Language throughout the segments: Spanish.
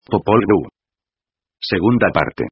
Popol Vuh. Segunda parte.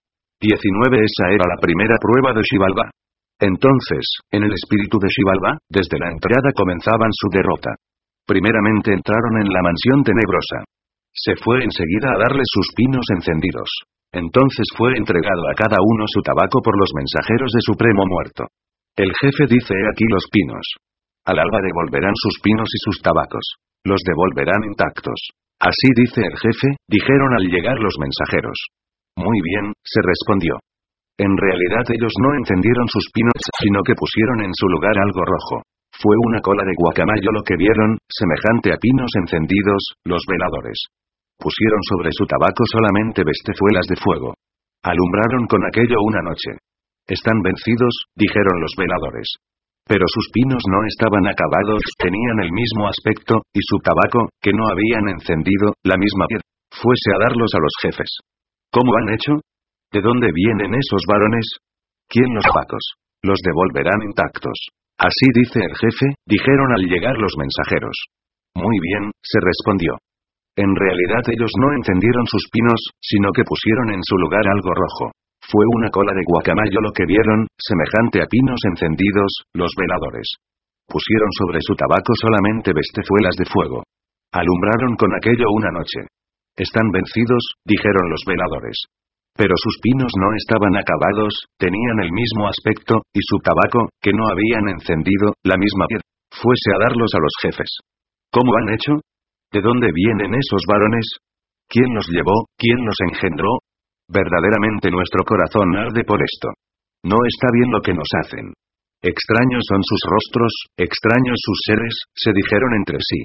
19. Esa era la primera prueba de Xibalbá. Entonces, en el espíritu de Xibalbá, desde la entrada comenzaban su derrota. Primeramente entraron en la mansión tenebrosa. Se fue enseguida a darles sus pinos encendidos. Entonces fue entregado a cada uno su tabaco por los mensajeros de Supremo Muerto. El jefe dice: he aquí los pinos. Al alba devolverán sus pinos y sus tabacos. Los devolverán intactos. Así dice el jefe, dijeron al llegar los mensajeros. Muy bien, se respondió. En realidad ellos no encendieron sus pinos, sino que pusieron en su lugar algo rojo. Fue una cola de guacamayo lo que vieron, semejante a pinos encendidos, los veladores. Pusieron sobre su tabaco solamente bestezuelas de fuego. Alumbraron con aquello una noche. Están vencidos, dijeron los veladores. Pero sus pinos no estaban acabados, tenían el mismo aspecto, y su tabaco, que no habían encendido, la misma piedra. Fuese a darlos a los jefes. ¿Cómo han hecho? ¿De dónde vienen esos varones? ¿Quién los tabacos? Los devolverán intactos. Así dice el jefe, dijeron al llegar los mensajeros. Muy bien, se respondió. En realidad ellos no encendieron sus pinos, sino que pusieron en su lugar algo rojo. Fue una cola de guacamayo lo que vieron, semejante a pinos encendidos, los veladores. Pusieron sobre su tabaco solamente bestezuelas de fuego. Alumbraron con aquello una noche. Están vencidos, dijeron los veladores. Pero sus pinos no estaban acabados, tenían el mismo aspecto, y su tabaco, que no habían encendido, la misma piedra. Fuese a darlos a los jefes. ¿Cómo han hecho? ¿De dónde vienen esos varones? ¿Quién los llevó? ¿Quién los engendró? Verdaderamente nuestro corazón arde por esto. No está bien lo que nos hacen. Extraños son sus rostros, extraños sus seres, se dijeron entre sí.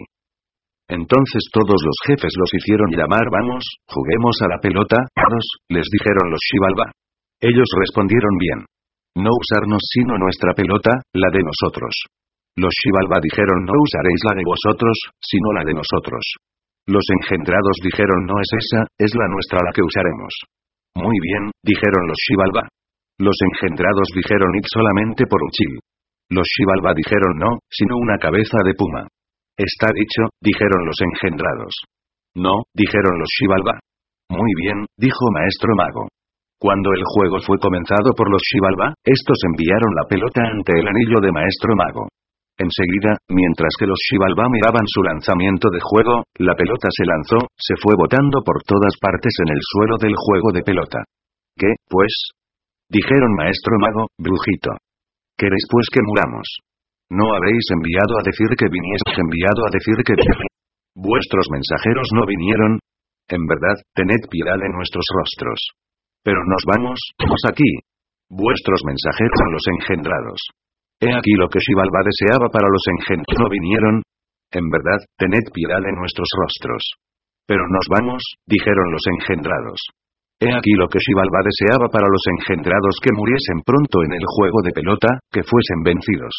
Entonces todos los jefes los hicieron llamar. Vamos, juguemos a la pelota, todos, les dijeron los Xibalbá. Ellos respondieron bien. No usarnos sino nuestra pelota, la de nosotros. Los Xibalbá dijeron: no usaréis la de vosotros, sino la de nosotros. Los engendrados dijeron: no es esa, es la nuestra la que usaremos. Muy bien, dijeron los Xibalbá. Los engendrados dijeron: id solamente por Uchil. Los Xibalbá dijeron: no, sino una cabeza de puma. Está dicho, dijeron los engendrados. No, dijeron los Xibalbá. Muy bien, dijo Maestro Mago. Cuando el juego fue comenzado por los Xibalbá, estos enviaron la pelota ante el anillo de Maestro Mago. Enseguida, mientras que los Xibalbá miraban su lanzamiento de juego, la pelota se lanzó, se fue botando por todas partes en el suelo del juego de pelota. ¿Qué, pues? Dijeron Maestro Mago, Brujito. ¿Queréis pues que muramos? ¿No habéis enviado a decir que vinieseis? ¿Enviado a decir que vuestros mensajeros no vinieron? En verdad, tened piedad de nuestros rostros. Pero nos vamos aquí. Vuestros mensajeros son los engendrados. He aquí lo que Xibalbá deseaba para los engendrados. ¿No vinieron? En verdad, tened piedad de nuestros rostros. Pero nos vamos, dijeron los engendrados. He aquí lo que Xibalbá deseaba para los engendrados: que muriesen pronto en el juego de pelota, que fuesen vencidos.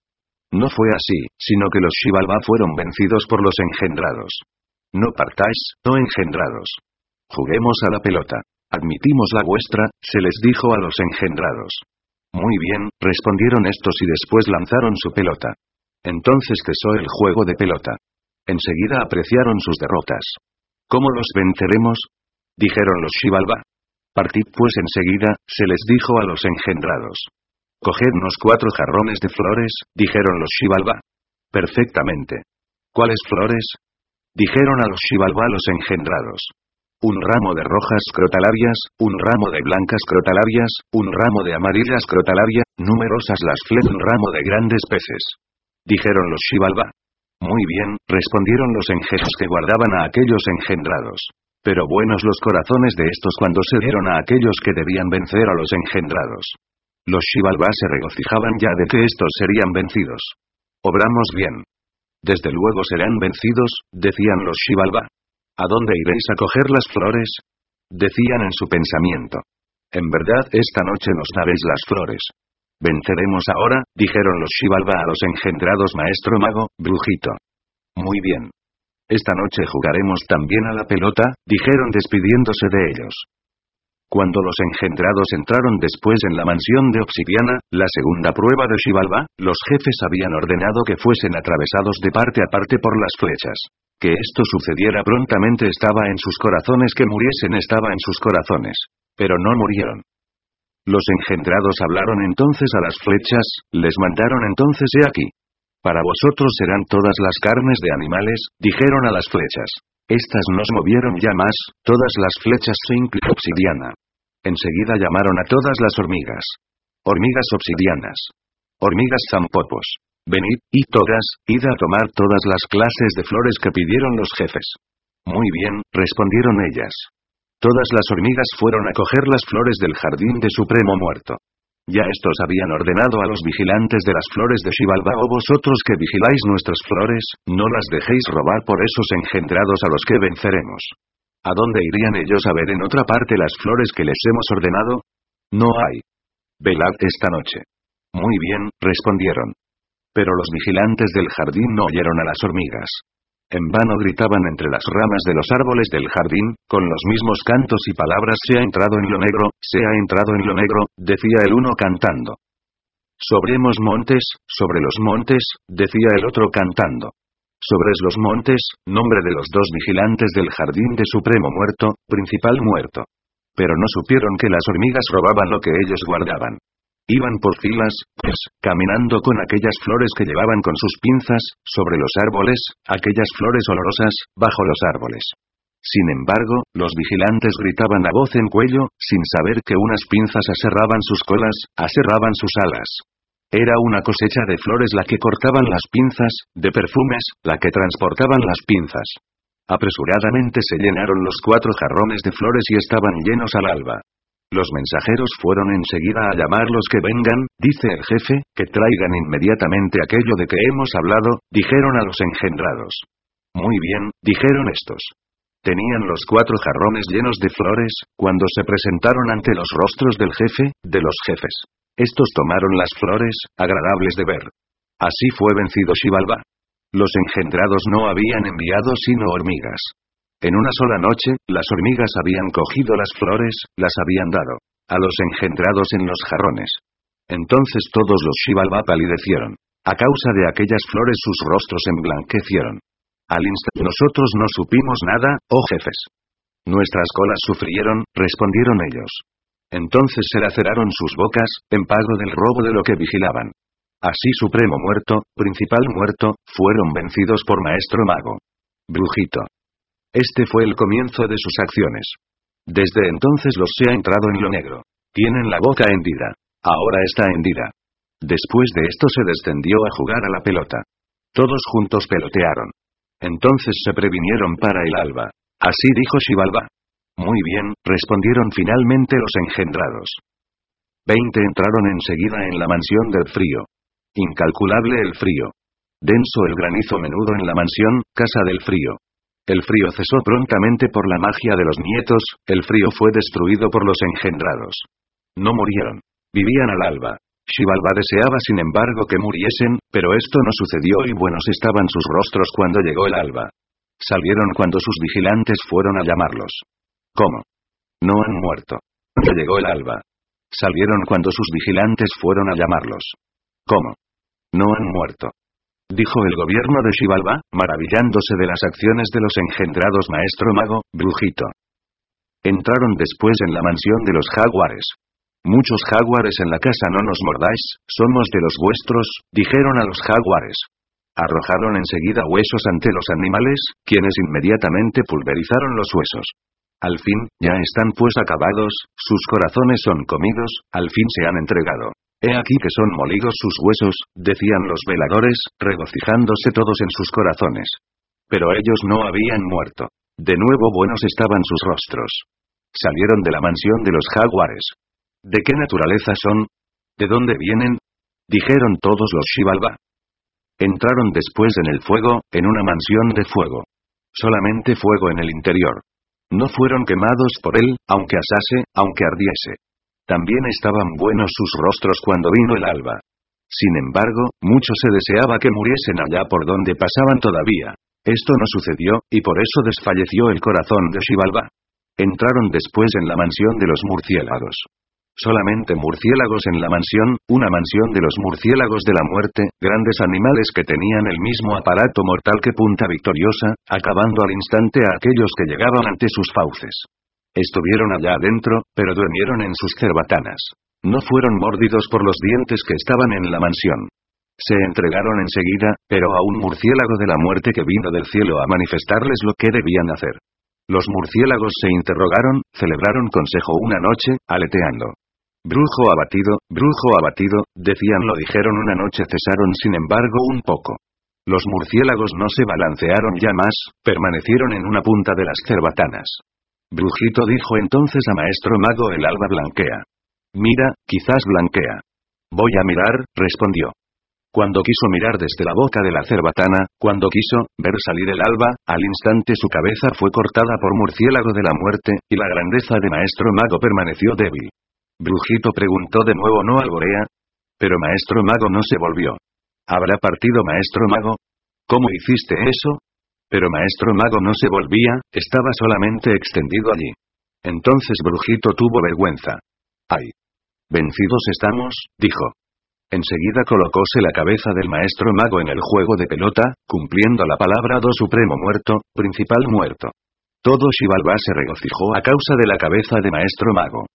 No fue así, sino que los Xibalbá fueron vencidos por los engendrados. No partáis, no engendrados. Juguemos a la pelota. Admitimos la vuestra, se les dijo a los engendrados. Muy bien, respondieron estos y después lanzaron su pelota. Entonces cesó el juego de pelota. Enseguida apreciaron sus derrotas. ¿Cómo los venceremos? Dijeron los Xibalbá. Partid pues enseguida, se les dijo a los engendrados. Cogednos 4 jarrones de flores, dijeron los Xibalbá. Perfectamente. ¿Cuáles flores? Dijeron a los Xibalbá los engendrados. Un ramo de rojas crotalarias, un ramo de blancas crotalarias, un ramo de amarillas crotalarias, numerosas las flechas, un ramo de grandes peces. Dijeron los Xibalbá. Muy bien, respondieron los engendrados que guardaban a aquellos engendrados. Pero buenos los corazones de estos cuando se dieron a aquellos que debían vencer a los engendrados. Los Xibalbá se regocijaban ya de que estos serían vencidos. Obramos bien. Desde luego serán vencidos, decían los Xibalbá. ¿A dónde iréis a coger las flores? Decían en su pensamiento. En verdad esta noche nos daréis las flores. Venceremos ahora, dijeron los Xibalbá a los engendrados Maestro Mago, Brujito. Muy bien. Esta noche jugaremos también a la pelota, dijeron despidiéndose de ellos. Cuando los engendrados entraron después en la mansión de obsidiana, la segunda prueba de Xibalbá, los jefes habían ordenado que fuesen atravesados de parte a parte por las flechas. Que esto sucediera prontamente estaba en sus corazones, que muriesen estaba en sus corazones. Pero no murieron. Los engendrados hablaron entonces a las flechas, les mandaron entonces: he aquí. Para vosotros serán todas las carnes de animales, dijeron a las flechas. Estas no se movieron ya más, todas las flechas se inclinaron obsidiana. Enseguida llamaron a todas las hormigas. Hormigas obsidianas. Hormigas zampopos. Venid, y todas, id a tomar todas las clases de flores que pidieron los jefes. Muy bien, respondieron ellas. Todas las hormigas fueron a coger las flores del jardín de Supremo Muerto. Ya estos habían ordenado a los vigilantes de las flores de Xibalbá: oh vosotros que vigiláis nuestras flores, no las dejéis robar por esos engendrados a los que venceremos. ¿A dónde irían ellos a ver en otra parte las flores que les hemos ordenado? No hay. Velad esta noche. Muy bien, respondieron. Pero los vigilantes del jardín no oyeron a las hormigas. En vano gritaban entre las ramas de los árboles del jardín, con los mismos cantos y palabras: se ha entrado en lo negro, se ha entrado en lo negro, decía el uno cantando. Sobremos montes, sobre los montes, decía el otro cantando. Sobres los montes, nombre de los dos vigilantes del jardín de Supremo Muerto, principal muerto. Pero no supieron que las hormigas robaban lo que ellos guardaban. Iban por filas, pues, caminando con aquellas flores que llevaban con sus pinzas, sobre los árboles, aquellas flores olorosas, bajo los árboles. Sin embargo, los vigilantes gritaban a voz en cuello, sin saber que unas pinzas aserraban sus colas, aserraban sus alas. Era una cosecha de flores la que cortaban las pinzas, de perfumes, la que transportaban las pinzas. Apresuradamente se llenaron los 4 jarrones de flores y estaban llenos al alba. Los mensajeros fueron enseguida a llamarlos: que vengan, dice el jefe, que traigan inmediatamente aquello de que hemos hablado, dijeron a los engendrados. Muy bien, dijeron estos. Tenían los 4 jarrones llenos de flores, cuando se presentaron ante los rostros del jefe, de los jefes. Estos tomaron las flores, agradables de ver. Así fue vencido Xibalbá. Los engendrados no habían enviado sino hormigas. En una sola noche, las hormigas habían cogido las flores, las habían dado a los engendrados en los jarrones. Entonces todos los Xibalbá palidecieron. A causa de aquellas flores sus rostros emblanquecieron. Al instante: nosotros no supimos nada, oh jefes. Nuestras colas sufrieron, respondieron ellos. Entonces se laceraron sus bocas, en pago del robo de lo que vigilaban. Así Supremo Muerto, principal muerto, fueron vencidos por Maestro Mago. Brujito. Este fue el comienzo de sus acciones. Desde entonces los se ha entrado en lo negro. Tienen la boca hendida. Ahora está hendida. Después de esto se descendió a jugar a la pelota. Todos juntos pelotearon. Entonces se previnieron para el alba. Así dijo Xibalbá. Muy bien, respondieron finalmente los engendrados. 20 entraron enseguida en la mansión del frío. Incalculable el frío. Denso el granizo menudo en la mansión, casa del frío. El frío cesó prontamente por la magia de los nietos, el frío fue destruido por los engendrados. No murieron. Vivían al alba. Xibalbá deseaba sin embargo que muriesen, pero esto no sucedió y buenos estaban sus rostros cuando llegó el alba. Salieron cuando sus vigilantes fueron a llamarlos. ¿Cómo? No han muerto. Ya llegó el alba. Salieron cuando sus vigilantes fueron a llamarlos. ¿Cómo? No han muerto. Dijo el gobierno de Xibalbá, maravillándose de las acciones de los engendrados Maestro Mago, Brujito. Entraron después en la mansión de los jaguares. Muchos jaguares en la casa: no nos mordáis, somos de los vuestros, dijeron a los jaguares. Arrojaron enseguida huesos ante los animales, quienes inmediatamente pulverizaron los huesos. Al fin, ya están pues acabados, sus corazones son comidos, al fin se han entregado. He aquí que son molidos sus huesos, decían los veladores, regocijándose todos en sus corazones. Pero ellos no habían muerto. De nuevo buenos estaban sus rostros. Salieron de la mansión de los jaguares. ¿De qué naturaleza son? ¿De dónde vienen? Dijeron todos los Xibalbá. Entraron después en el fuego, en una mansión de fuego. Solamente fuego en el interior. No fueron quemados por él, aunque asase, aunque ardiese. También estaban buenos sus rostros cuando vino el alba. Sin embargo, mucho se deseaba que muriesen allá por donde pasaban todavía. Esto no sucedió, y por eso desfalleció el corazón de Xibalbá. Entraron después en la mansión de los murciélagos. Solamente murciélagos en la mansión, una mansión de los murciélagos de la muerte, grandes animales que tenían el mismo aparato mortal que Punta Victoriosa, acabando al instante a aquellos que llegaban ante sus fauces. Estuvieron allá adentro, pero durmieron en sus cerbatanas. No fueron mordidos por los dientes que estaban en la mansión. Se entregaron enseguida, pero a un murciélago de la muerte que vino del cielo a manifestarles lo que debían hacer. Los murciélagos se interrogaron, celebraron consejo una noche, aleteando. Brujo abatido, decían lo dijeron una noche, cesaron sin embargo un poco. Los murciélagos no se balancearon ya más, permanecieron en una punta de las cerbatanas. Brujito dijo entonces a Maestro Mago: el alba blanquea. Mira, quizás blanquea. Voy a mirar, respondió. Cuando quiso mirar desde la boca de la cerbatana, cuando quiso ver salir el alba, al instante su cabeza fue cortada por murciélago de la muerte, y la grandeza de Maestro Mago permaneció débil. Brujito preguntó de nuevo: ¿no alborea? Pero Maestro Mago no se volvió. ¿Habrá partido Maestro Mago? ¿Cómo hiciste eso? Pero Maestro Mago no se volvía, estaba solamente extendido allí. Entonces Brujito tuvo vergüenza. ¡Ay! Vencidos estamos, dijo. Enseguida colocóse la cabeza del Maestro Mago en el juego de pelota, cumpliendo la palabra do supremo muerto, principal muerto. Todo Xibalbá se regocijó a causa de la cabeza de Maestro Mago.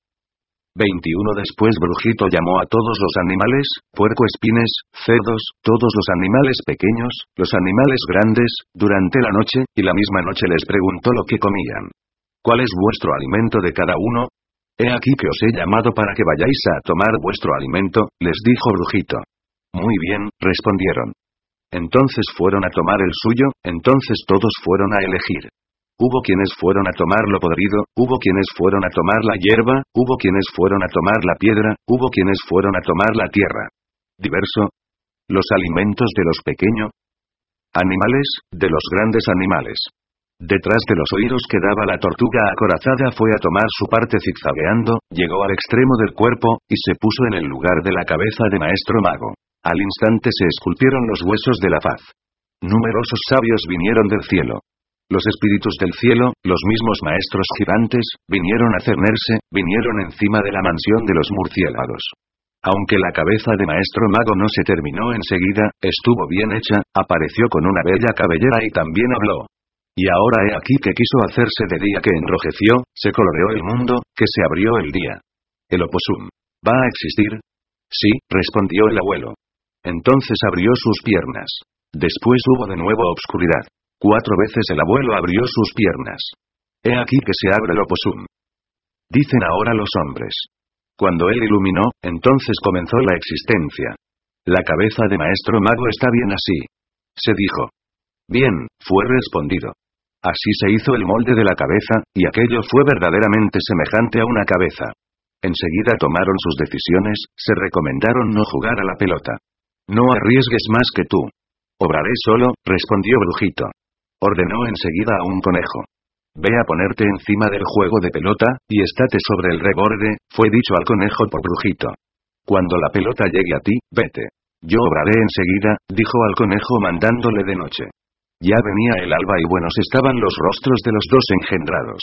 21 Después Brujito llamó a todos los animales, puercoespines, cerdos, todos los animales pequeños, los animales grandes, durante la noche, y la misma noche les preguntó lo que comían. ¿Cuál es vuestro alimento de cada uno? He aquí que os he llamado para que vayáis a tomar vuestro alimento, les dijo Brujito. Muy bien, respondieron. Entonces fueron a tomar el suyo, entonces todos fueron a elegir. Hubo quienes fueron a tomar lo podrido, hubo quienes fueron a tomar la hierba, hubo quienes fueron a tomar la piedra, hubo quienes fueron a tomar la tierra. Diverso. Los alimentos de los pequeños animales, de los grandes animales. Detrás de los oídos que daba la tortuga acorazada fue a tomar su parte zigzagueando, llegó al extremo del cuerpo, y se puso en el lugar de la cabeza de Maestro Mago. Al instante se esculpieron los huesos de la faz. Numerosos sabios vinieron del cielo. Los espíritus del cielo, los mismos maestros gigantes, vinieron a cernerse, vinieron encima de la mansión de los murciélagos. Aunque la cabeza de Maestro Mago no se terminó enseguida, estuvo bien hecha, apareció con una bella cabellera y también habló. Y ahora he aquí que quiso hacerse de día, que enrojeció, se coloreó el mundo, que se abrió el día. El oposum. ¿Va a existir? Sí, respondió el abuelo. Entonces abrió sus piernas. Después hubo de nuevo obscuridad. 4 veces el abuelo abrió sus piernas. He aquí que se abre el oposum. Dicen ahora los hombres. Cuando él iluminó, entonces comenzó la existencia. La cabeza de Maestro Mago está bien así. Se dijo. Bien, fue respondido. Así se hizo el molde de la cabeza, y aquello fue verdaderamente semejante a una cabeza. Enseguida tomaron sus decisiones, se recomendaron no jugar a la pelota. No arriesgues más que tú. Obraré solo, respondió Brujito. Ordenó enseguida a un conejo. Ve a ponerte encima del juego de pelota, y estate sobre el reborde, fue dicho al conejo por Brujito. Cuando la pelota llegue a ti, vete. Yo obraré enseguida, dijo al conejo mandándole de noche. Ya venía el alba y buenos estaban los rostros de los dos engendrados.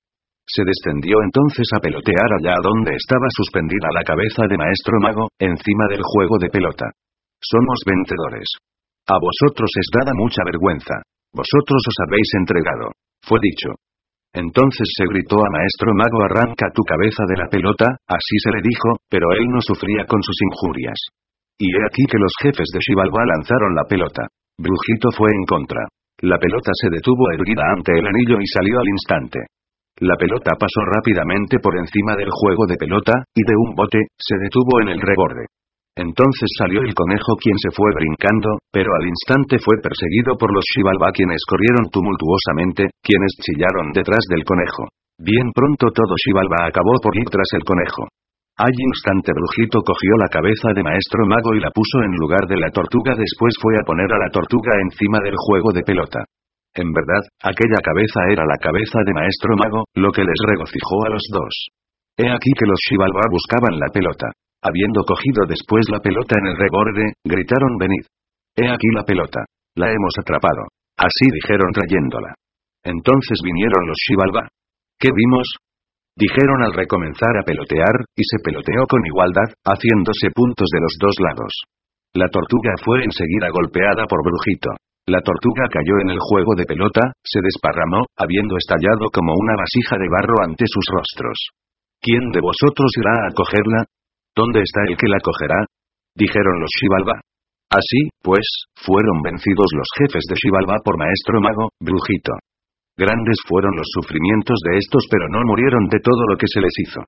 Se descendió entonces a pelotear allá donde estaba suspendida la cabeza de Maestro Mago, encima del juego de pelota. Somos vencedores. A vosotros es dada mucha vergüenza. Vosotros os habéis entregado. Fue dicho. Entonces se gritó a Maestro Mago: arranca tu cabeza de la pelota, así se le dijo, pero él no sufría con sus injurias. Y he aquí que los jefes de Xibalbá lanzaron la pelota. Brujito fue en contra. La pelota se detuvo erguida ante el anillo y salió al instante. La pelota pasó rápidamente por encima del juego de pelota, y de un bote, se detuvo en el reborde. Entonces salió el conejo, quien se fue brincando, pero al instante fue perseguido por los Xibalbá, quienes corrieron tumultuosamente, quienes chillaron detrás del conejo. Bien pronto todo Xibalbá acabó por ir tras el conejo. Al instante Brujito cogió la cabeza de Maestro Mago y la puso en lugar de la tortuga, después fue a poner a la tortuga encima del juego de pelota. En verdad, aquella cabeza era la cabeza de Maestro Mago, lo que les regocijó a los dos. He aquí que los Xibalbá buscaban la pelota. Habiendo cogido después la pelota en el reborde, gritaron: venid. He aquí la pelota. La hemos atrapado. Así dijeron trayéndola. Entonces vinieron los Xibalbá. ¿Qué vimos? dijeron al recomenzar a pelotear, y se peloteó con igualdad, haciéndose puntos de los dos lados. La tortuga fue enseguida golpeada por Brujito. La tortuga cayó en el juego de pelota, se desparramó, habiendo estallado como una vasija de barro ante sus rostros. ¿Quién de vosotros irá a cogerla? ¿Dónde está el que la cogerá? Dijeron los Xibalbá. Así, pues, fueron vencidos los jefes de Xibalbá por Maestro Mago, Brujito. Grandes fueron los sufrimientos de estos, pero no murieron de todo lo que se les hizo.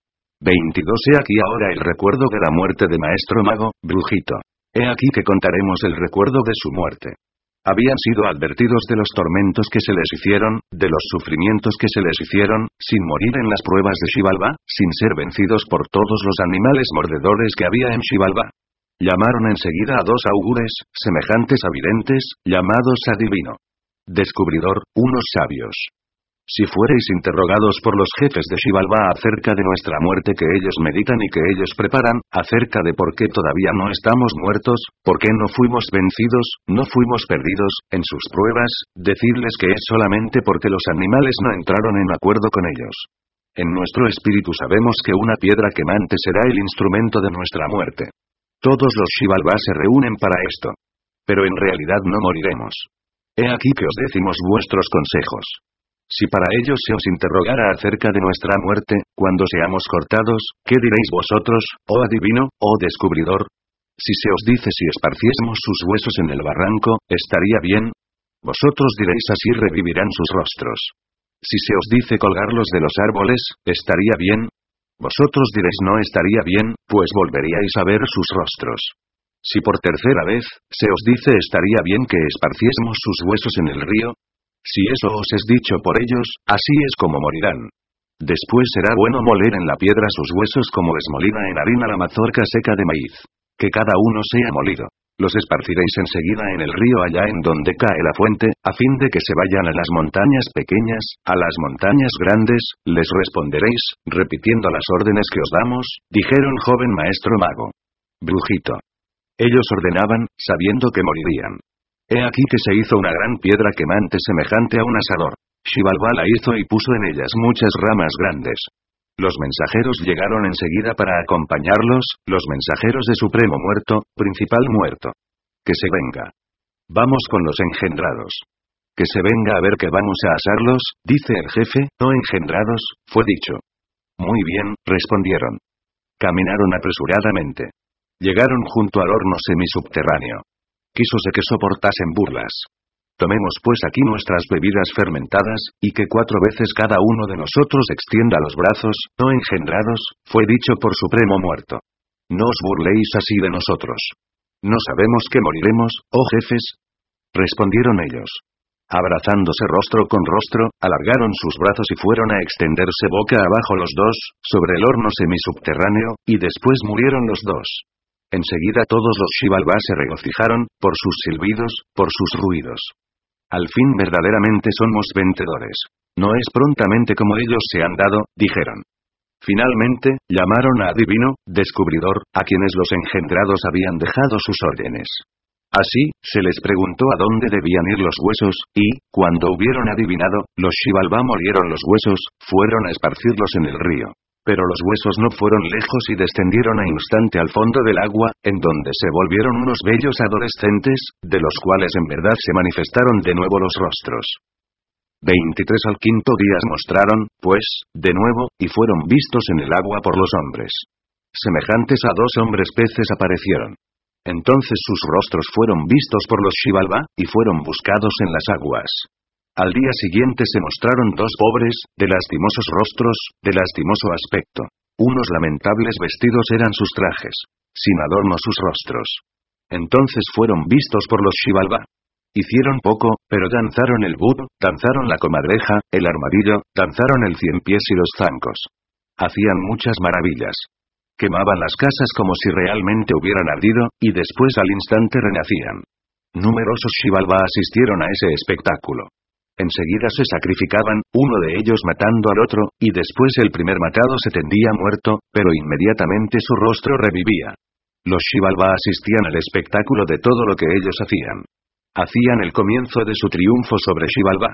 22. He aquí ahora el recuerdo de la muerte de Maestro Mago, Brujito. He aquí que contaremos el recuerdo de su muerte. Habían sido advertidos de los tormentos que se les hicieron, de los sufrimientos que se les hicieron, sin morir en las pruebas de Xibalbá, sin ser vencidos por todos los animales mordedores que había en Xibalbá. Llamaron enseguida a dos augures, semejantes a videntes, llamados adivino. Descubridor, unos sabios. Si fuereis interrogados por los jefes de Xibalbá acerca de nuestra muerte que ellos meditan y que ellos preparan, acerca de por qué todavía no estamos muertos, por qué no fuimos vencidos, no fuimos perdidos, en sus pruebas, decidles que es solamente porque los animales no entraron en acuerdo con ellos. En nuestro espíritu sabemos que una piedra quemante será el instrumento de nuestra muerte. Todos los Xibalbá se reúnen para esto. Pero en realidad no moriremos. He aquí que os decimos vuestros consejos. Si para ellos se os interrogara acerca de nuestra muerte, cuando seamos cortados, ¿qué diréis vosotros, oh adivino, oh descubridor? Si se os dice si esparciésemos sus huesos en el barranco, ¿estaría bien? Vosotros diréis así revivirán sus rostros. Si se os dice colgarlos de los árboles, ¿estaría bien? Vosotros diréis no estaría bien, pues volveríais a ver sus rostros. Si por tercera vez, se os dice estaría bien que esparciésemos sus huesos en el río, si eso os es dicho por ellos, así es como morirán. Después será bueno moler en la piedra sus huesos como es molida en harina la mazorca seca de maíz. Que cada uno sea molido. Los esparciréis enseguida en el río allá en donde cae la fuente, a fin de que se vayan a las montañas pequeñas, a las montañas grandes, les responderéis, repitiendo las órdenes que os damos, dijeron joven maestro mago. Brujito. Ellos ordenaban, sabiendo que morirían. He aquí que se hizo una gran piedra quemante semejante a un asador. Xibalbá la hizo y puso en ellas muchas ramas grandes. Los mensajeros llegaron enseguida para acompañarlos, los mensajeros de Supremo Muerto, Principal Muerto. Que se venga. Vamos con los engendrados. Que se venga a ver que vamos a asarlos, dice el jefe, no engendrados, fue dicho. Muy bien, respondieron. Caminaron apresuradamente. Llegaron junto al horno semisubterráneo. Quísose que soportasen burlas. Tomemos pues aquí nuestras bebidas fermentadas, y que 4 veces cada uno de nosotros extienda los brazos, no engendrados, fue dicho por Supremo Muerto. No os burléis así de nosotros. ¿No sabemos que moriremos, oh jefes? Respondieron ellos. Abrazándose rostro con rostro, alargaron sus brazos y fueron a extenderse boca abajo los dos, sobre el horno semisubterráneo, y después murieron los dos. Enseguida todos los Xibalbá se regocijaron, por sus silbidos, por sus ruidos. Al fin verdaderamente somos vencedores. No es prontamente como ellos se han dado, dijeron. Finalmente, llamaron a adivino, descubridor, a quienes los engendrados habían dejado sus órdenes. Así, se les preguntó a dónde debían ir los huesos, y, cuando hubieron adivinado, los Xibalbá molieron los huesos, fueron a esparcirlos en el río. Pero los huesos no fueron lejos y descendieron a instante al fondo del agua, en donde se volvieron unos bellos adolescentes, de los cuales en verdad se manifestaron de nuevo los rostros. 23 al quinto día mostraron, pues, de nuevo, y fueron vistos en el agua por los hombres. Semejantes a 2 hombres peces aparecieron. Entonces sus rostros fueron vistos por los Xibalbá, y fueron buscados en las aguas. Al día siguiente se mostraron 2 pobres, de lastimosos rostros, de lastimoso aspecto. Unos lamentables vestidos eran sus trajes. Sin adorno sus rostros. Entonces fueron vistos por los Xibalbá. Hicieron poco, pero danzaron el bud, danzaron la comadreja, el armadillo, danzaron el 100 pies y los zancos. Hacían muchas maravillas. Quemaban las casas como si realmente hubieran ardido, y después al instante renacían. Numerosos Xibalbá asistieron a ese espectáculo. Enseguida se sacrificaban, uno de ellos matando al otro, y después el primer matado se tendía muerto, pero inmediatamente su rostro revivía. Los Xibalbá asistían al espectáculo de todo lo que ellos hacían. Hacían el comienzo de su triunfo sobre Xibalbá.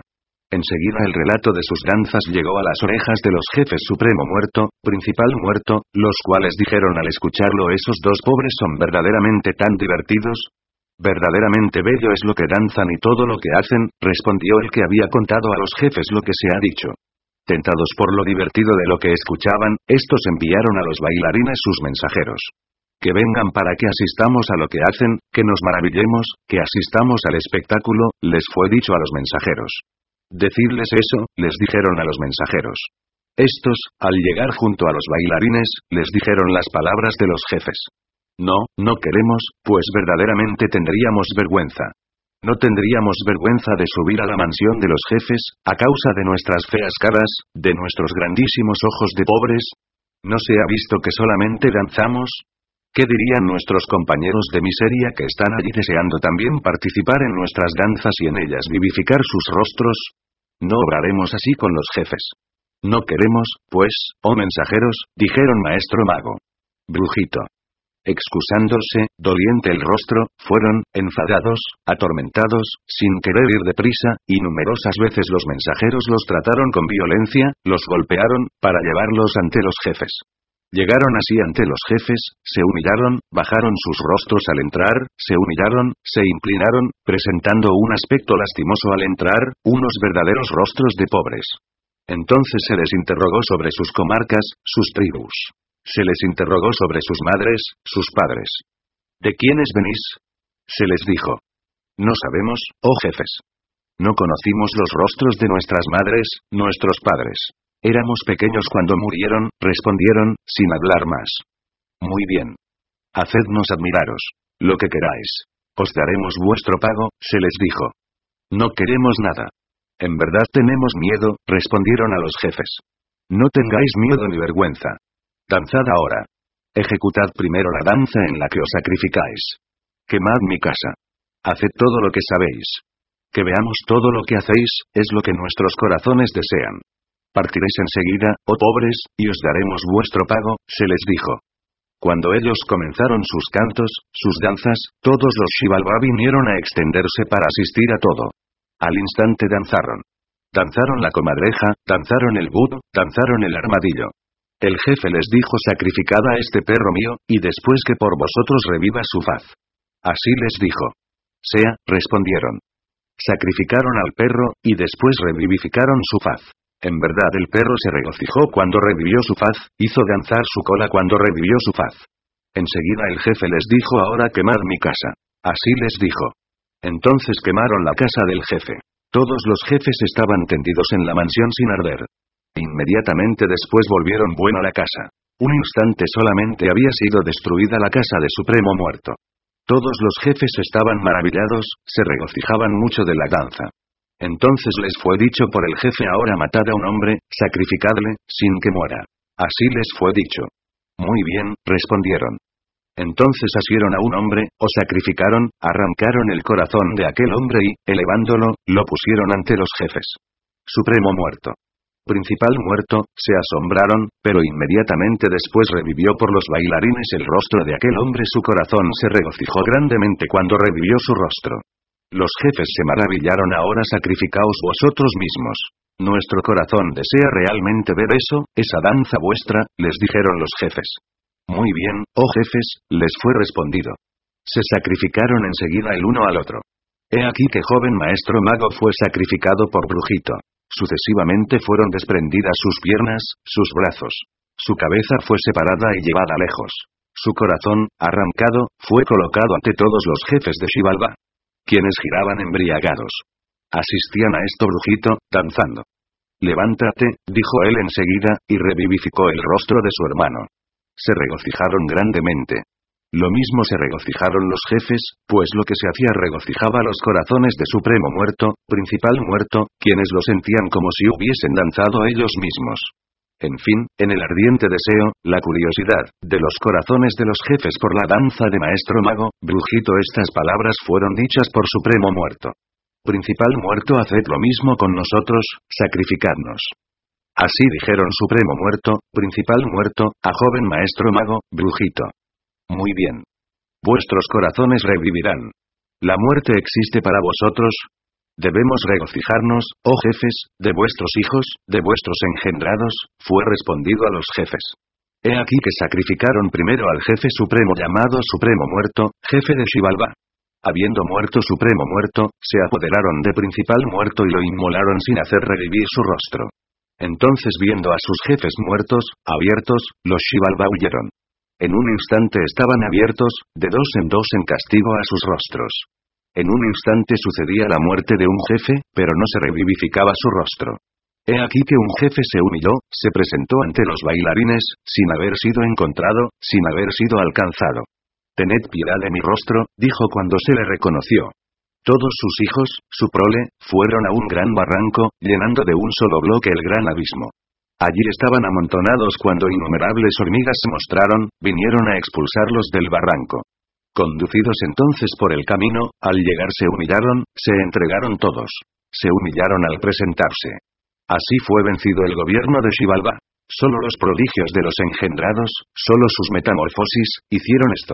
Enseguida el relato de sus danzas llegó a las orejas de los jefes Supremo Muerto, Principal Muerto, los cuales dijeron al escucharlo: esos dos pobres son verdaderamente tan divertidos. Verdaderamente bello es lo que danzan y todo lo que hacen, respondió el que había contado a los jefes lo que se ha dicho. Tentados por lo divertido de lo que escuchaban, estos enviaron a los bailarines sus mensajeros. Que vengan para que asistamos a lo que hacen, que nos maravillemos, que asistamos al espectáculo, les fue dicho a los mensajeros. Decidles eso, les dijeron a los mensajeros. Estos, al llegar junto a los bailarines, les dijeron las palabras de los jefes. No, no queremos, pues verdaderamente tendríamos vergüenza. No tendríamos vergüenza de subir a la mansión de los jefes, a causa de nuestras feas caras, de nuestros grandísimos ojos de pobres. ¿No se ha visto que solamente danzamos? ¿Qué dirían nuestros compañeros de miseria que están allí deseando también participar en nuestras danzas y en ellas vivificar sus rostros? No obraremos así con los jefes. No queremos, pues, oh mensajeros, dijeron maestro mago. Brujito. Excusándose, doliente el rostro, fueron, enfadados, atormentados, sin querer ir deprisa, y numerosas veces los mensajeros los trataron con violencia, los golpearon, para llevarlos ante los jefes. Llegaron así ante los jefes, se humillaron, bajaron sus rostros al entrar, se humillaron, se inclinaron, presentando un aspecto lastimoso al entrar, unos verdaderos rostros de pobres. Entonces se les interrogó sobre sus comarcas, sus tribus. Se les interrogó sobre sus madres, sus padres. ¿De quiénes venís? Se les dijo. No sabemos, oh jefes. No conocimos los rostros de nuestras madres, nuestros padres. Éramos pequeños cuando murieron, respondieron, sin hablar más. Muy bien. Hacednos admiraros. Lo que queráis. Os daremos vuestro pago, se les dijo. No queremos nada. En verdad tenemos miedo, respondieron a los jefes. No tengáis miedo ni vergüenza. Danzad ahora. Ejecutad primero la danza en la que os sacrificáis. Quemad mi casa. Haced todo lo que sabéis. Que veamos todo lo que hacéis, es lo que nuestros corazones desean. Partiréis enseguida, oh pobres, y os daremos vuestro pago, se les dijo. Cuando ellos comenzaron sus cantos, sus danzas, todos los Xibalbá vinieron a extenderse para asistir a todo. Al instante danzaron. Danzaron la comadreja, danzaron el budo, danzaron el armadillo. El jefe les dijo: sacrificad a este perro mío, y después que por vosotros reviva su faz. Así les dijo. Sea, respondieron. Sacrificaron al perro, y después revivificaron su faz. En verdad el perro se regocijó cuando revivió su faz, hizo danzar su cola cuando revivió su faz. Enseguida el jefe les dijo: ahora quemad mi casa. Así les dijo. Entonces quemaron la casa del jefe. Todos los jefes estaban tendidos en la mansión sin arder. Inmediatamente después volvieron a la casa. Un instante solamente había sido destruida la casa de Supremo Muerto. Todos los jefes estaban maravillados, se regocijaban mucho de la danza. Entonces les fue dicho por el jefe: ahora matad a un hombre, sacrificadle, sin que muera. Así les fue dicho. Muy bien, respondieron. Entonces asieron a un hombre, o sacrificaron, arrancaron el corazón de aquel hombre y, elevándolo, lo pusieron ante los jefes. Supremo Muerto. Principal Muerto, se asombraron, pero inmediatamente después revivió por los bailarines el rostro de aquel hombre. Su corazón se regocijó grandemente cuando revivió su rostro. Los jefes se maravillaron: ahora sacrificaos vosotros mismos. Nuestro corazón desea realmente ver eso, esa danza vuestra, les dijeron los jefes. Muy bien, oh jefes, les fue respondido. Se sacrificaron enseguida el uno al otro. He aquí que joven maestro mago fue sacrificado por Brujito. Sucesivamente fueron desprendidas sus piernas, sus brazos. Su cabeza fue separada y llevada lejos. Su corazón, arrancado, fue colocado ante todos los jefes de Xibalbá, quienes giraban embriagados. Asistían a esto Brujito, danzando. Levántate, dijo él enseguida, y revivificó el rostro de su hermano. Se regocijaron grandemente. Lo mismo se regocijaron los jefes, pues lo que se hacía regocijaba los corazones de Supremo Muerto, Principal Muerto, quienes lo sentían como si hubiesen danzado ellos mismos. En fin, en el ardiente deseo, la curiosidad, de los corazones de los jefes por la danza de Maestro Mago, Brujito, estas palabras fueron dichas por Supremo Muerto. Principal Muerto, haced lo mismo con nosotros, sacrificadnos. Así dijeron Supremo Muerto, Principal Muerto, a joven Maestro Mago, Brujito. Muy bien. Vuestros corazones revivirán. ¿La muerte existe para vosotros? Debemos regocijarnos, oh jefes, de vuestros hijos, de vuestros engendrados, fue respondido a los jefes. He aquí que sacrificaron primero al jefe supremo llamado Supremo Muerto, jefe de Xibalbá. Habiendo muerto Supremo Muerto, se apoderaron de Principal Muerto y lo inmolaron sin hacer revivir su rostro. Entonces viendo a sus jefes muertos, abiertos, los Xibalbá huyeron. En un instante estaban abiertos, de dos en castigo a sus rostros. En un instante sucedía la muerte de un jefe, pero no se revivificaba su rostro. He aquí que un jefe se humilló, se presentó ante los bailarines, sin haber sido encontrado, sin haber sido alcanzado. Tened piedad de mi rostro, dijo cuando se le reconoció. Todos sus hijos, su prole, fueron a un gran barranco, llenando de un solo bloque el gran abismo. Allí estaban amontonados cuando innumerables hormigas se mostraron, vinieron a expulsarlos del barranco. Conducidos entonces por el camino, al llegar se humillaron, se entregaron todos. Se humillaron al presentarse. Así fue vencido el gobierno de Xibalbá. Solo los prodigios de los engendrados, solo sus metamorfosis, hicieron esto.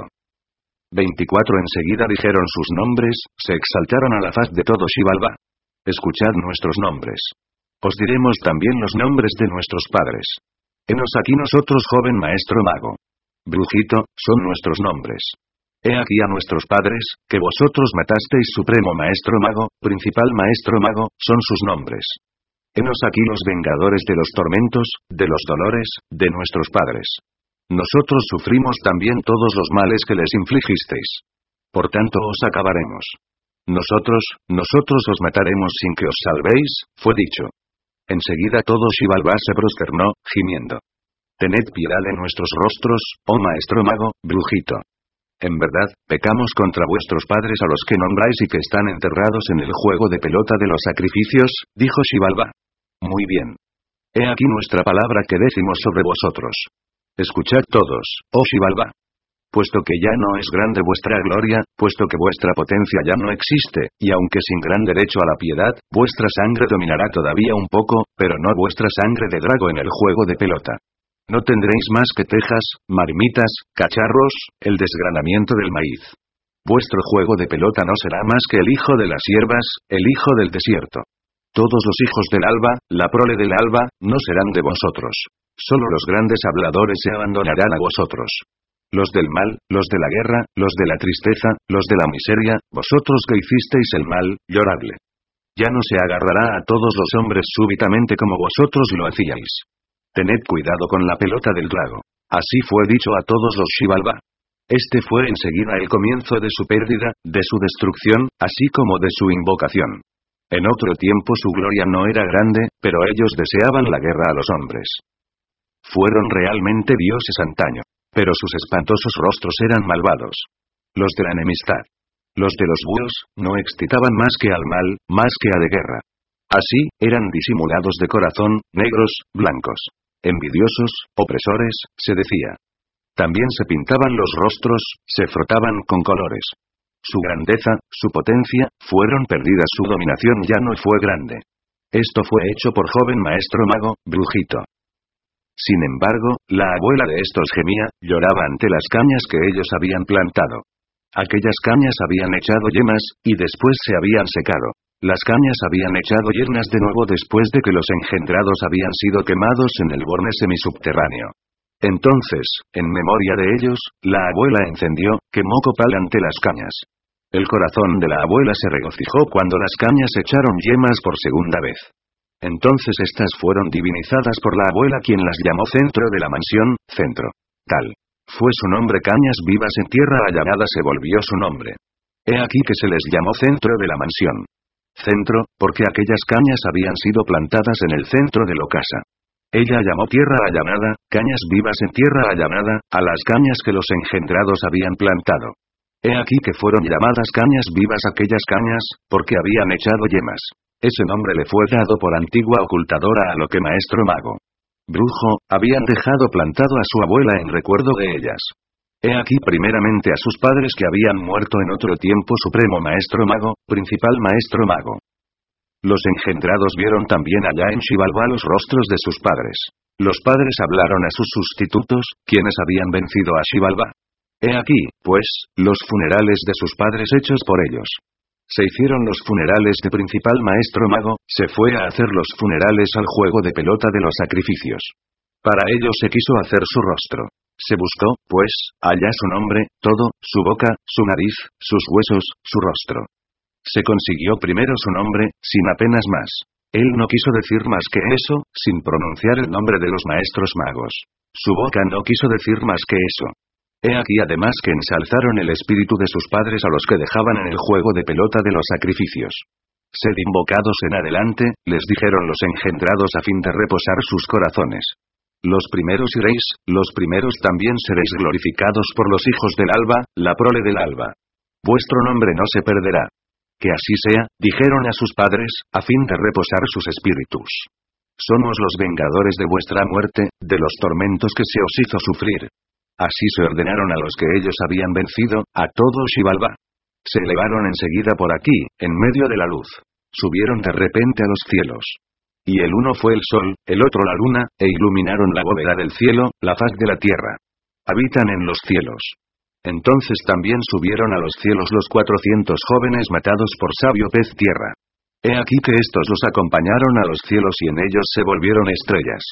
24 Enseguida dijeron sus nombres, se exaltaron a la faz de todo Xibalbá. Escuchad nuestros nombres. Os diremos también los nombres de nuestros padres. Henos aquí nosotros, joven maestro mago. Brujito, son nuestros nombres. He aquí a nuestros padres, que vosotros matasteis, Supremo Maestro Mago, Principal Maestro Mago, son sus nombres. Henos aquí los vengadores de los tormentos, de los dolores, de nuestros padres. Nosotros sufrimos también todos los males que les infligisteis. Por tanto os acabaremos. Nosotros os mataremos sin que os salvéis, fue dicho. Enseguida todo Xibalbá se prosternó, gimiendo. Tened piedad de nuestros rostros, oh Maestro Mago, Brujito. En verdad, pecamos contra vuestros padres a los que nombráis y que están enterrados en el juego de pelota de los sacrificios, dijo Xibalbá. Muy bien. He aquí nuestra palabra que decimos sobre vosotros. Escuchad todos, oh Xibalbá. Puesto que ya no es grande vuestra gloria, puesto que vuestra potencia ya no existe, y aunque sin gran derecho a la piedad, vuestra sangre dominará todavía un poco, pero no vuestra sangre de drago en el juego de pelota. No tendréis más que tejas, marmitas, cacharros, el desgranamiento del maíz. Vuestro juego de pelota no será más que el hijo de las hierbas, el hijo del desierto. Todos los hijos del alba, la prole del alba, no serán de vosotros. Solo los grandes habladores se abandonarán a vosotros. Los del mal, los de la guerra, los de la tristeza, los de la miseria, vosotros que hicisteis el mal, lloradle. Ya no se agarrará a todos los hombres súbitamente como vosotros lo hacíais. Tened cuidado con la pelota del drago. Así fue dicho a todos los Xibalbá. Este fue enseguida el comienzo de su pérdida, de su destrucción, así como de su invocación. En otro tiempo su gloria no era grande, pero ellos deseaban la guerra a los hombres. Fueron realmente dioses antaño. Pero sus espantosos rostros eran malvados. Los de la enemistad. Los de los búhos, no excitaban más que al mal, más que a de guerra. Así, eran disimulados de corazón, negros, blancos. Envidiosos, opresores, se decía. También se pintaban los rostros, se frotaban con colores. Su grandeza, su potencia, fueron perdidas, su dominación ya no fue grande. Esto fue hecho por joven maestro mago, Brujito. Sin embargo, la abuela de estos gemía, lloraba ante las cañas que ellos habían plantado. Aquellas cañas habían echado yemas, y después se habían secado. Las cañas habían echado yernas de nuevo después de que los engendrados habían sido quemados en el borne semisubterráneo. Entonces, en memoria de ellos, la abuela encendió, quemó copal ante las cañas. El corazón de la abuela se regocijó cuando las cañas echaron yemas por segunda vez. Entonces estas fueron divinizadas por la abuela, quien las llamó centro de la mansión, centro. Tal fue su nombre. Cañas vivas en tierra allanada se volvió su nombre. He aquí que se les llamó centro de la mansión. Centro, porque aquellas cañas habían sido plantadas en el centro de la casa. Ella llamó tierra allanada, cañas vivas en tierra allanada, a las cañas que los engendrados habían plantado. He aquí que fueron llamadas cañas vivas aquellas cañas, porque habían echado yemas. Ese nombre le fue dado por antigua ocultadora a lo que maestro mago, brujo, habían dejado plantado a su abuela en recuerdo de ellas. He aquí primeramente a sus padres que habían muerto en otro tiempo, Supremo Maestro Mago, Principal Maestro Mago. Los engendrados vieron también allá en Xibalbá los rostros de sus padres. Los padres hablaron a sus sustitutos, quienes habían vencido a Xibalbá. He aquí, pues, los funerales de sus padres hechos por ellos. Se hicieron los funerales de principal maestro mago, se fue a hacer los funerales al juego de pelota de los sacrificios. Para ello se quiso hacer su rostro. Se buscó, pues, allá su nombre, todo, su boca, su nariz, sus huesos, su rostro. Se consiguió primero su nombre, sin apenas más. Él no quiso decir más que eso, sin pronunciar el nombre de los maestros magos. Su boca no quiso decir más que eso. He aquí además que ensalzaron el espíritu de sus padres a los que dejaban en el juego de pelota de los sacrificios. Sed invocados en adelante, les dijeron los engendrados a fin de reposar sus corazones. Los primeros iréis, los primeros también seréis glorificados por los hijos del alba, la prole del alba. Vuestro nombre no se perderá. Que así sea, dijeron a sus padres, a fin de reposar sus espíritus. Somos los vengadores de vuestra muerte, de los tormentos que se os hizo sufrir. Así se ordenaron a los que ellos habían vencido, a todo Xibalbá. Se elevaron enseguida por aquí, en medio de la luz. Subieron de repente a los cielos. Y el uno fue el sol, el otro la luna, e iluminaron la bóveda del cielo, la faz de la tierra. Habitan en los cielos. Entonces también subieron a los cielos los 400 jóvenes matados por sabio pez tierra. He aquí que estos los acompañaron a los cielos y en ellos se volvieron estrellas.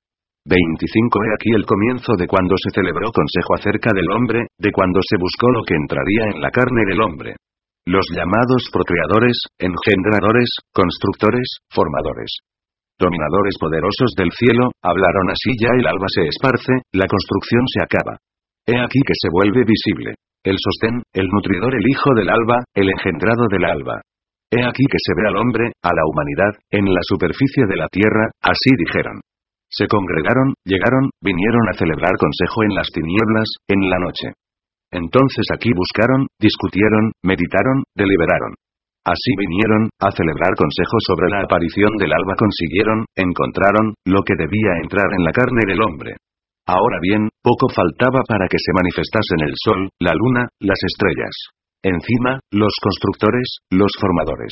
25 He aquí el comienzo de cuando se celebró consejo acerca del hombre, de cuando se buscó lo que entraría en la carne del hombre. Los llamados procreadores, engendradores, constructores, formadores. Dominadores poderosos del cielo, hablaron así: ya el alba se esparce, la construcción se acaba. He aquí que se vuelve visible. El sostén, el nutridor, el hijo del alba, el engendrado del alba. He aquí que se ve al hombre, a la humanidad, en la superficie de la tierra, así dijeron. Se congregaron, llegaron, vinieron a celebrar consejo en las tinieblas, en la noche. Entonces aquí buscaron, discutieron, meditaron, deliberaron. Así vinieron, a celebrar consejo sobre la aparición del alba, consiguieron, encontraron, lo que debía entrar en la carne del hombre. Ahora bien, poco faltaba para que se manifestasen el sol, la luna, las estrellas. Encima, los constructores, los formadores.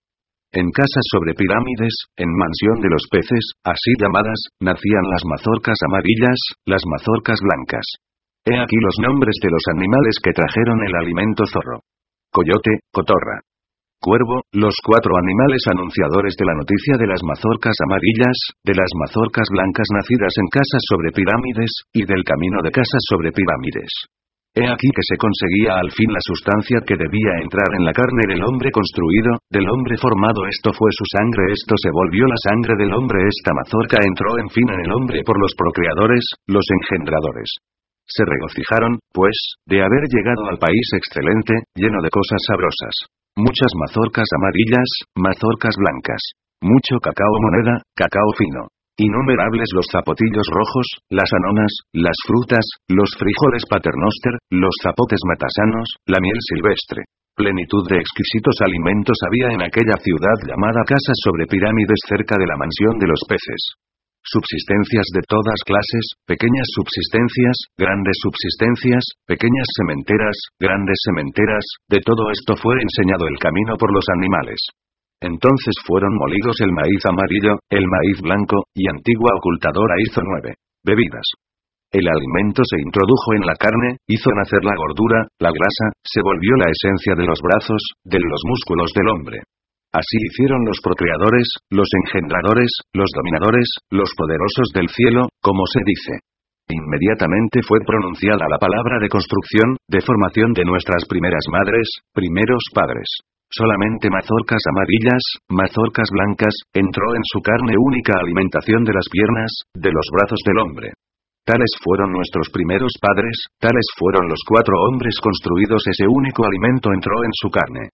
En casas sobre pirámides, en mansión de los peces, así llamadas, nacían las mazorcas amarillas, las mazorcas blancas. He aquí los nombres de los animales que trajeron el alimento: zorro, coyote, cotorra, cuervo, los 4 animales anunciadores de la noticia de las mazorcas amarillas, de las mazorcas blancas nacidas en casas sobre pirámides, y del camino de casas sobre pirámides. He aquí que se conseguía al fin la sustancia que debía entrar en la carne del hombre construido, del hombre formado. Esto fue su sangre, esto se volvió la sangre del hombre. Esta mazorca entró en fin en el hombre por los procreadores, los engendradores. Se regocijaron, pues, de haber llegado al país excelente, lleno de cosas sabrosas. Muchas mazorcas amarillas, mazorcas blancas. Mucho cacao moneda, cacao fino. Innumerables los zapotillos rojos, las anonas, las frutas, los frijoles paternoster, los zapotes matasanos, la miel silvestre. Plenitud de exquisitos alimentos había en aquella ciudad llamada casas sobre pirámides, cerca de la mansión de los peces. Subsistencias de todas clases, pequeñas subsistencias, grandes subsistencias, pequeñas sementeras, grandes sementeras, de todo esto fue enseñado el camino por los animales. Entonces fueron molidos el maíz amarillo, el maíz blanco, y antigua ocultadora hizo 9 bebidas. El alimento se introdujo en la carne, hizo nacer la gordura, la grasa, se volvió la esencia de los brazos, de los músculos del hombre. Así hicieron los procreadores, los engendradores, los dominadores, los poderosos del cielo, como se dice. Inmediatamente fue pronunciada la palabra de construcción, de formación de nuestras primeras madres, primeros padres. Solamente mazorcas amarillas, mazorcas blancas, entró en su carne única alimentación de las piernas, de los brazos del hombre. Tales fueron nuestros primeros padres, tales fueron los 4 hombres construidos, ese único alimento entró en su carne.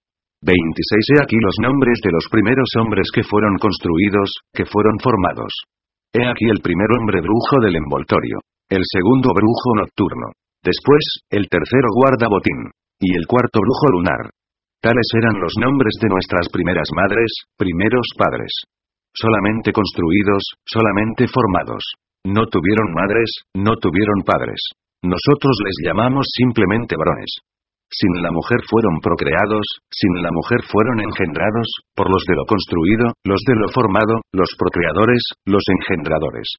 26 He aquí los nombres de los primeros hombres que fueron construidos, que fueron formados. He aquí el primer hombre brujo del envoltorio. El segundo brujo nocturno. Después, el tercero guarda botín. Y el cuarto brujo lunar. Tales eran los nombres de nuestras primeras madres, primeros padres. Solamente construidos, solamente formados. No tuvieron madres, no tuvieron padres. Nosotros les llamamos simplemente varones. Sin la mujer fueron procreados, sin la mujer fueron engendrados, por los de lo construido, los de lo formado, los procreadores, los engendradores.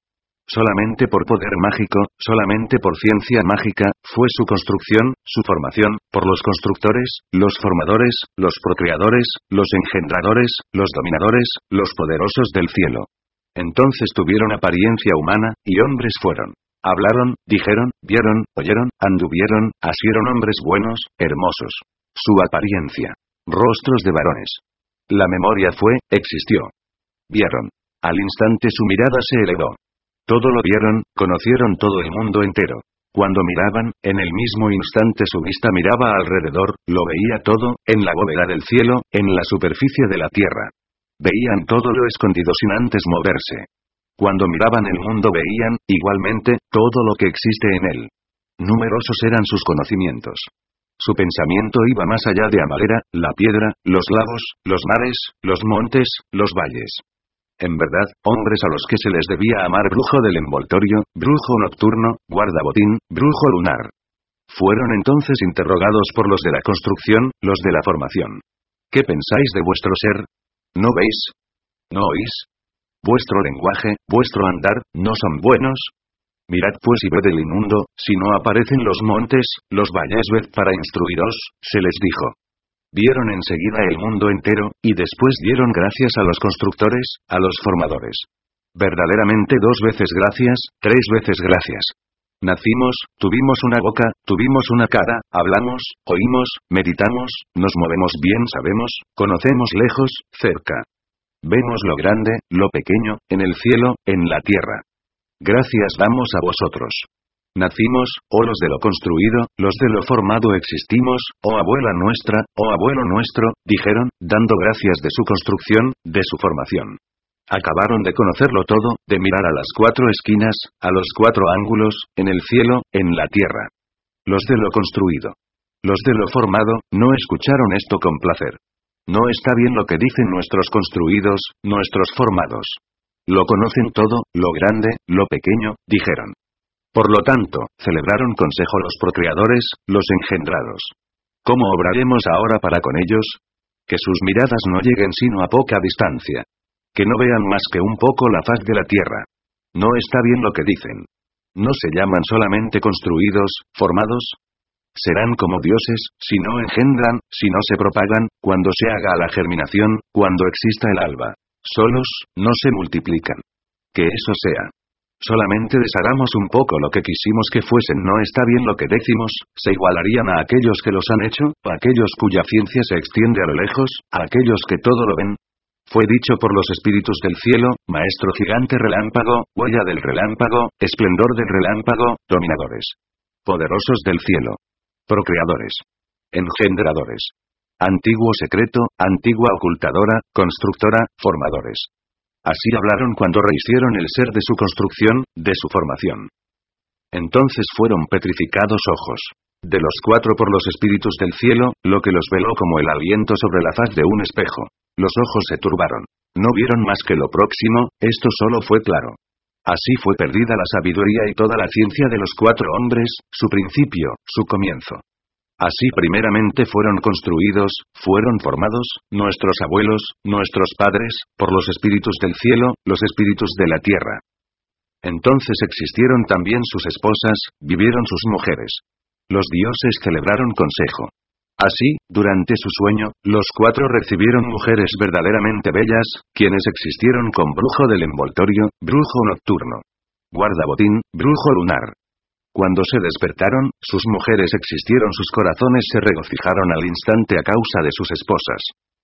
Solamente por poder mágico, solamente por ciencia mágica, fue su construcción, su formación, por los constructores, los formadores, los procreadores, los engendradores, los dominadores, los poderosos del cielo. Entonces tuvieron apariencia humana, y hombres fueron. Hablaron, dijeron, vieron, oyeron, anduvieron, asieron hombres buenos, hermosos. Su apariencia. Rostros de varones. La memoria fue, existió. Vieron. Al instante su mirada se elevó. Todo lo vieron, conocieron todo el mundo entero. Cuando miraban, en el mismo instante su vista miraba alrededor, lo veía todo, en la bóveda del cielo, en la superficie de la tierra. Veían todo lo escondido sin antes moverse. Cuando miraban el mundo veían, igualmente, todo lo que existe en él. Numerosos eran sus conocimientos. Su pensamiento iba más allá de Amalera, la piedra, los lagos, los mares, los montes, los valles. En verdad, hombres a los que se les debía amar brujo del envoltorio, brujo nocturno, guardabotín, brujo lunar. Fueron entonces interrogados por los de la construcción, los de la formación. ¿Qué pensáis de vuestro ser? ¿No veis? ¿No oís? ¿Vuestro lenguaje, vuestro andar, no son buenos? Mirad pues y ved el inmundo, si no aparecen los montes, los valles ved para instruiros, se les dijo. Vieron enseguida el mundo entero, y después dieron gracias a los constructores, a los formadores. Verdaderamente 2 veces gracias, 3 veces gracias. Nacimos, tuvimos una boca, tuvimos una cara, hablamos, oímos, meditamos, nos movemos bien, sabemos, conocemos lejos, cerca. Vemos lo grande, lo pequeño, en el cielo, en la tierra. Gracias damos a vosotros. Nacimos, oh los de lo construido, los de lo formado existimos, oh abuela nuestra, oh abuelo nuestro, dijeron, dando gracias de su construcción, de su formación. Acabaron de conocerlo todo, de mirar a las 4 esquinas, a los 4 ángulos, en el cielo, en la tierra. Los de lo construido. Los de lo formado, no escucharon esto con placer. No está bien lo que dicen nuestros construidos, nuestros formados. Lo conocen todo, lo grande, lo pequeño, dijeron. Por lo tanto, celebraron consejo los procreadores, los engendrados. ¿Cómo obraremos ahora para con ellos? Que sus miradas no lleguen sino a poca distancia. Que no vean más que un poco la faz de la tierra. No está bien lo que dicen. ¿No se llaman solamente construidos, formados? Serán como dioses, si no engendran, si no se propagan, cuando se haga la germinación, cuando exista el alba. Solos, no se multiplican. Que eso sea. Solamente deshagamos un poco lo que quisimos que fuesen. No está bien lo que decimos, se igualarían a aquellos que los han hecho, a aquellos cuya ciencia se extiende a lo lejos, a aquellos que todo lo ven. Fue dicho por los espíritus del cielo, maestro gigante relámpago, huella del relámpago, esplendor del relámpago, dominadores. Poderosos del cielo. Procreadores. Engendradores. Antiguo secreto, antigua ocultadora, constructora, formadores. Así hablaron cuando rehicieron el ser de su construcción, de su formación. Entonces fueron petrificados ojos. De los 4 por los espíritus del cielo, lo que los veló como el aliento sobre la faz de un espejo. Los ojos se turbaron. No vieron más que lo próximo, esto solo fue claro. Así fue perdida la sabiduría y toda la ciencia de los 4 hombres, su principio, su comienzo. Así primeramente fueron construidos, fueron formados, nuestros abuelos, nuestros padres, por los espíritus del cielo, los espíritus de la tierra. Entonces existieron también sus esposas, vivieron sus mujeres. Los dioses celebraron consejo. Así, durante su sueño, los 4 recibieron mujeres verdaderamente bellas, quienes existieron con brujo del envoltorio, brujo nocturno. Guardabotín, brujo lunar. Cuando se despertaron, sus mujeres existieron, sus corazones se regocijaron al instante a causa de sus esposas.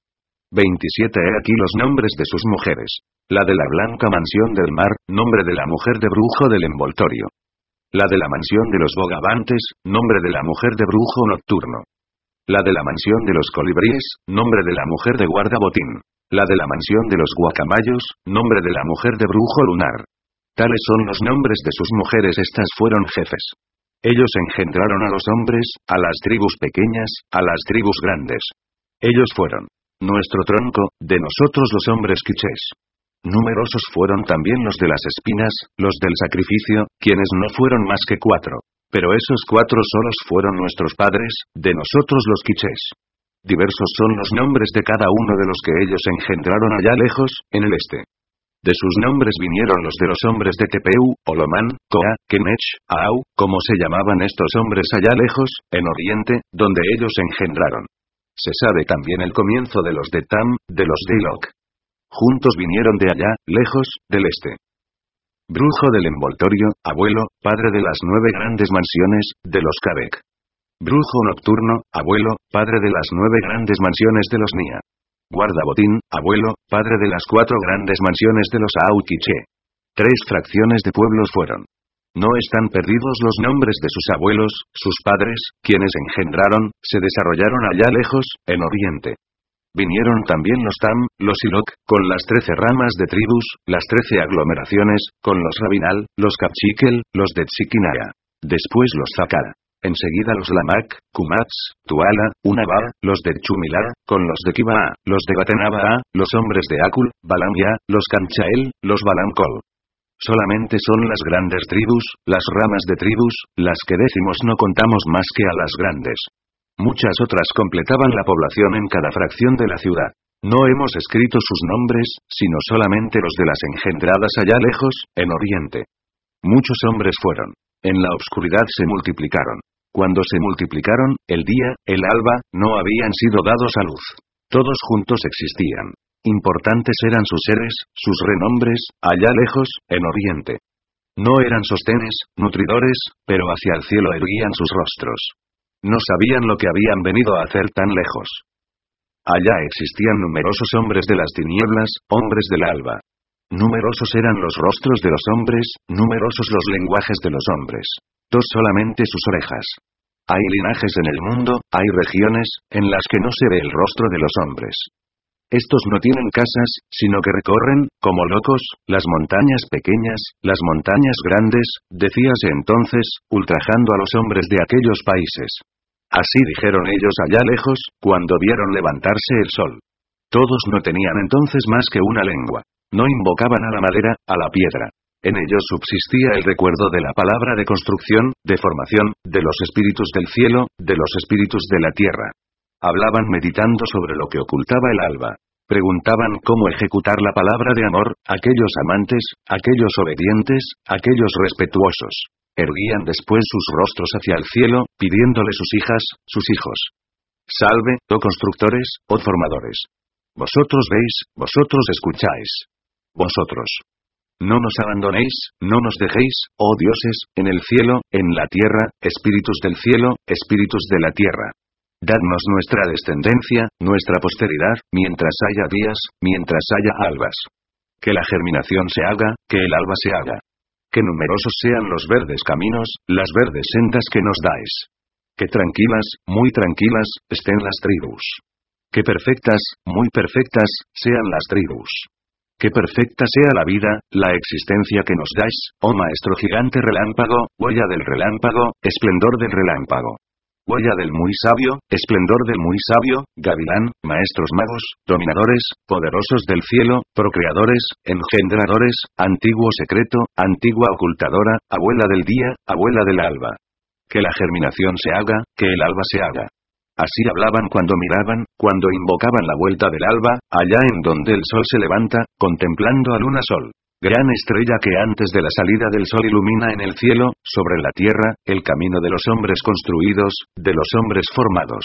27 He aquí los nombres de sus mujeres. La de la blanca mansión del mar, nombre de la mujer de brujo del envoltorio. La de la mansión de los bogavantes, nombre de la mujer de brujo nocturno. La de la mansión de los colibríes, nombre de la mujer de guardabotín. La de la mansión de los guacamayos, nombre de la mujer de brujo lunar. Tales son los nombres de sus mujeres, estas fueron jefes. Ellos engendraron a los hombres, a las tribus pequeñas, a las tribus grandes. Ellos fueron nuestro tronco, de nosotros los hombres quichés. Numerosos fueron también los de las espinas, los del sacrificio, quienes no fueron más que 4. Pero esos 4 solos fueron nuestros padres, de nosotros los quichés. Diversos son los nombres de cada uno de los que ellos engendraron allá lejos, en el este. De sus nombres vinieron los de los hombres de Tepeu, Olomán, Coa, Kenech, Aau, como se llamaban estos hombres allá lejos, en Oriente, donde ellos engendraron. Se sabe también el comienzo de los de Tam, de los de Ilok. Juntos vinieron de allá, lejos, del este. Brujo del envoltorio, abuelo, padre de las 9 grandes mansiones, de los Kabek. Brujo nocturno, abuelo, padre de las 9 grandes mansiones de los Nia. Guardabotín, abuelo, padre de las 4 grandes mansiones de los Aauquiche. 3 fracciones de pueblos fueron. No están perdidos los nombres de sus abuelos, sus padres, quienes engendraron, se desarrollaron allá lejos, en Oriente. Vinieron también los Tam, los Ilok, con las 13 ramas de tribus, las 13 aglomeraciones, con los Rabinal, los Capchikel, los de Tsikinaya. Después los Zakara. Enseguida los Lamak, Kumats, Tuala, Unaba, los de Chumilá, con los de Kibaa, los de Batenabaa, los hombres de Akul, Balamya, los Kamchael, los Balamkol. Solamente son las grandes tribus, las ramas de tribus, las que decimos no contamos más que a las grandes. Muchas otras completaban la población en cada fracción de la ciudad. No hemos escrito sus nombres, sino solamente los de las engendradas allá lejos, en Oriente. Muchos hombres fueron. En la obscuridad se multiplicaron. Cuando se multiplicaron, el día, el alba, no habían sido dados a luz. Todos juntos existían. Importantes eran sus seres, sus renombres, allá lejos, en Oriente. No eran sostenes, nutridores, pero hacia el cielo erguían sus rostros. No sabían lo que habían venido a hacer tan lejos. Allá existían numerosos hombres de las tinieblas, hombres del alba. Numerosos eran los rostros de los hombres, numerosos los lenguajes de los hombres. Dos solamente sus orejas. Hay linajes en el mundo, hay regiones, en las que no se ve el rostro de los hombres. Estos no tienen casas, sino que recorren, como locos, las montañas pequeñas, las montañas grandes, decíase entonces, ultrajando a los hombres de aquellos países. Así dijeron ellos allá lejos, cuando vieron levantarse el sol. Todos no tenían entonces más que una lengua. No invocaban a la madera, a la piedra. En ellos subsistía el recuerdo de la palabra de construcción, de formación, de los espíritus del cielo, de los espíritus de la tierra. Hablaban meditando sobre lo que ocultaba el alba. Preguntaban cómo ejecutar la palabra de amor, aquellos amantes, aquellos obedientes, aquellos respetuosos. Erguían después sus rostros hacia el cielo, pidiéndole sus hijas, sus hijos. Salve, oh constructores, oh formadores. Vosotros veis, vosotros escucháis. Vosotros. No nos abandonéis, no nos dejéis, oh dioses, en el cielo, en la tierra, espíritus del cielo, espíritus de la tierra. Dadnos nuestra descendencia, nuestra posteridad, mientras haya días, mientras haya albas. Que la germinación se haga, que el alba se haga. Que numerosos sean los verdes caminos, las verdes sendas que nos dais. Que tranquilas, muy tranquilas, estén las tribus. Que perfectas, muy perfectas, sean las tribus. Que perfecta sea la vida, la existencia que nos dais, oh maestro gigante relámpago, huella del relámpago, esplendor del relámpago. Huella del muy sabio, esplendor del muy sabio, gavilán, maestros magos, dominadores, poderosos del cielo, procreadores, engendradores, antiguo secreto, antigua ocultadora, abuela del día, abuela del alba. Que la germinación se haga, que el alba se haga. Así hablaban cuando miraban, cuando invocaban la vuelta del alba, allá en donde el sol se levanta, contemplando a luna sol. Gran estrella que antes de la salida del sol ilumina en el cielo, sobre la tierra, el camino de los hombres construidos, de los hombres formados.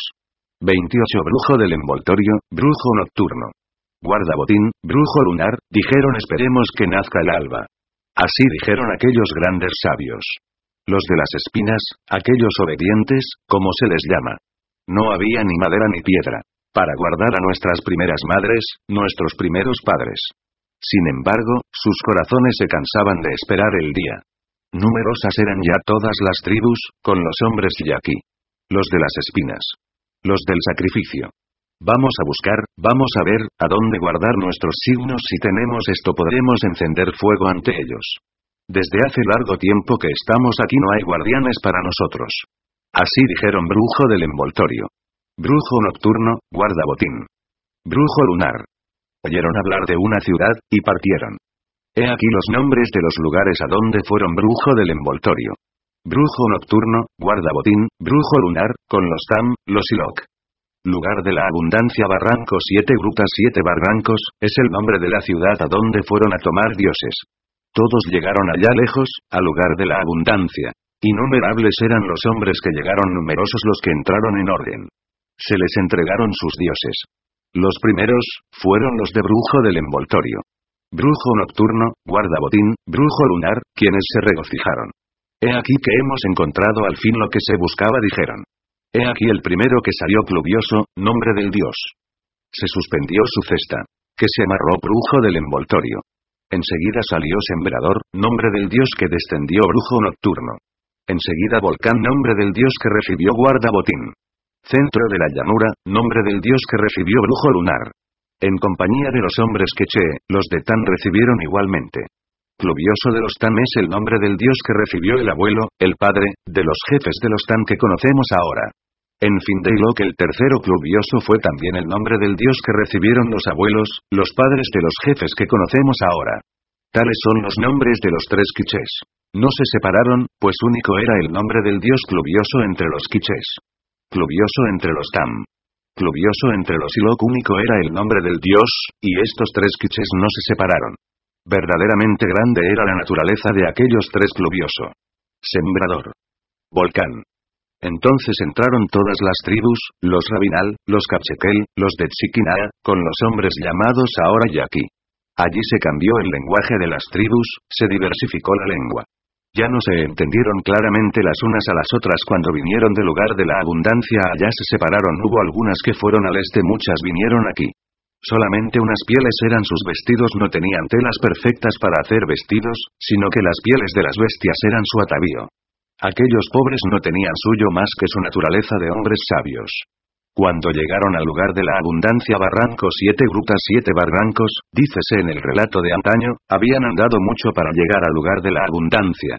28 Brujo del envoltorio, brujo nocturno. Guardabotín, brujo lunar, dijeron esperemos que nazca el alba. Así dijeron aquellos grandes sabios. Los de las espinas, aquellos obedientes, como se les llama. No había ni madera ni piedra. Para guardar a nuestras primeras madres, nuestros primeros padres. Sin embargo, sus corazones se cansaban de esperar el día. Numerosas eran ya todas las tribus, con los hombres yaqui. Los de las espinas. Los del sacrificio. Vamos a buscar, vamos a ver, a dónde guardar nuestros signos. Si tenemos esto podremos encender fuego ante ellos. Desde hace largo tiempo que estamos aquí no hay guardianes para nosotros. Así dijeron brujo del envoltorio. Brujo nocturno, guardabotín. Brujo lunar. Oyeron hablar de una ciudad, y partieron. He aquí los nombres de los lugares a donde fueron brujo del envoltorio. Brujo nocturno, guardabotín, brujo lunar, con los Tam, los Ilok. Lugar de la abundancia barranco 7 grutas 7 barrancos, es el nombre de la ciudad a donde fueron a tomar dioses. Todos llegaron allá lejos, al lugar de la abundancia. Innumerables eran los hombres que llegaron, numerosos los que entraron en orden. Se les entregaron sus dioses. Los primeros, fueron los de Brujo del Envoltorio. Brujo Nocturno, Guardabotín, Brujo Lunar, quienes se regocijaron. He aquí que hemos encontrado al fin lo que se buscaba, dijeron. He aquí el primero que salió, Pluvioso, nombre del dios. Se suspendió su cesta. Que se amarró Brujo del Envoltorio. Enseguida salió Sembrador, nombre del dios que descendió Brujo Nocturno. Enseguida Volcán, nombre del dios que recibió Guardabotín. Centro de la llanura, nombre del dios que recibió Brujo Lunar. En compañía de los hombres que los de Tan recibieron igualmente. Pluvioso de los Tan es el nombre del dios que recibió el abuelo, el padre, de los jefes de los Tan que conocemos ahora. En Findeilok el tercero Pluvioso fue también el nombre del dios que recibieron los abuelos, los padres de los jefes que conocemos ahora. Tales son los nombres de los tres quichés. No se separaron, pues único era el nombre del dios Pluvioso entre los quichés. Pluvioso entre los Tam. Pluvioso entre los Ilok, único era el nombre del dios, y estos tres quichés no se separaron. Verdaderamente grande era la naturaleza de aquellos tres. Pluvioso. Sembrador. Volcán. Entonces entraron todas las tribus, los Rabinal, los Capchequel, los de Tzikinaa, con los hombres llamados ahora Yaqui. Allí se cambió el lenguaje de las tribus, se diversificó la lengua. Ya no se entendieron claramente las unas a las otras cuando vinieron del lugar de la abundancia. Allá se separaron, hubo algunas que fueron al este, muchas vinieron aquí. Solamente unas pieles eran sus vestidos, no tenían telas perfectas para hacer vestidos, sino que las pieles de las bestias eran su atavío. Aquellos pobres no tenían suyo más que su naturaleza de hombres sabios. Cuando llegaron al lugar de la abundancia, barrancos 7 grutas 7 barrancos, dícese en el relato de antaño, habían andado mucho para llegar al lugar de la abundancia.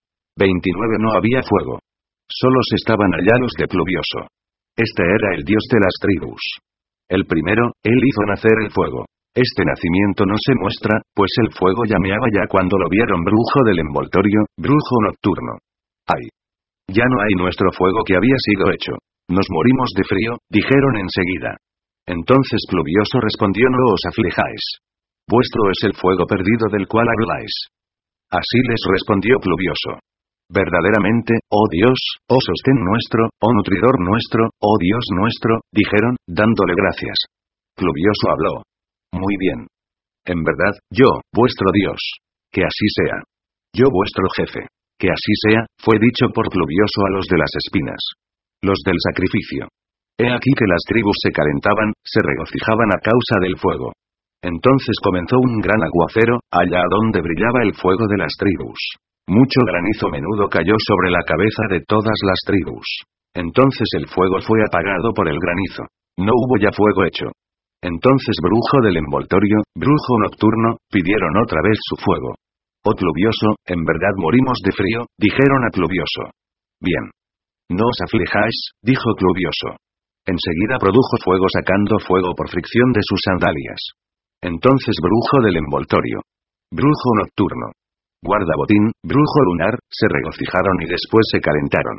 29 No había fuego. Solos estaban allá los de Pluvioso. Este era el dios de las tribus. El primero, él hizo nacer el fuego. Este nacimiento no se muestra, pues el fuego llameaba ya cuando lo vieron Brujo del Envoltorio, Brujo Nocturno. ¡Ay! Ya no hay nuestro fuego que había sido hecho. Nos morimos de frío, dijeron enseguida. Entonces Pluvioso respondió: no os aflijáis. Vuestro es el fuego perdido del cual habláis. Así les respondió Pluvioso. Verdaderamente, oh Dios, oh sostén nuestro, oh nutridor nuestro, oh Dios nuestro, dijeron, dándole gracias. Pluvioso habló. Muy bien. En verdad, yo, vuestro Dios. Que así sea. Yo vuestro jefe. Que así sea, fue dicho por Pluvioso a los de las espinas. Los del sacrificio. He aquí que las tribus se calentaban, se regocijaban a causa del fuego. Entonces comenzó un gran aguacero, allá donde brillaba el fuego de las tribus. Mucho granizo menudo cayó sobre la cabeza de todas las tribus. Entonces el fuego fue apagado por el granizo. No hubo ya fuego hecho. Entonces Brujo del Envoltorio, Brujo Nocturno, pidieron otra vez su fuego. Oh Pluvioso, en verdad morimos de frío, dijeron a Pluvioso. Bien. No os aflijáis, dijo Pluvioso. Enseguida produjo fuego sacando fuego por fricción de sus sandalias. Entonces Brujo del Envoltorio, Brujo Nocturno, Guardabotín, Brujo Lunar, se regocijaron y después se calentaron.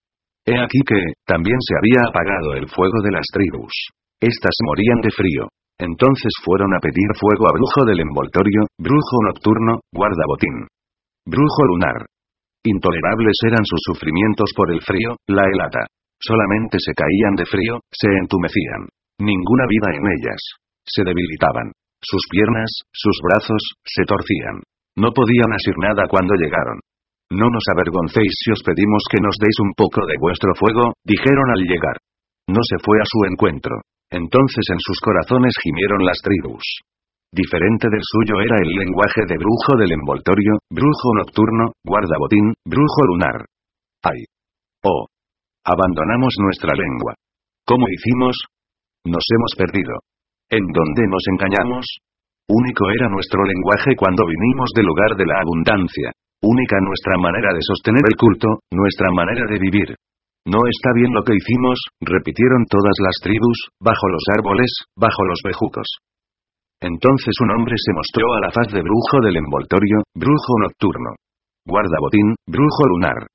He aquí que, también se había apagado el fuego de las tribus. Estas morían de frío. Entonces fueron a pedir fuego a Brujo del Envoltorio, Brujo Nocturno, Guardabotín, Brujo Lunar. Intolerables eran sus sufrimientos por el frío, la helada. Solamente se caían de frío, se entumecían. Ninguna vida en ellas. Se debilitaban. Sus piernas, sus brazos, se torcían. No podían asir nada cuando llegaron. No nos avergoncéis si os pedimos que nos deis un poco de vuestro fuego, dijeron al llegar. No se fue a su encuentro. Entonces en sus corazones gimieron las tribus. Diferente del suyo era el lenguaje de Brujo del Envoltorio, Brujo Nocturno, Guardabotín, Brujo Lunar. ¡Ay! ¡Oh! Abandonamos nuestra lengua. ¿Cómo hicimos? Nos hemos perdido. ¿En dónde nos engañamos? Único era nuestro lenguaje cuando vinimos del lugar de la abundancia. Única nuestra manera de sostener el culto, nuestra manera de vivir. No está bien lo que hicimos, repitieron todas las tribus, bajo los árboles, bajo los bejucos. Entonces un hombre se mostró a la faz de Brujo del Envoltorio, Brujo Nocturno, Guardabotín, Brujo Lunar.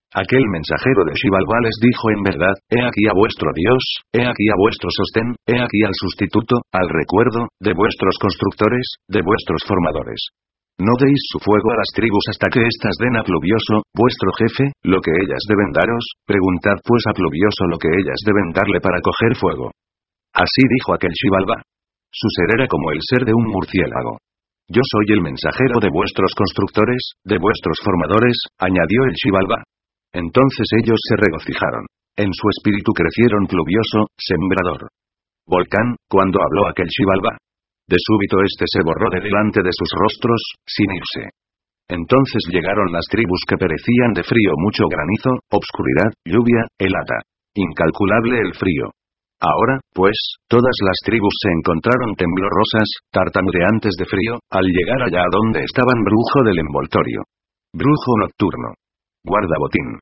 Aquel mensajero de Xibalbá les dijo en verdad, he aquí a vuestro Dios, he aquí a vuestro sostén, he aquí al sustituto, al recuerdo, de vuestros constructores, de vuestros formadores. No deis su fuego a las tribus hasta que éstas den a Pluvioso, vuestro jefe, lo que ellas deben daros, preguntad pues a Pluvioso lo que ellas deben darle para coger fuego. Así dijo aquel Xibalbá. Su ser era como el ser de un murciélago. Yo soy el mensajero de vuestros constructores, de vuestros formadores, añadió el Xibalbá. Entonces ellos se regocijaron. En su espíritu crecieron Pluvioso, sembrador. Volcán, cuando habló aquel Xibalbá. De súbito este se borró de delante de sus rostros, sin irse. Entonces llegaron las tribus que perecían de frío, mucho granizo, obscuridad, lluvia, helada. Incalculable el frío. Ahora, pues, todas las tribus se encontraron temblorosas, tartamudeantes de frío, al llegar allá donde estaban Brujo del envoltorio. Brujo nocturno. Guardabotín.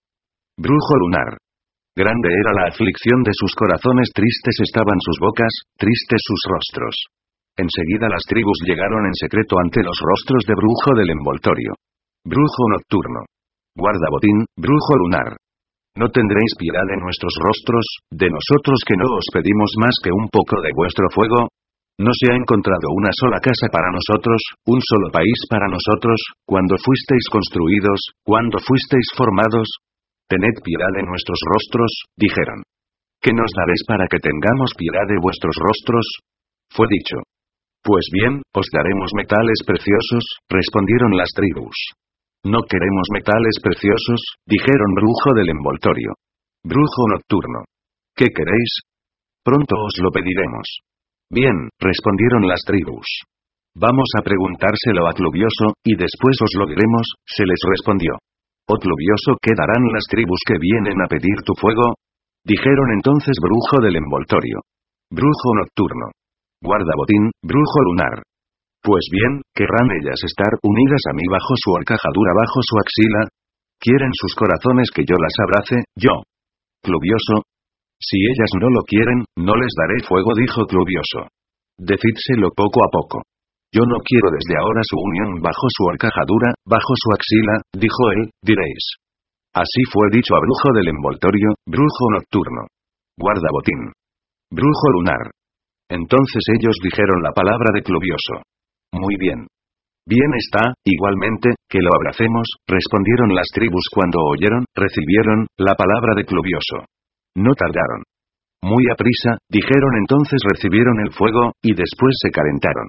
Brujo lunar. Grande era la aflicción de sus corazones, tristes estaban sus bocas, tristes sus rostros. Enseguida las tribus llegaron en secreto ante los rostros de Brujo del envoltorio. Brujo nocturno. Guardabotín, Brujo lunar. ¿No tendréis piedad de nuestros rostros, de nosotros que no os pedimos más que un poco de vuestro fuego? ¿No se ha encontrado una sola casa para nosotros, un solo país para nosotros, cuando fuisteis construidos, cuando fuisteis formados? Tened piedad de nuestros rostros, dijeron. ¿Qué nos daréis para que tengamos piedad de vuestros rostros? Fue dicho. Pues bien, os daremos metales preciosos, respondieron las tribus. No queremos metales preciosos, dijeron Brujo del envoltorio. Brujo nocturno. ¿Qué queréis? Pronto os lo pediremos. Bien, respondieron las tribus. Vamos a preguntárselo a Pluvioso, y después os lo diremos, se les respondió. Oh Pluvioso, ¿qué darán las tribus que vienen a pedir tu fuego? Dijeron entonces Brujo del envoltorio. Brujo nocturno. Guardabotín, Brujo lunar. Pues bien, ¿querrán ellas estar unidas a mí bajo su horcajadura, bajo su axila? ¿Quieren sus corazones que yo las abrace, yo? Pluvioso. Si ellas no lo quieren, no les daré fuego, dijo Pluvioso. Decídselo poco a poco. Yo no quiero desde ahora su unión bajo su horcajadura, bajo su axila, dijo él, diréis. Así fue dicho a Brujo del envoltorio, Brujo nocturno. Guardabotín. Brujo lunar. Entonces ellos dijeron la palabra de Pluvioso. Muy bien. Bien está, igualmente, que lo abracemos, respondieron las tribus cuando oyeron, recibieron, la palabra de Pluvioso. No tardaron. Muy aprisa, dijeron entonces recibieron el fuego, y después se calentaron.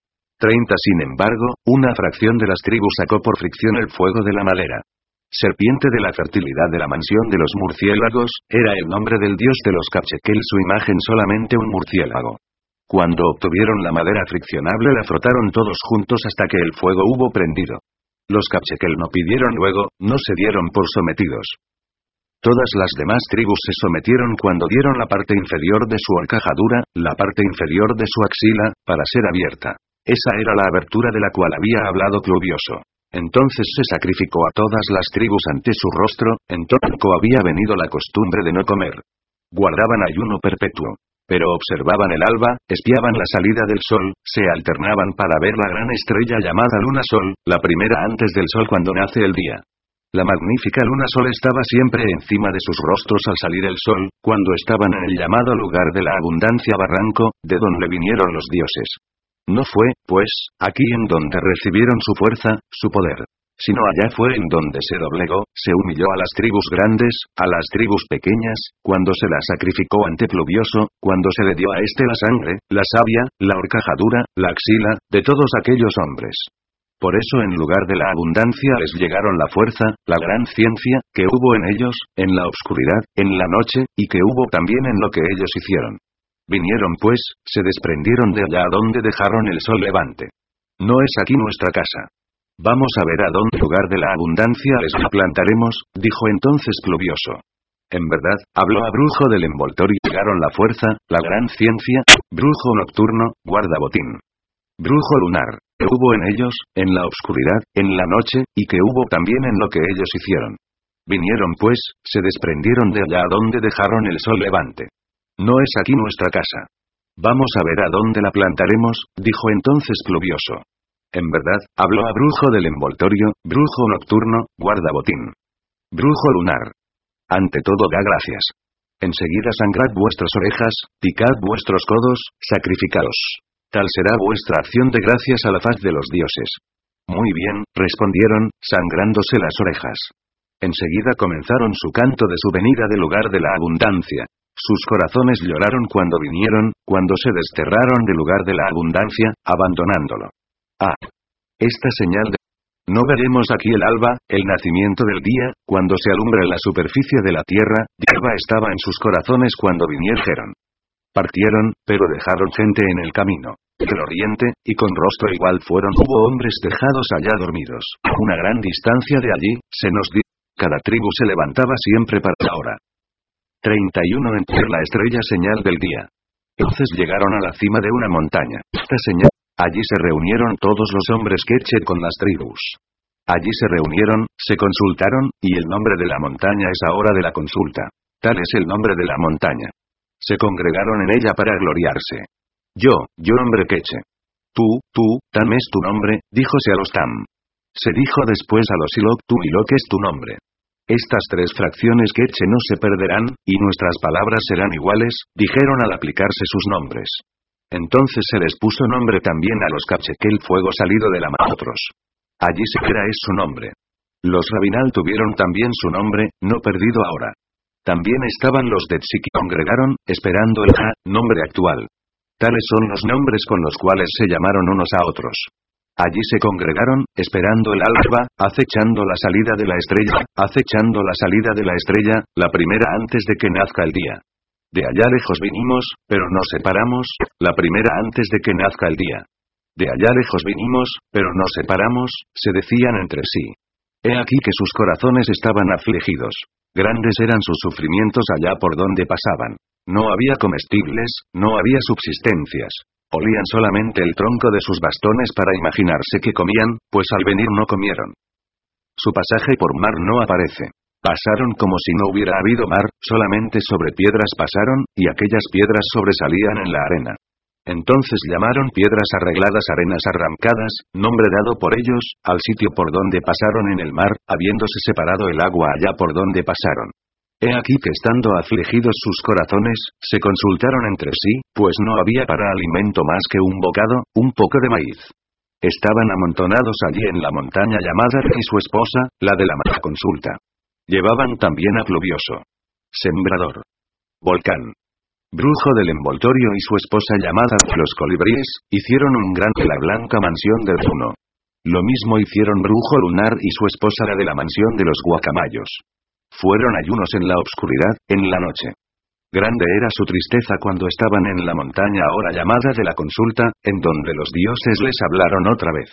30 Sin embargo, una fracción de las tribus sacó por fricción el fuego de la madera. Serpiente de la fertilidad de la mansión de los murciélagos, era el nombre del dios de los Capchequel, su imagen solamente un murciélago. Cuando obtuvieron la madera friccionable la frotaron todos juntos hasta que el fuego hubo prendido. Los Capchequel no pidieron luego, no se dieron por sometidos. Todas las demás tribus se sometieron cuando dieron la parte inferior de su horcajadura, la parte inferior de su axila, para ser abierta. Esa era la abertura de la cual había hablado Pluvioso. Entonces se sacrificó a todas las tribus ante su rostro, en Tónico había venido la costumbre de no comer. Guardaban ayuno perpetuo. Pero observaban el alba, espiaban la salida del sol, se alternaban para ver la gran estrella llamada Luna Sol, la primera antes del sol cuando nace el día. La magnífica Luna Sol estaba siempre encima de sus rostros al salir el sol, cuando estaban en el llamado lugar de la abundancia barranco, de donde vinieron los dioses. No fue, pues, aquí en donde recibieron su fuerza, su poder. Sino allá fue en donde se doblegó, se humilló a las tribus grandes, a las tribus pequeñas, cuando se las sacrificó ante Pluvioso, cuando se le dio a éste la sangre, la savia, la horcajadura, la axila, de todos aquellos hombres. Por eso en lugar de la abundancia les llegaron la fuerza, la gran ciencia, que hubo en ellos, en la oscuridad, en la noche, y que hubo también en lo que ellos hicieron. Vinieron pues, se desprendieron de allá donde dejaron el sol levante. No es aquí nuestra casa. Vamos a ver a dónde lugar de la abundancia les plantaremos, dijo entonces Pluvioso. En verdad, habló a Brujo del envoltorio y llegaron la fuerza, la gran ciencia, Brujo nocturno, guardabotín. Brujo lunar, que hubo en ellos, en la oscuridad, en la noche, y que hubo también en lo que ellos hicieron. Vinieron pues, se desprendieron de allá donde dejaron el sol levante. No es aquí nuestra casa. Vamos a ver a dónde la plantaremos, dijo entonces Pluvioso. En verdad, habló a Brujo del envoltorio, Brujo nocturno, guardabotín. Brujo lunar. Ante todo da gracias. Enseguida sangrad vuestras orejas, picad vuestros codos, sacrificaos. Tal será vuestra acción de gracias a la faz de los dioses. Muy bien, respondieron, sangrándose las orejas. Enseguida comenzaron su canto de su venida del lugar de la abundancia. Sus corazones lloraron cuando vinieron, cuando se desterraron del lugar de la abundancia, abandonándolo. Ah. Esta señal de... ¿No veremos aquí el alba, el nacimiento del día, cuando se alumbre la superficie de la tierra? Alba estaba en sus corazones cuando vinieron. Partieron, pero dejaron gente en el camino. Del oriente, y con rostro igual fueron. Hubo hombres dejados allá dormidos. Una gran distancia de allí, se nos dio. Cada tribu se levantaba siempre para la hora. 31 Entre la estrella señal del día. Entonces llegaron a la cima de una montaña. Esta señal. Allí se reunieron todos los hombres Queche con las tribus. Allí se reunieron, se consultaron, y el nombre de la montaña es ahora de la consulta. Tal es el nombre de la montaña. Se congregaron en ella para gloriarse. Yo hombre Queche. Tú, Tam es tu nombre, díjose a los Tam. Se dijo después a los Ilok, tú Ilok es tu nombre. Estas tres fracciones Queche no se perderán, y nuestras palabras serán iguales, dijeron al aplicarse sus nombres. Entonces se les puso nombre también a los Cachequel fuego salido de la mano otros. Allí se crea es su nombre. Los Rabinal tuvieron también su nombre, no perdido ahora. También estaban los de Tziki congregaron, esperando el Ja, nombre actual. Tales son los nombres con los cuales se llamaron unos a otros. Allí se congregaron, esperando el alba, acechando la salida de la estrella, la primera antes de que nazca el día. De allá lejos vinimos, pero nos separamos, la primera antes de que nazca el día. De allá lejos vinimos, pero nos separamos, se decían entre sí. He aquí que sus corazones estaban afligidos. Grandes eran sus sufrimientos allá por donde pasaban. No había comestibles, no había subsistencias. Olían solamente el tronco de sus bastones para imaginarse que comían, pues al venir no comieron. Su pasaje por mar no aparece. Pasaron como si no hubiera habido mar, solamente sobre piedras pasaron, y aquellas piedras sobresalían en la arena. Entonces llamaron piedras arregladas arenas arrancadas, nombre dado por ellos, al sitio por donde pasaron en el mar, habiéndose separado el agua allá por donde pasaron. He aquí que estando afligidos sus corazones, se consultaron entre sí, pues no había para alimento más que un bocado, un poco de maíz. Estaban amontonados allí en la montaña llamada y su esposa, la de la mala consulta. Llevaban también a Pluvioso. Sembrador. Volcán. Brujo del envoltorio y su esposa llamada los colibríes, hicieron un gran de la blanca mansión del Juno. Lo mismo hicieron Brujo lunar y su esposa la de la mansión de los guacamayos. Fueron ayunos en la obscuridad, en la noche. Grande era su tristeza cuando estaban en la montaña ahora llamada de la consulta, en donde los dioses les hablaron otra vez.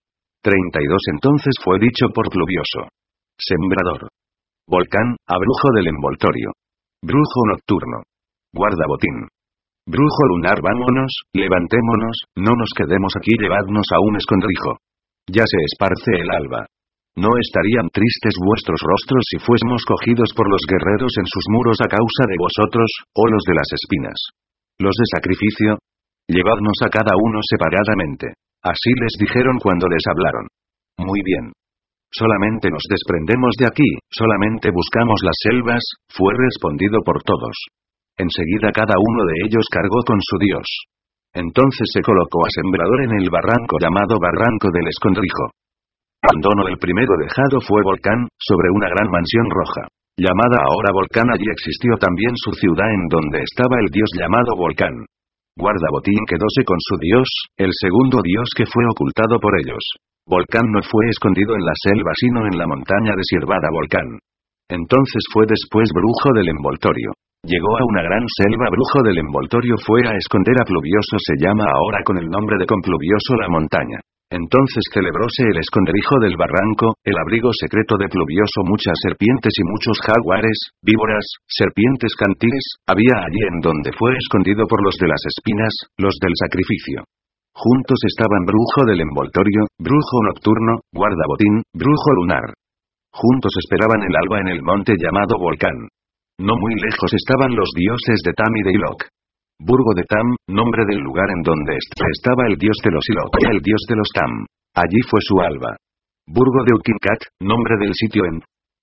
32 Entonces fue dicho por Pluvioso. Sembrador. Volcán, a Brujo del envoltorio. Brujo nocturno. Guardabotín. Brujo lunar vámonos, levantémonos, no nos quedemos aquí llevadnos a un escondrijo. Ya se esparce el alba. ¿No estarían tristes vuestros rostros si fuésemos cogidos por los guerreros en sus muros a causa de vosotros, o los de las espinas? ¿Los de sacrificio? Llevadnos a cada uno separadamente. Así les dijeron cuando les hablaron. Muy bien. Solamente nos desprendemos de aquí, solamente buscamos las selvas, fue respondido por todos. Enseguida cada uno de ellos cargó con su dios. Entonces se colocó a Sembrador en el barranco llamado Barranco del Escondrijo. Abandono del primero dejado fue Volcán, sobre una gran mansión roja. Llamada ahora Volcán, allí existió también su ciudad en donde estaba el dios llamado Volcán. Guardabotín quedóse con su dios, el segundo dios que fue ocultado por ellos. Volcán no fue escondido en la selva sino en la montaña desiervada Volcán. Entonces fue después Brujo del envoltorio. Llegó a una gran selva. Brujo del envoltorio fue a esconder a Pluvioso, se llama ahora con el nombre de Compluvioso la montaña. Entonces celebróse el escondrijo del barranco, el abrigo secreto de Pluvioso. Muchas serpientes y muchos jaguares, víboras, serpientes cantiles, había allí en donde fue escondido por los de las espinas, los del sacrificio. Juntos estaban Brujo del envoltorio, Brujo nocturno, Guardabotín, Brujo lunar. Juntos esperaban el alba en el monte llamado Volcán. No muy lejos estaban los dioses de Tam y de Ilok. Burgo de Tam, nombre del lugar en donde estaba el dios de los Ilok y el dios de los Tam. Allí fue su alba. Burgo de Ukinkat, nombre del sitio en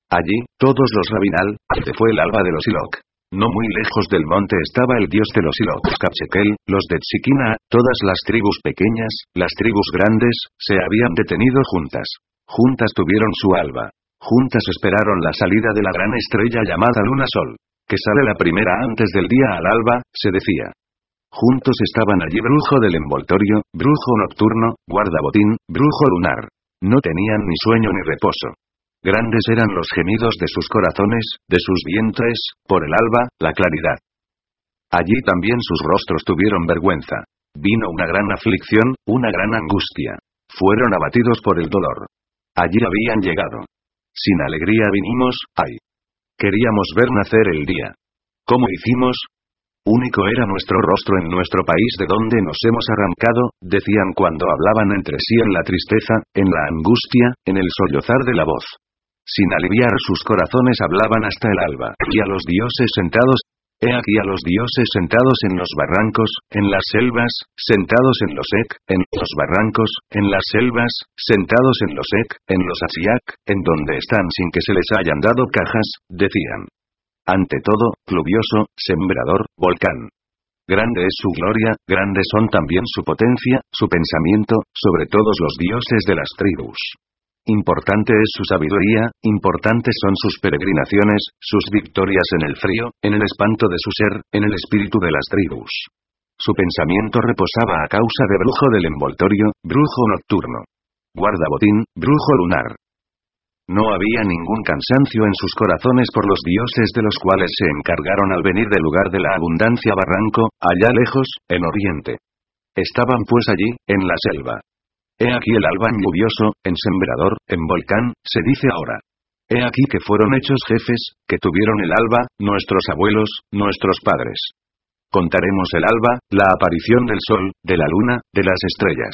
Allí, todos los Rabinal, donde fue el alba de los Ilok. No muy lejos del monte estaba el dios de los Ilok, Capchekel, los de Tsikina, todas las tribus pequeñas, las tribus grandes, se habían detenido juntas. Juntas tuvieron su alba. Juntas esperaron la salida de la gran estrella llamada Luna Sol. Que sale la primera antes del día al alba, se decía. Juntos estaban allí Brujo del Envoltorio, Brujo Nocturno, Guardabotín, Brujo Lunar. No tenían ni sueño ni reposo. Grandes eran los gemidos de sus corazones, de sus vientres, por el alba, la claridad. Allí también sus rostros tuvieron vergüenza. Vino una gran aflicción, una gran angustia. Fueron abatidos por el dolor. Allí habían llegado. Sin alegría vinimos, ay. Queríamos ver nacer el día. ¿Cómo hicimos? Único era nuestro rostro en nuestro país de donde nos hemos arrancado, decían cuando hablaban entre sí en la tristeza, en la angustia, en el sollozar de la voz. Sin aliviar sus corazones hablaban hasta el alba, y a los dioses sentados, he aquí a los dioses sentados en los barrancos, en las selvas, sentados en los ek, en los barrancos, en las selvas, sentados en los ek, en los asiak, en donde están sin que se les hayan dado cajas, decían. Ante todo, pluvioso, sembrador, volcán. Grande es su gloria, grandes son también su potencia, su pensamiento, sobre todos los dioses de las tribus. Importante es su sabiduría, importantes son sus peregrinaciones, sus victorias en el frío, en el espanto de su ser, en el espíritu de las tribus. Su pensamiento reposaba a causa de Brujo del Envoltorio, Brujo Nocturno. Guardabotín, Brujo Lunar. No había ningún cansancio en sus corazones por los dioses de los cuales se encargaron al venir del lugar de la abundancia Barranco, allá lejos, en Oriente. Estaban pues allí, en la selva. He aquí el alba en lluvioso, en sembrador, en volcán, se dice ahora. He aquí que fueron hechos jefes, que tuvieron el alba, nuestros abuelos, nuestros padres. Contaremos el alba, la aparición del sol, de la luna, de las estrellas.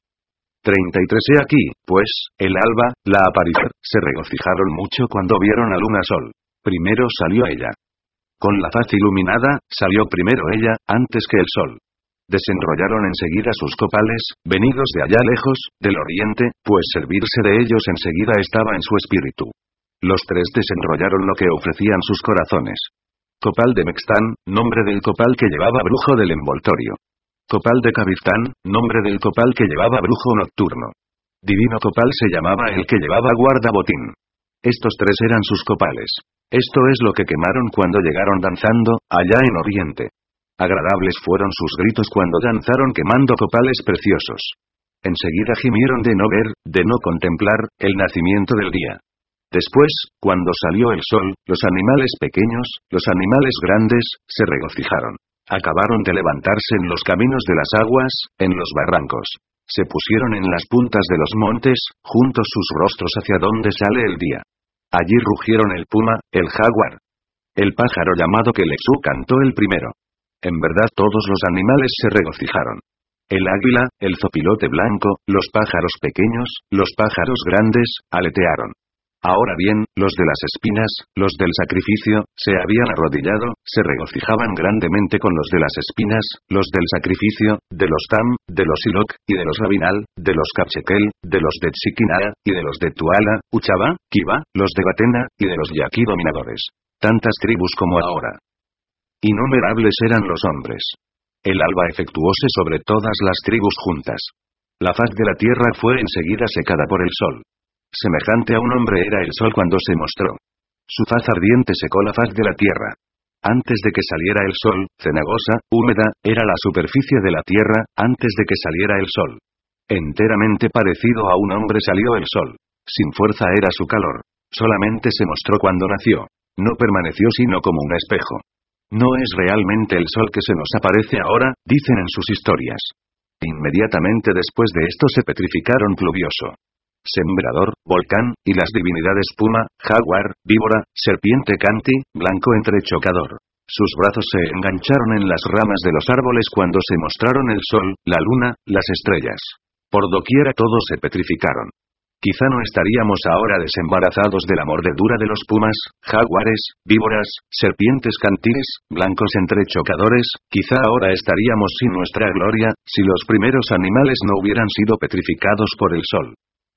33. He aquí, pues, el alba, la aparición, se regocijaron mucho cuando vieron a luna sol. Primero salió ella. Con la faz iluminada, salió primero ella, antes que el sol. Desenrollaron enseguida sus copales, venidos de allá lejos, del oriente, pues servirse de ellos enseguida estaba en su espíritu. Los tres desenrollaron lo que ofrecían sus corazones. Copal de Mextán, nombre del copal que llevaba Brujo del Envoltorio. Copal de Cabiztán, nombre del copal que llevaba Brujo Nocturno. Divino copal se llamaba el que llevaba Guardabotín. Estos tres eran sus copales. Esto es lo que quemaron cuando llegaron danzando, allá en Oriente. Agradables fueron sus gritos cuando danzaron quemando copales preciosos. Enseguida gimieron de no ver, de no contemplar, el nacimiento del día. Después, cuando salió el sol, los animales pequeños, los animales grandes, se regocijaron. Acabaron de levantarse en los caminos de las aguas, en los barrancos. Se pusieron en las puntas de los montes, juntos sus rostros hacia donde sale el día. Allí rugieron el puma, el jaguar. El pájaro llamado Kelexú cantó el primero. En verdad todos los animales se regocijaron. El águila, el zopilote blanco, los pájaros pequeños, los pájaros grandes, aletearon. Ahora bien, los de las espinas, los del sacrificio, se habían arrodillado, se regocijaban grandemente con los de las espinas, los del sacrificio, de los tam, de los ilok, y de los rabinal, de los capchekel, de los de Tsikina, y de los de Tuala, Uchaba, Kiva, los de Batena, y de los yaqui dominadores. Tantas tribus como ahora. Innumerables eran los hombres. El alba efectuóse sobre todas las tribus juntas. La faz de la tierra fue enseguida secada por el sol. Semejante a un hombre era el sol cuando se mostró. Su faz ardiente secó la faz de la tierra. Antes de que saliera el sol, cenagosa, húmeda, era la superficie de la tierra, antes de que saliera el sol. Enteramente parecido a un hombre salió el sol. Sin fuerza era su calor. Solamente se mostró cuando nació. No permaneció sino como un espejo. No es realmente el sol que se nos aparece ahora, dicen en sus historias. Inmediatamente después de esto se petrificaron pluvioso, sembrador, volcán, y las divinidades puma, jaguar, víbora, serpiente canti, blanco entrechocador. Sus brazos se engancharon en las ramas de los árboles cuando se mostraron el sol, la luna, las estrellas. Por doquiera todos se petrificaron. Quizá no estaríamos ahora desembarazados de la mordedura de los pumas, jaguares, víboras, serpientes cantiles, blancos entrechocadores, quizá ahora estaríamos sin nuestra gloria, si los primeros animales no hubieran sido petrificados por el sol.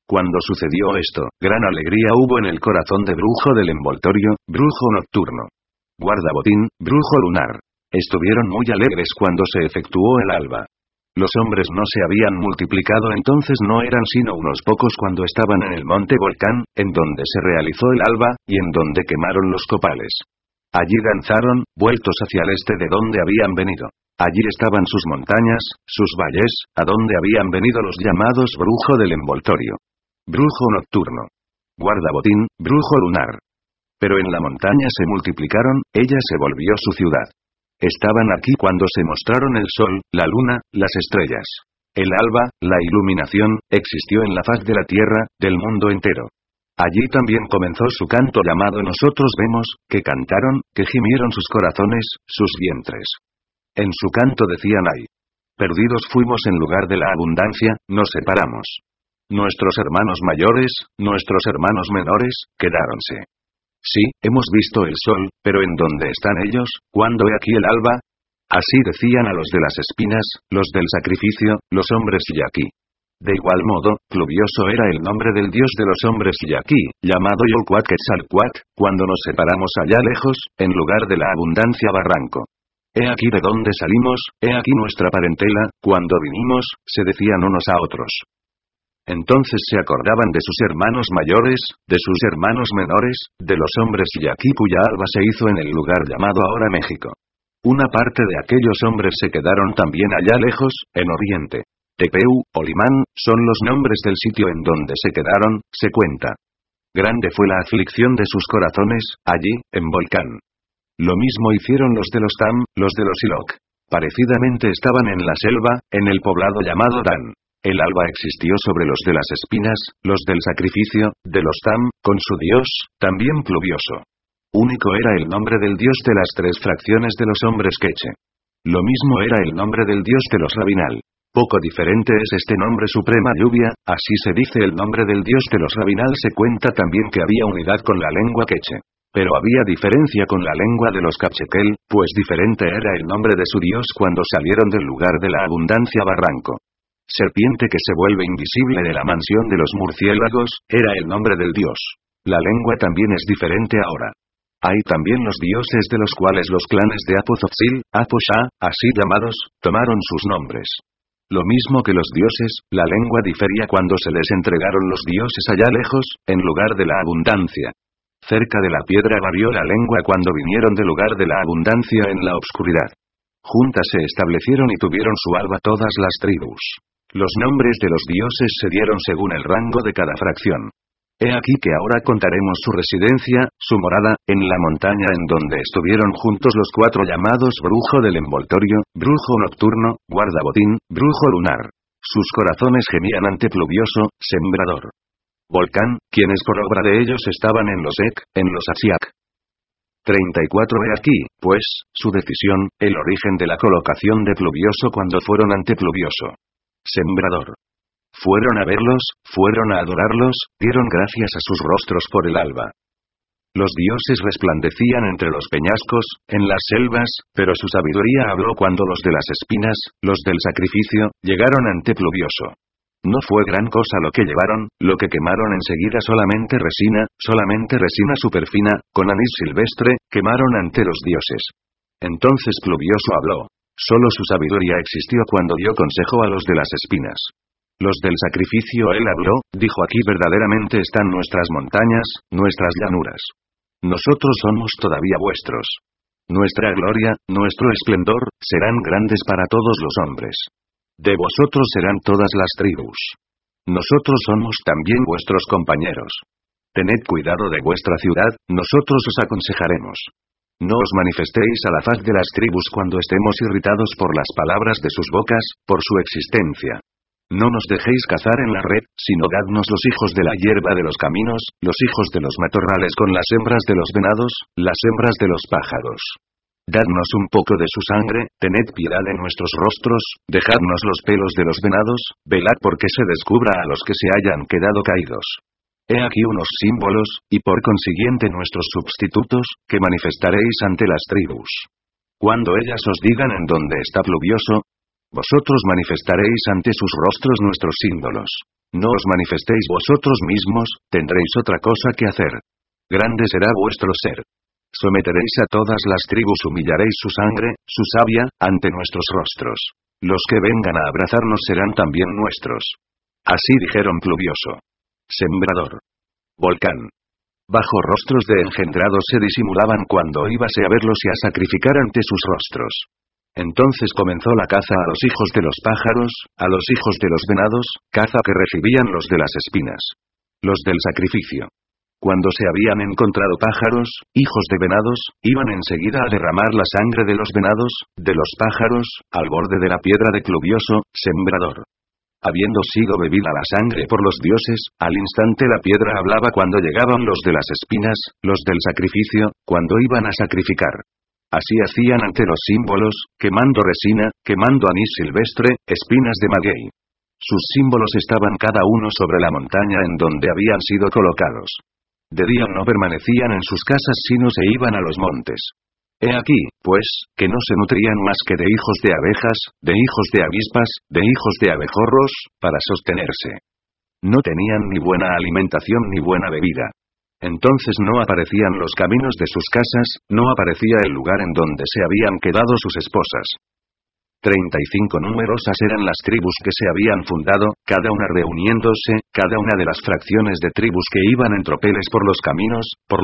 Cuando sucedió esto, gran alegría hubo en el corazón de Brujo del Envoltorio, Brujo Nocturno. Guardabotín, Brujo Lunar. Estuvieron muy alegres cuando se efectuó el alba. Los hombres no se habían multiplicado, entonces no eran sino unos pocos cuando estaban en el monte Volcán, en donde se realizó el alba, y en donde quemaron los copales. Allí danzaron, vueltos hacia el este de donde habían venido. Allí estaban sus montañas, sus valles, a donde habían venido los llamados Brujo del Envoltorio. Brujo Nocturno. Guardabotín, Brujo Lunar. Pero en la montaña se multiplicaron, ella se volvió su ciudad. Estaban aquí cuando se mostraron el sol, la luna, las estrellas. El alba, la iluminación, existió en la faz de la tierra, del mundo entero. Allí también comenzó su canto llamado Nosotros Vemos, que cantaron, que gimieron sus corazones, sus vientres. En su canto decían ay. Perdidos fuimos en lugar de la abundancia, nos separamos. Nuestros hermanos mayores, nuestros hermanos menores, quedáronse. Sí, hemos visto el sol, pero ¿en dónde están ellos, cuando he aquí el alba? Así decían a los de las espinas, los del sacrificio, los hombres yaqui. De igual modo, pluvioso era el nombre del dios de los hombres yaqui, llamado Yolquat-Quetzalcoatl, cuando nos separamos allá lejos, en lugar de la abundancia barranco. He aquí de dónde salimos, he aquí nuestra parentela, cuando vinimos, se decían unos a otros. Entonces se acordaban de sus hermanos mayores, de sus hermanos menores, de los hombres yaqui cuya alba se hizo en el lugar llamado ahora México. Una parte de aquellos hombres se quedaron también allá lejos, en Oriente. Tepeu, Olimán, son los nombres del sitio en donde se quedaron, se cuenta. Grande fue la aflicción de sus corazones, allí, en Volcán. Lo mismo hicieron los de los Tam, los de los Iloc. Parecidamente estaban en la selva, en el poblado llamado Dan. El alba existió sobre los de las espinas, los del sacrificio, de los Tam, con su dios, también pluvioso. Único era el nombre del dios de las tres fracciones de los hombres queche. Lo mismo era el nombre del dios de los Rabinal. Poco diferente es este nombre suprema lluvia, así se dice el nombre del dios de los Rabinal. Se cuenta también que había unidad con la lengua queche. Pero había diferencia con la lengua de los cachequel, pues diferente era el nombre de su dios cuando salieron del lugar de la abundancia barranco. Serpiente que se vuelve invisible de la mansión de los murciélagos, era el nombre del dios. La lengua también es diferente ahora. Hay también los dioses de los cuales los clanes de Apozotzil, Aposha, así llamados, tomaron sus nombres. Lo mismo que los dioses, la lengua difería cuando se les entregaron los dioses allá lejos, en lugar de la abundancia. Cerca de la piedra varió la lengua cuando vinieron del lugar de la abundancia en la obscuridad. Juntas se establecieron y tuvieron su alba todas las tribus. Los nombres de los dioses se dieron según el rango de cada fracción. He aquí que ahora contaremos su residencia, su morada, en la montaña en donde estuvieron juntos los cuatro llamados Brujo del Envoltorio, Brujo Nocturno, Guardabotín, Brujo Lunar. Sus corazones gemían ante Pluvioso, Sembrador. Volcán, quienes por obra de ellos estaban en los Ek, en los Asiak. 34. He aquí, pues, su decisión, el origen de la colocación de Pluvioso cuando fueron ante Pluvioso. Sembrador. Fueron a verlos, fueron a adorarlos, dieron gracias a sus rostros por el alba. Los dioses resplandecían entre los peñascos, en las selvas, pero su sabiduría habló cuando los de las espinas, los del sacrificio, llegaron ante Pluvioso. No fue gran cosa lo que llevaron, lo que quemaron enseguida solamente resina superfina, con anís silvestre, quemaron ante los dioses. Entonces Pluvioso habló. Solo su sabiduría existió cuando dio consejo a los de las espinas. Los del sacrificio él habló, dijo aquí verdaderamente están nuestras montañas, nuestras llanuras. Nosotros somos todavía vuestros. Nuestra gloria, nuestro esplendor, serán grandes para todos los hombres. De vosotros serán todas las tribus. Nosotros somos también vuestros compañeros. Tened cuidado de vuestra ciudad, nosotros os aconsejaremos. No os manifestéis a la faz de las tribus cuando estemos irritados por las palabras de sus bocas, por su existencia. No nos dejéis cazar en la red, sino dadnos los hijos de la hierba de los caminos, los hijos de los matorrales con las hembras de los venados, las hembras de los pájaros. Dadnos un poco de su sangre, tened piedad de nuestros rostros, dejadnos los pelos de los venados, velad porque se descubra a los que se hayan quedado caídos. He aquí unos símbolos, y por consiguiente nuestros sustitutos, que manifestaréis ante las tribus. Cuando ellas os digan en dónde está Pluvioso, Vosotros manifestaréis ante sus rostros nuestros símbolos. No os manifestéis vosotros mismos, tendréis otra cosa que hacer. Grande será vuestro ser. Someteréis a todas las tribus, humillaréis su sangre, su savia, ante nuestros rostros. Los que vengan a abrazarnos serán también nuestros. Así dijeron Pluvioso, Sembrador, Volcán. Bajo rostros de engendrados se disimulaban cuando íbase a verlos y a sacrificar ante sus rostros. Entonces comenzó la caza a los hijos de los pájaros, a los hijos de los venados, caza que recibían los de las espinas. Los del sacrificio. Cuando se habían encontrado pájaros, hijos de venados, iban enseguida a derramar la sangre de los venados, de los pájaros, al borde de la piedra de Pluvioso, Sembrador. Habiendo sido bebida la sangre por los dioses, al instante la piedra hablaba cuando llegaban los de las espinas, los del sacrificio, cuando iban a sacrificar. Así hacían ante los símbolos, quemando resina, quemando anís silvestre, espinas de maguey. Sus símbolos estaban cada uno sobre la montaña en donde habían sido colocados. De día no permanecían en sus casas sino se iban a los montes. He aquí, pues, que no se nutrían más que de hijos de abejas, de hijos de avispas, de hijos de abejorros, para sostenerse. No tenían ni buena alimentación ni buena bebida. Entonces no aparecían los caminos de sus casas, no aparecía el lugar en donde se habían quedado sus esposas. 35 numerosas eran las tribus que se habían fundado, cada una reuniéndose, cada una de las fracciones de tribus que iban en tropeles por los caminos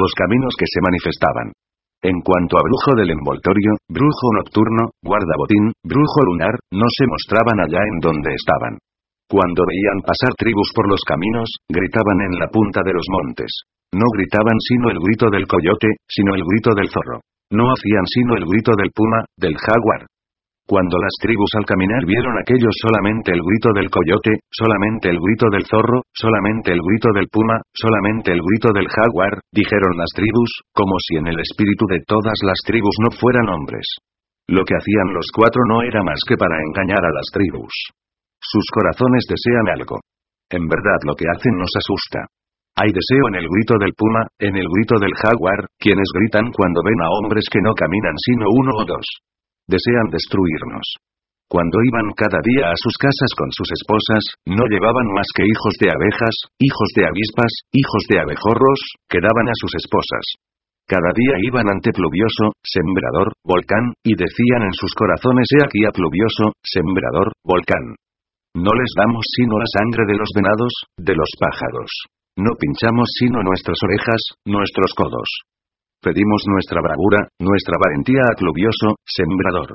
que se manifestaban. En cuanto a brujo del envoltorio, brujo nocturno, guardabotín, brujo lunar, no se mostraban allá en donde estaban. Cuando veían pasar tribus por los caminos, gritaban en la punta de los montes. No gritaban sino el grito del coyote, sino el grito del zorro. No hacían sino el grito del puma, del jaguar. Cuando las tribus al caminar vieron aquello solamente el grito del coyote, solamente el grito del zorro, solamente el grito del puma, solamente el grito del jaguar, dijeron las tribus, como si en el espíritu de todas las tribus no fueran hombres. Lo que hacían los cuatro no era más que para engañar a las tribus. Sus corazones desean algo. En verdad lo que hacen nos asusta. Hay deseo en el grito del puma, en el grito del jaguar, quienes gritan cuando ven a hombres que no caminan sino uno o dos. Desean destruirnos. Cuando iban cada día a sus casas con sus esposas, no llevaban más que hijos de abejas, hijos de avispas, hijos de abejorros, que daban a sus esposas. Cada día iban ante Pluvioso, Sembrador, Volcán, y decían en sus corazones: he aquí a Pluvioso, Sembrador, Volcán. No les damos sino la sangre de los venados, de los pájaros. No pinchamos sino nuestras orejas, nuestros codos. Pedimos nuestra bravura, nuestra valentía a Pluvioso, Sembrador.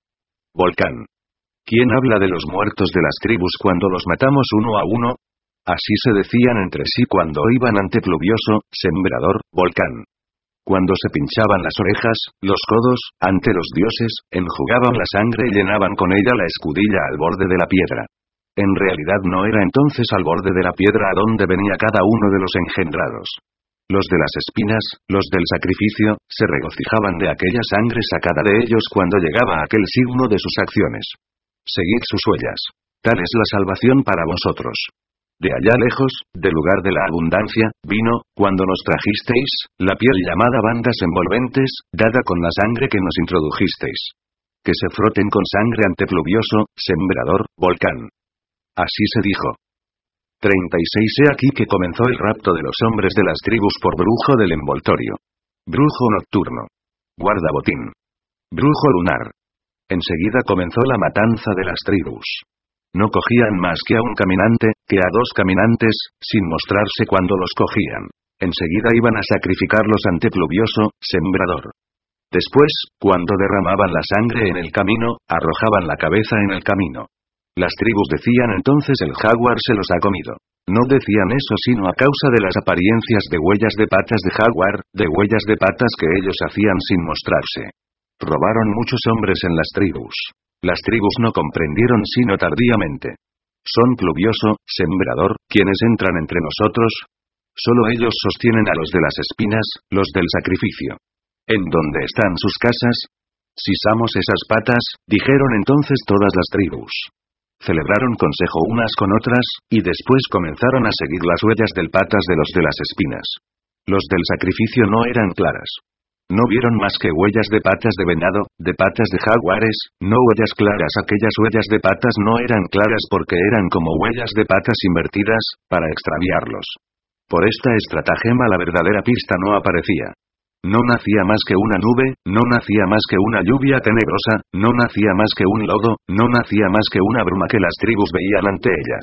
Volcán. ¿Quién habla de los muertos de las tribus cuando los matamos uno a uno? Así se decían entre sí cuando iban ante Pluvioso, Sembrador, Volcán. Cuando se pinchaban las orejas, los codos, ante los dioses, enjugaban la sangre y llenaban con ella la escudilla al borde de la piedra. En realidad no era entonces al borde de la piedra a donde venía cada uno de los engendrados. Los de las espinas, los del sacrificio, se regocijaban de aquella sangre sacada de ellos cuando llegaba aquel signo de sus acciones. Seguid sus huellas. Tal es la salvación para vosotros. De allá lejos, del lugar de la abundancia, vino, cuando nos trajisteis, la piel llamada bandas envolventes, dada con la sangre que nos introdujisteis. Que se froten con sangre ante Pluvioso, Sembrador, Volcán. Así se dijo. 36 He aquí que comenzó el rapto de los hombres de las tribus por brujo del envoltorio. Brujo nocturno. Guardabotín. Brujo lunar. Enseguida comenzó la matanza de las tribus. No cogían más que a un caminante, que a dos caminantes, sin mostrarse cuando los cogían. Enseguida iban a sacrificarlos ante Pluvioso, Sembrador. Después, cuando derramaban la sangre en el camino, arrojaban la cabeza en el camino. Las tribus decían entonces: el jaguar se los ha comido. No decían eso sino a causa de las apariencias de huellas de patas de jaguar, de huellas de patas que ellos hacían sin mostrarse. Robaron muchos hombres en las tribus. Las tribus no comprendieron sino tardíamente. Son Pluvioso, Sembrador, quienes entran entre nosotros. Solo ellos sostienen a los de las espinas, los del sacrificio. ¿En dónde están sus casas? Sisamos esas patas, dijeron entonces todas las tribus. Celebraron consejo unas con otras, y después comenzaron a seguir las huellas del patas de los de las espinas. Los del sacrificio no eran claras. No vieron más que huellas de patas de venado, de patas de jaguares, no huellas claras. Aquellas huellas de patas no eran claras porque eran como huellas de patas invertidas, para extraviarlos. Por esta estratagema la verdadera pista no aparecía. No nacía más que una nube, no nacía más que una lluvia tenebrosa, no nacía más que un lodo, no nacía más que una bruma que las tribus veían ante ellas.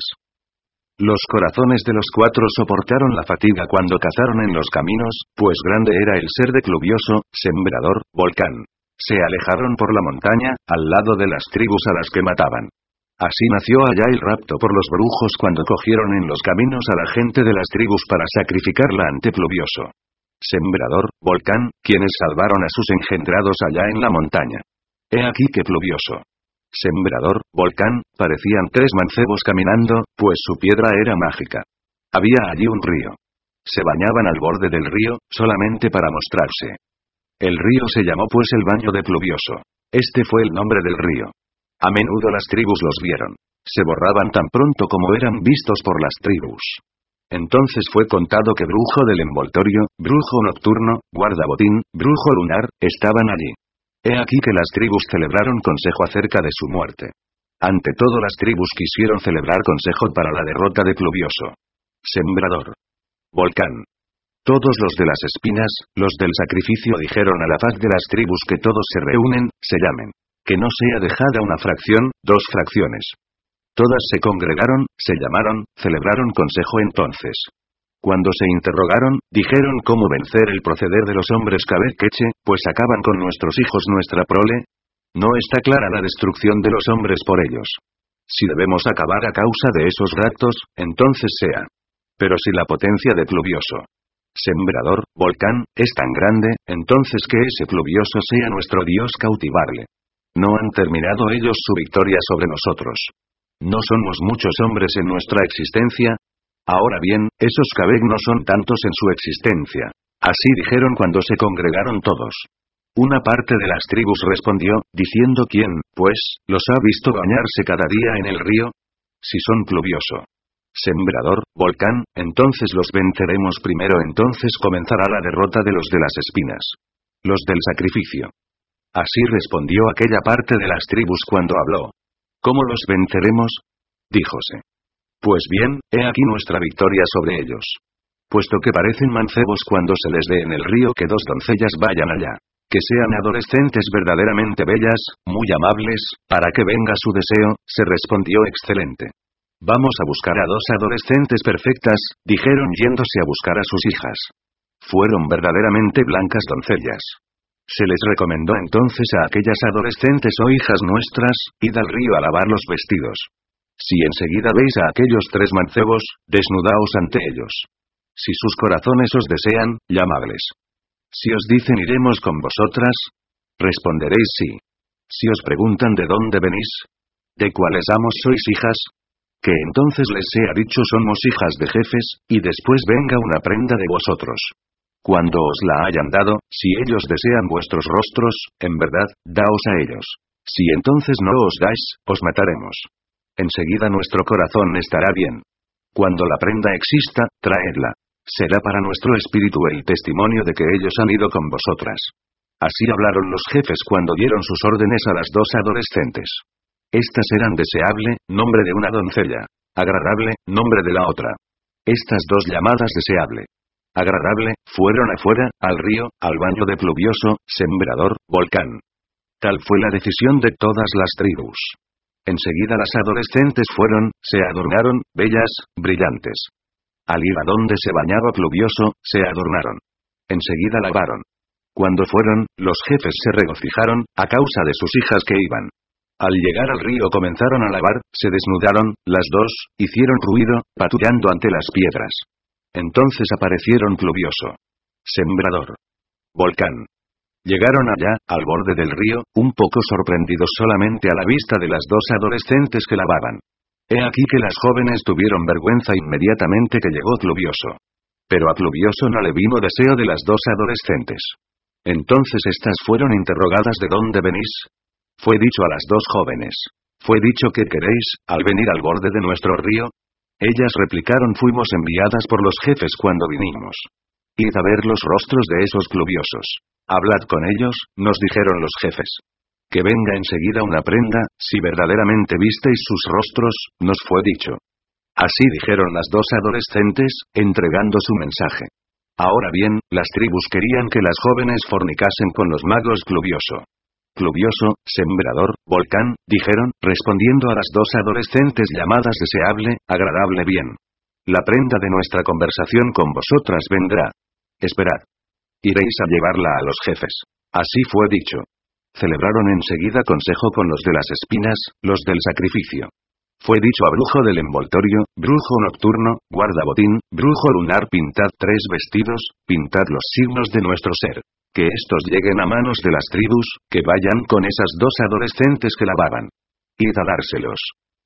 Los corazones de los cuatro soportaron la fatiga cuando cazaron en los caminos, pues grande era el ser de Pluvioso, Sembrador, Volcán. Se alejaron por la montaña, al lado de las tribus a las que mataban. Así nació allá el rapto por los brujos cuando cogieron en los caminos a la gente de las tribus para sacrificarla ante Pluvioso, Sembrador, Volcán, quienes salvaron a sus engendrados allá en la montaña. He aquí que Pluvioso, Sembrador, Volcán, parecían tres mancebos caminando, pues su piedra era mágica. Había allí un río. Se bañaban al borde del río, solamente para mostrarse. El río se llamó pues el baño de Pluvioso. Este fue el nombre del río. A menudo las tribus los vieron. Se borraban tan pronto como eran vistos por las tribus. Entonces fue contado que brujo del envoltorio, brujo nocturno, guardabotín, brujo lunar, estaban allí. He aquí que las tribus celebraron consejo acerca de su muerte. Ante todo las tribus quisieron celebrar consejo para la derrota de Pluvioso, Sembrador, Volcán. Todos los de las espinas, los del sacrificio dijeron a la paz de las tribus que todos se reúnen, se llamen. Que no sea dejada una fracción, dos fracciones. Todas se congregaron, se llamaron, celebraron consejo entonces. Cuando se interrogaron, dijeron cómo vencer el proceder de los hombres Cabequeche, pues acaban con nuestros hijos nuestra prole. No está clara la destrucción de los hombres por ellos. Si debemos acabar a causa de esos raptos, entonces sea. Pero si la potencia de Pluvioso, Sembrador, Volcán, es tan grande, entonces que ese Pluvioso sea nuestro Dios cautivarle. No han terminado ellos su victoria sobre nosotros. ¿No somos muchos hombres en nuestra existencia? Ahora bien, esos Cabeg no son tantos en su existencia. Así dijeron cuando se congregaron todos. Una parte de las tribus respondió, diciendo ¿quién, pues, los ha visto bañarse cada día en el río? Si son Pluvioso, Sembrador, Volcán, entonces los venceremos primero, entonces comenzará la derrota de los de las espinas. Los del sacrificio. Así respondió aquella parte de las tribus cuando habló. ¿Cómo los venceremos? Díjose. Pues bien, he aquí nuestra victoria sobre ellos. Puesto que parecen mancebos cuando se les dé en el río que dos doncellas vayan allá. Que sean adolescentes verdaderamente bellas, muy amables, para que venga su deseo, se respondió excelente. Vamos a buscar a dos adolescentes perfectas, dijeron yéndose a buscar a sus hijas. Fueron verdaderamente blancas doncellas. Se les recomendó entonces a aquellas adolescentes o hijas nuestras, id al río a lavar los vestidos. Si enseguida veis a aquellos tres mancebos, desnudaos ante ellos. Si sus corazones os desean, llamadles. Si os dicen iremos con vosotras, responderéis sí. Si os preguntan de dónde venís, de cuáles amos sois hijas, que entonces les sea dicho somos hijas de jefes, y después venga una prenda de vosotros. Cuando os la hayan dado, si ellos desean vuestros rostros, en verdad, daos a ellos. Si entonces no os dais, os mataremos. Enseguida nuestro corazón estará bien. Cuando la prenda exista, traedla. Será para nuestro espíritu el testimonio de que ellos han ido con vosotras. Así hablaron los jefes cuando dieron sus órdenes a las dos adolescentes. Estas eran deseable, nombre de una doncella. Agradable, nombre de la otra. Estas dos llamadas deseable, agradable, fueron afuera, al río, al baño de Pluvioso, Sembrador, Volcán. Tal fue la decisión de todas las tribus. Enseguida las adolescentes fueron, se adornaron, bellas, brillantes. Al ir a donde se bañaba Pluvioso, se adornaron. Enseguida lavaron. Cuando fueron, los jefes se regocijaron, a causa de sus hijas que iban. Al llegar al río comenzaron a lavar, se desnudaron, las dos, hicieron ruido, patrullando ante las piedras. Entonces aparecieron Pluvioso, Sembrador, Volcán. Llegaron allá, al borde del río, un poco sorprendidos solamente a la vista de las dos adolescentes que lavaban. He aquí que las jóvenes tuvieron vergüenza inmediatamente que llegó Pluvioso. Pero a Pluvioso no le vino deseo de las dos adolescentes. Entonces estas fueron interrogadas de dónde venís. Fue dicho a las dos jóvenes. Fue dicho que queréis, al venir al borde de nuestro río. Ellas replicaron fuimos enviadas por los jefes cuando vinimos. Id a ver los rostros de esos Pluviosos. Hablad con ellos, nos dijeron los jefes. Que venga enseguida una prenda, si verdaderamente visteis sus rostros, nos fue dicho. Así dijeron las dos adolescentes, entregando su mensaje. Ahora bien, las tribus querían que las jóvenes fornicasen con los magos Clubioso. Clubioso, Sembrador, Volcán, dijeron, respondiendo a las dos adolescentes llamadas deseable, agradable bien. La prenda de nuestra conversación con vosotras vendrá. Esperad. Iréis a llevarla a los jefes. Así fue dicho. Celebraron enseguida consejo con los de las espinas, los del sacrificio. Fue dicho a brujo del envoltorio, brujo nocturno, guardabotín, brujo lunar: pintad 3 vestidos, pintad los signos de nuestro ser. Que estos lleguen a manos de las tribus, que vayan con esas dos adolescentes que lavaban. Id a dárselos.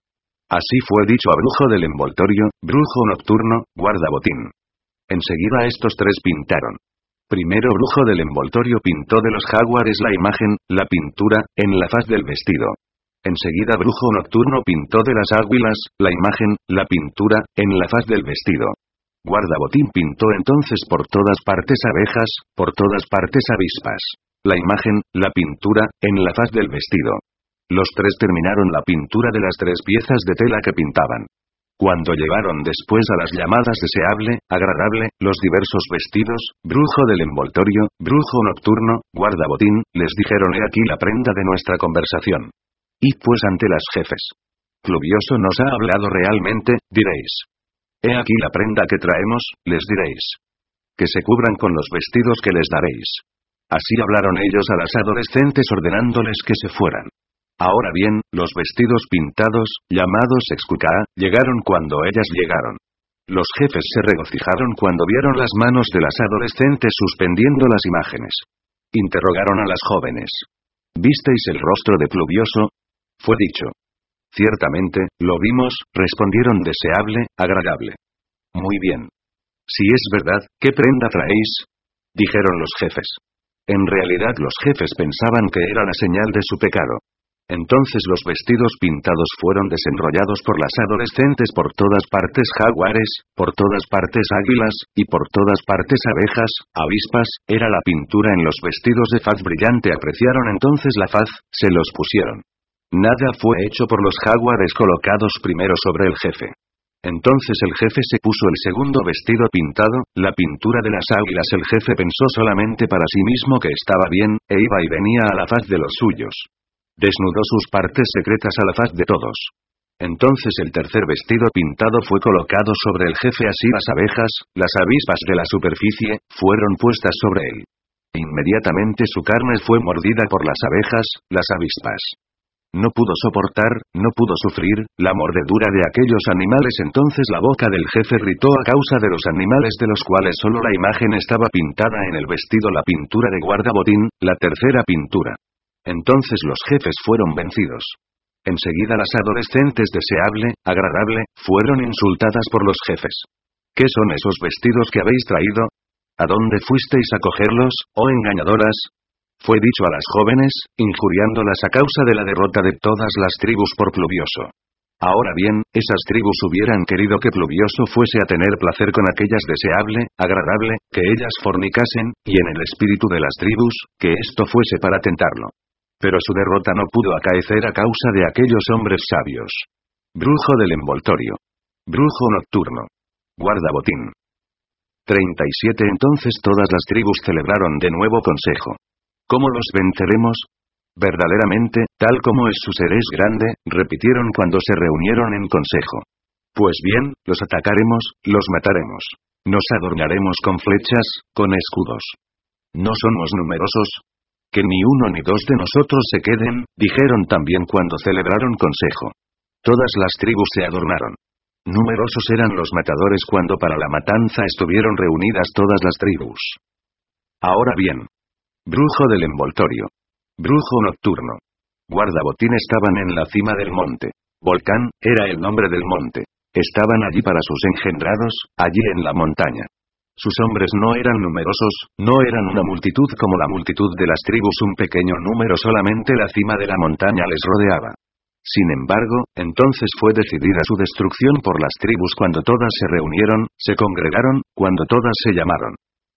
Así fue dicho a brujo del envoltorio, brujo nocturno, guardabotín. Enseguida estos 3 pintaron. Primero brujo del envoltorio pintó de los jaguares la imagen, la pintura, en la faz del vestido. Enseguida brujo nocturno pintó de las águilas, la imagen, la pintura, en la faz del vestido. Guardabotín pintó entonces por todas partes abejas, por todas partes avispas. La imagen, la pintura, en la faz del vestido. Los 3 terminaron la pintura de las 3 piezas de tela que pintaban. Cuando llevaron después a las llamadas deseable, agradable, los diversos vestidos, brujo del envoltorio, brujo nocturno, guardabotín, les dijeron: he aquí la prenda de nuestra conversación. Id pues ante las jefes. Clubioso nos ha hablado realmente, diréis. He aquí la prenda que traemos, les diréis. Que se cubran con los vestidos que les daréis. Así hablaron ellos a las adolescentes ordenándoles que se fueran. Ahora bien, los vestidos pintados, llamados excucá, llegaron cuando ellas llegaron. Los jefes se regocijaron cuando vieron las manos de las adolescentes suspendiendo las imágenes. Interrogaron a las jóvenes. ¿Visteis el rostro de Clubioso? Fue dicho. Ciertamente, lo vimos, respondieron: deseable, agradable. Muy bien. Si es verdad, ¿qué prenda traéis? Dijeron los jefes. En realidad los jefes pensaban que era la señal de su pecado. Entonces los vestidos pintados fueron desenrollados por las adolescentes por todas partes jaguares, por todas partes águilas, y por todas partes abejas, avispas, era la pintura en los vestidos de faz brillante. Apreciaron entonces la faz, se los pusieron. Nada fue hecho por los jaguares colocados primero sobre el jefe. Entonces el jefe se puso el segundo vestido pintado, la pintura de las águilas. El jefe pensó solamente para sí mismo que estaba bien, e iba y venía a la faz de los suyos. Desnudó sus partes secretas a la faz de todos. Entonces el tercer vestido pintado fue colocado sobre el jefe. Así las abejas, las avispas de la superficie, fueron puestas sobre él. Inmediatamente su carne fue mordida por las abejas, las avispas. No pudo soportar, no pudo sufrir, la mordedura de aquellos animales. Entonces la boca del jefe gritó a causa de los animales de los cuales solo la imagen estaba pintada en el vestido, la pintura de guardabotín, la tercera pintura. Entonces los jefes fueron vencidos. Enseguida las adolescentes deseable, agradable, fueron insultadas por los jefes. ¿Qué son esos vestidos que habéis traído? ¿A dónde fuisteis a cogerlos, oh engañadoras? Fue dicho a las jóvenes, injuriándolas a causa de la derrota de todas las tribus por Clubioso. Ahora bien, esas tribus hubieran querido que Clubioso fuese a tener placer con aquellas deseable, agradable, que ellas fornicasen, y en el espíritu de las tribus, que esto fuese para tentarlo. Pero su derrota no pudo acaecer a causa de aquellos hombres sabios. Brujo del envoltorio. Brujo nocturno. Guardabotín. 37. Entonces todas las tribus celebraron de nuevo consejo. ¿Cómo los venceremos? Verdaderamente, tal como es su ser es grande, repitieron cuando se reunieron en consejo. Pues bien, los atacaremos, los mataremos. Nos adornaremos con flechas, con escudos. ¿No somos numerosos? Que ni uno ni dos de nosotros se queden, dijeron también cuando celebraron consejo. Todas las tribus se adornaron. Numerosos eran los matadores cuando para la matanza estuvieron reunidas todas las tribus. Ahora bien. Brujo del envoltorio. Brujo nocturno. Guardabotín estaban en la cima del monte. Volcán, era el nombre del monte. Estaban allí para sus engendrados, allí en la montaña. Sus hombres no eran numerosos, no eran una multitud como la multitud de las tribus, un pequeño número, solamente la cima de la montaña les rodeaba. Sin embargo, entonces fue decidida su destrucción por las tribus cuando todas se reunieron, se congregaron, cuando todas se llamaron.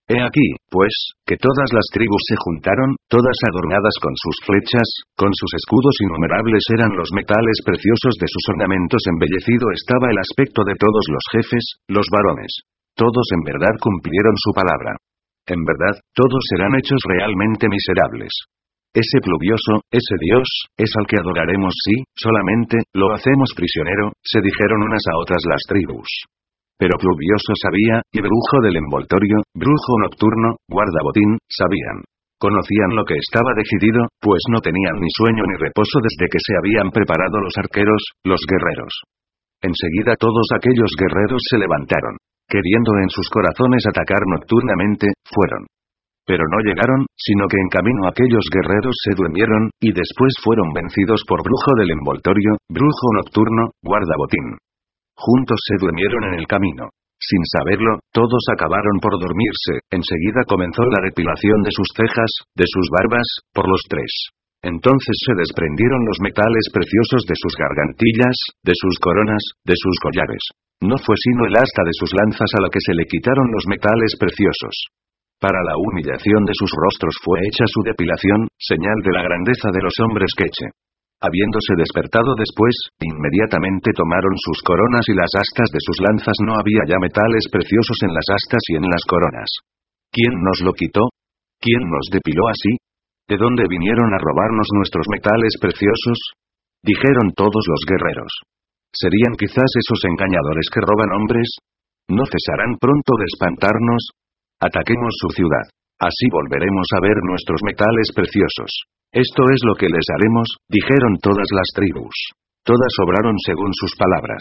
He aquí, pues, que todas las tribus se juntaron, todas adornadas con sus flechas, con sus escudos innumerables eran los metales preciosos de sus ornamentos, embellecido estaba el aspecto de todos los jefes, los varones. Todos en verdad cumplieron su palabra. En verdad, todos serán hechos realmente miserables. Ese pluvioso, ese Dios, es al que adoraremos si, solamente, lo hacemos prisionero, se dijeron unas a otras las tribus. Pero Pluvioso sabía, y Brujo del Envoltorio, Brujo Nocturno, Guardabotín, sabían. Conocían lo que estaba decidido, pues no tenían ni sueño ni reposo desde que se habían preparado los arqueros, los guerreros. Enseguida todos aquellos guerreros se levantaron. Queriendo en sus corazones atacar nocturnamente, fueron. Pero no llegaron, sino que en camino aquellos guerreros se durmieron, y después fueron vencidos por Brujo del Envoltorio, Brujo Nocturno, Guardabotín. Juntos se durmieron en el camino. Sin saberlo, todos acabaron por dormirse, enseguida comenzó la depilación de sus cejas, de sus barbas, por los tres. Entonces se desprendieron los metales preciosos de sus gargantillas, de sus coronas, de sus collares. No fue sino el asta de sus lanzas a la que se le quitaron los metales preciosos. Para la humillación de sus rostros fue hecha su depilación, señal de la grandeza de los hombres queche. Habiéndose despertado después, inmediatamente tomaron sus coronas y las astas de sus lanzas. No había ya metales preciosos en las astas y en las coronas. ¿Quién nos lo quitó? ¿Quién nos depiló así? ¿De dónde vinieron a robarnos nuestros metales preciosos? Dijeron todos los guerreros. ¿Serían quizás esos engañadores que roban hombres? ¿No cesarán pronto de espantarnos? Ataquemos su ciudad. Así volveremos a ver nuestros metales preciosos. Esto es lo que les haremos, dijeron todas las tribus. Todas obraron según sus palabras.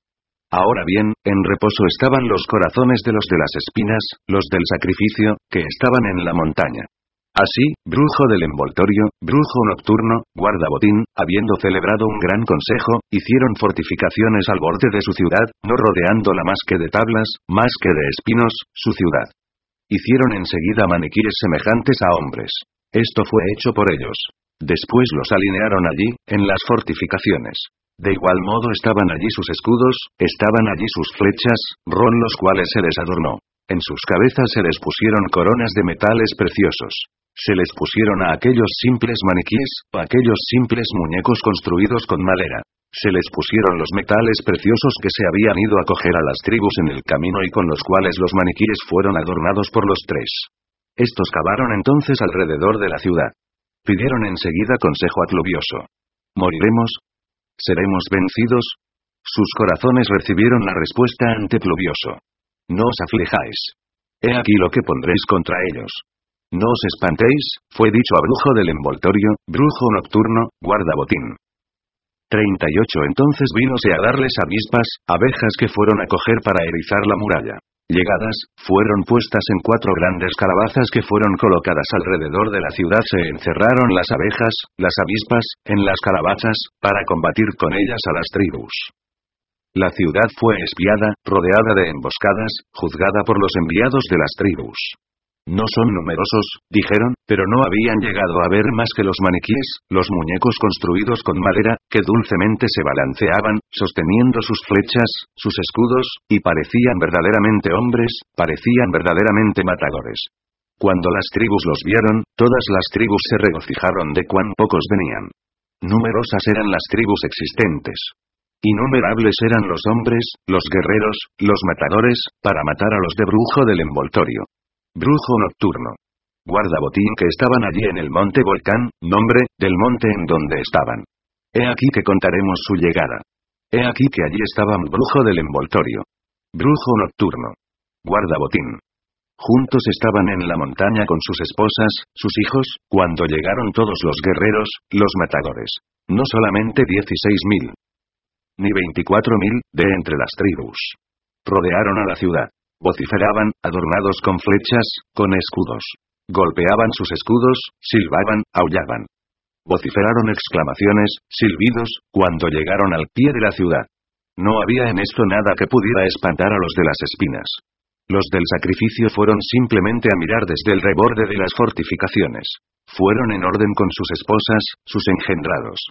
Ahora bien, en reposo estaban los corazones de los de las espinas, los del sacrificio, que estaban en la montaña. Así, Brujo del Envoltorio, Brujo Nocturno, Guardabotín, habiendo celebrado un gran consejo, hicieron fortificaciones al borde de su ciudad, no rodeándola más que de tablas, más que de espinos, su ciudad. Hicieron enseguida maniquíes semejantes a hombres. Esto fue hecho por ellos. Después los alinearon allí, en las fortificaciones. De igual modo estaban allí sus escudos, estaban allí sus flechas, ron los cuales se les adornó. En sus cabezas se les pusieron coronas de metales preciosos. Se les pusieron a aquellos simples maniquíes, a aquellos simples muñecos construidos con madera. Se les pusieron los metales preciosos que se habían ido a coger a las tribus en el camino y con los cuales los maniquíes fueron adornados por los tres. Estos cavaron entonces alrededor de la ciudad. Pidieron enseguida consejo a Pluvioso. ¿Moriremos? ¿Seremos vencidos? Sus corazones recibieron la respuesta ante Pluvioso. No os aflijáis. He aquí lo que pondréis contra ellos. No os espantéis, fue dicho a Brujo del Envoltorio, Brujo Nocturno, Guardabotín. 38 Entonces vínose a darles avispas, abejas que fueron a coger para erizar la muralla. Llegadas, fueron puestas en 4 grandes calabazas que fueron colocadas alrededor de la ciudad. Se encerraron las abejas, las avispas, en las calabazas, para combatir con ellas a las tribus. La ciudad fue espiada, rodeada de emboscadas, juzgada por los enviados de las tribus. No son numerosos, dijeron, pero no habían llegado a ver más que los maniquíes, los muñecos construidos con madera, que dulcemente se balanceaban, sosteniendo sus flechas, sus escudos, y parecían verdaderamente hombres, parecían verdaderamente matadores. Cuando las tribus los vieron, todas las tribus se regocijaron de cuán pocos venían. Numerosas eran las tribus existentes. Innumerables eran los hombres, los guerreros, los matadores, para matar a los de Brujo del Envoltorio. Brujo Nocturno. Guardabotín que estaban allí en el monte Volcán, nombre, del monte en donde estaban. He aquí que contaremos su llegada. He aquí que allí estaban Brujo del Envoltorio. Brujo Nocturno. Guardabotín. Juntos estaban en la montaña con sus esposas, sus hijos, cuando llegaron todos los guerreros, los matadores. No solamente 16.000. Ni 24.000, de entre las tribus. Rodearon a la ciudad. Vociferaban, adornados con flechas, con escudos. Golpeaban sus escudos, silbaban, aullaban. Vociferaron exclamaciones, silbidos, cuando llegaron al pie de la ciudad. No había en esto nada que pudiera espantar a los de las espinas. Los del sacrificio fueron simplemente a mirar desde el reborde de las fortificaciones. Fueron en orden con sus esposas, sus engendrados.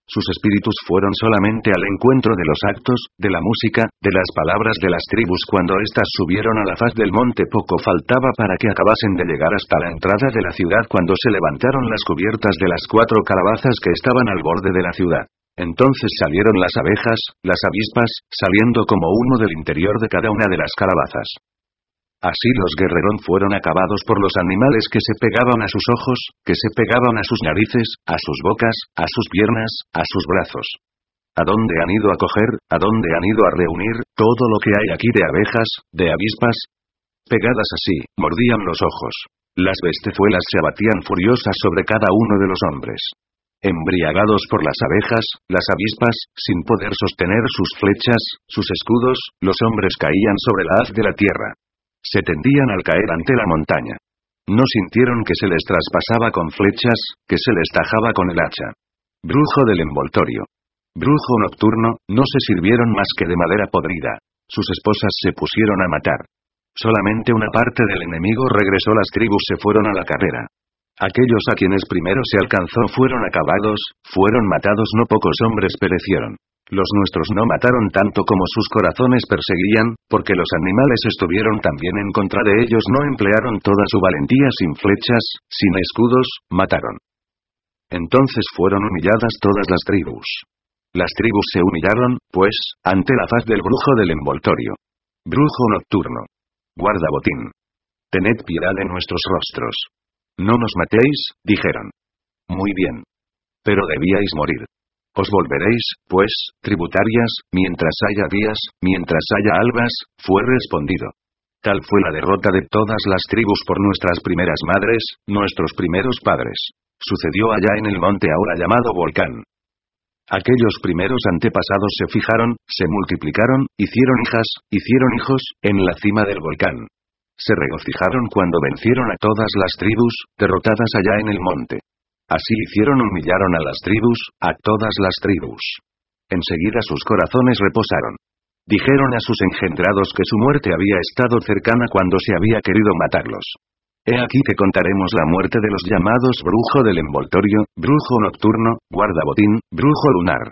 sus espíritus fueron solamente al encuentro de los actos, de la música, de las palabras de las tribus cuando éstas subieron a la faz del monte. Poco faltaba para que acabasen de llegar hasta la entrada de la ciudad cuando se levantaron las cubiertas de las 4 calabazas que estaban al borde de la ciudad. Entonces salieron las abejas, las avispas, saliendo como humo del interior de cada una de las calabazas. Así los guerreros fueron acabados por los animales que se pegaban a sus ojos, que se pegaban a sus narices, a sus bocas, a sus piernas, a sus brazos. ¿A dónde han ido a coger, a dónde han ido a reunir, todo lo que hay aquí de abejas, de avispas? Pegadas así, mordían los ojos. Las bestezuelas se abatían furiosas sobre cada uno de los hombres. Embriagados por las abejas, las avispas, sin poder sostener sus flechas, sus escudos, los hombres caían sobre la haz de la tierra. Se tendían al caer ante la montaña. No sintieron que se les traspasaba con flechas, que se les tajaba con el hacha. Brujo del envoltorio. Brujo nocturno, no se sirvieron más que de madera podrida. Sus esposas se pusieron a matar. Solamente una parte del enemigo regresó, las tribus se fueron a la carrera. Aquellos a quienes primero se alcanzó fueron acabados, fueron matados, no pocos hombres perecieron. Los nuestros no mataron tanto como sus corazones perseguían, porque los animales estuvieron también en contra de ellos, no emplearon toda su valentía, sin flechas, sin escudos, mataron. Entonces fueron humilladas todas las tribus. Las tribus se humillaron, pues, ante la faz del brujo del envoltorio. Brujo nocturno. Guarda botín. Tened piedad de nuestros rostros. No nos matéis, dijeron. Muy bien. Pero debíais morir. Os volveréis, pues, tributarias, mientras haya días, mientras haya albas, fue respondido. Tal fue la derrota de todas las tribus por nuestras primeras madres, nuestros primeros padres. Sucedió allá en el monte ahora llamado volcán. Aquellos primeros antepasados se fijaron, se multiplicaron, hicieron hijas, hicieron hijos, en la cima del volcán. Se regocijaron cuando vencieron a todas las tribus, derrotadas allá en el monte. Así hicieron, humillaron a las tribus, a todas las tribus. Enseguida sus corazones reposaron. Dijeron a sus engendrados que su muerte había estado cercana cuando se había querido matarlos. He aquí que contaremos la muerte de los llamados brujo del envoltorio, brujo nocturno, guardabotín, brujo lunar.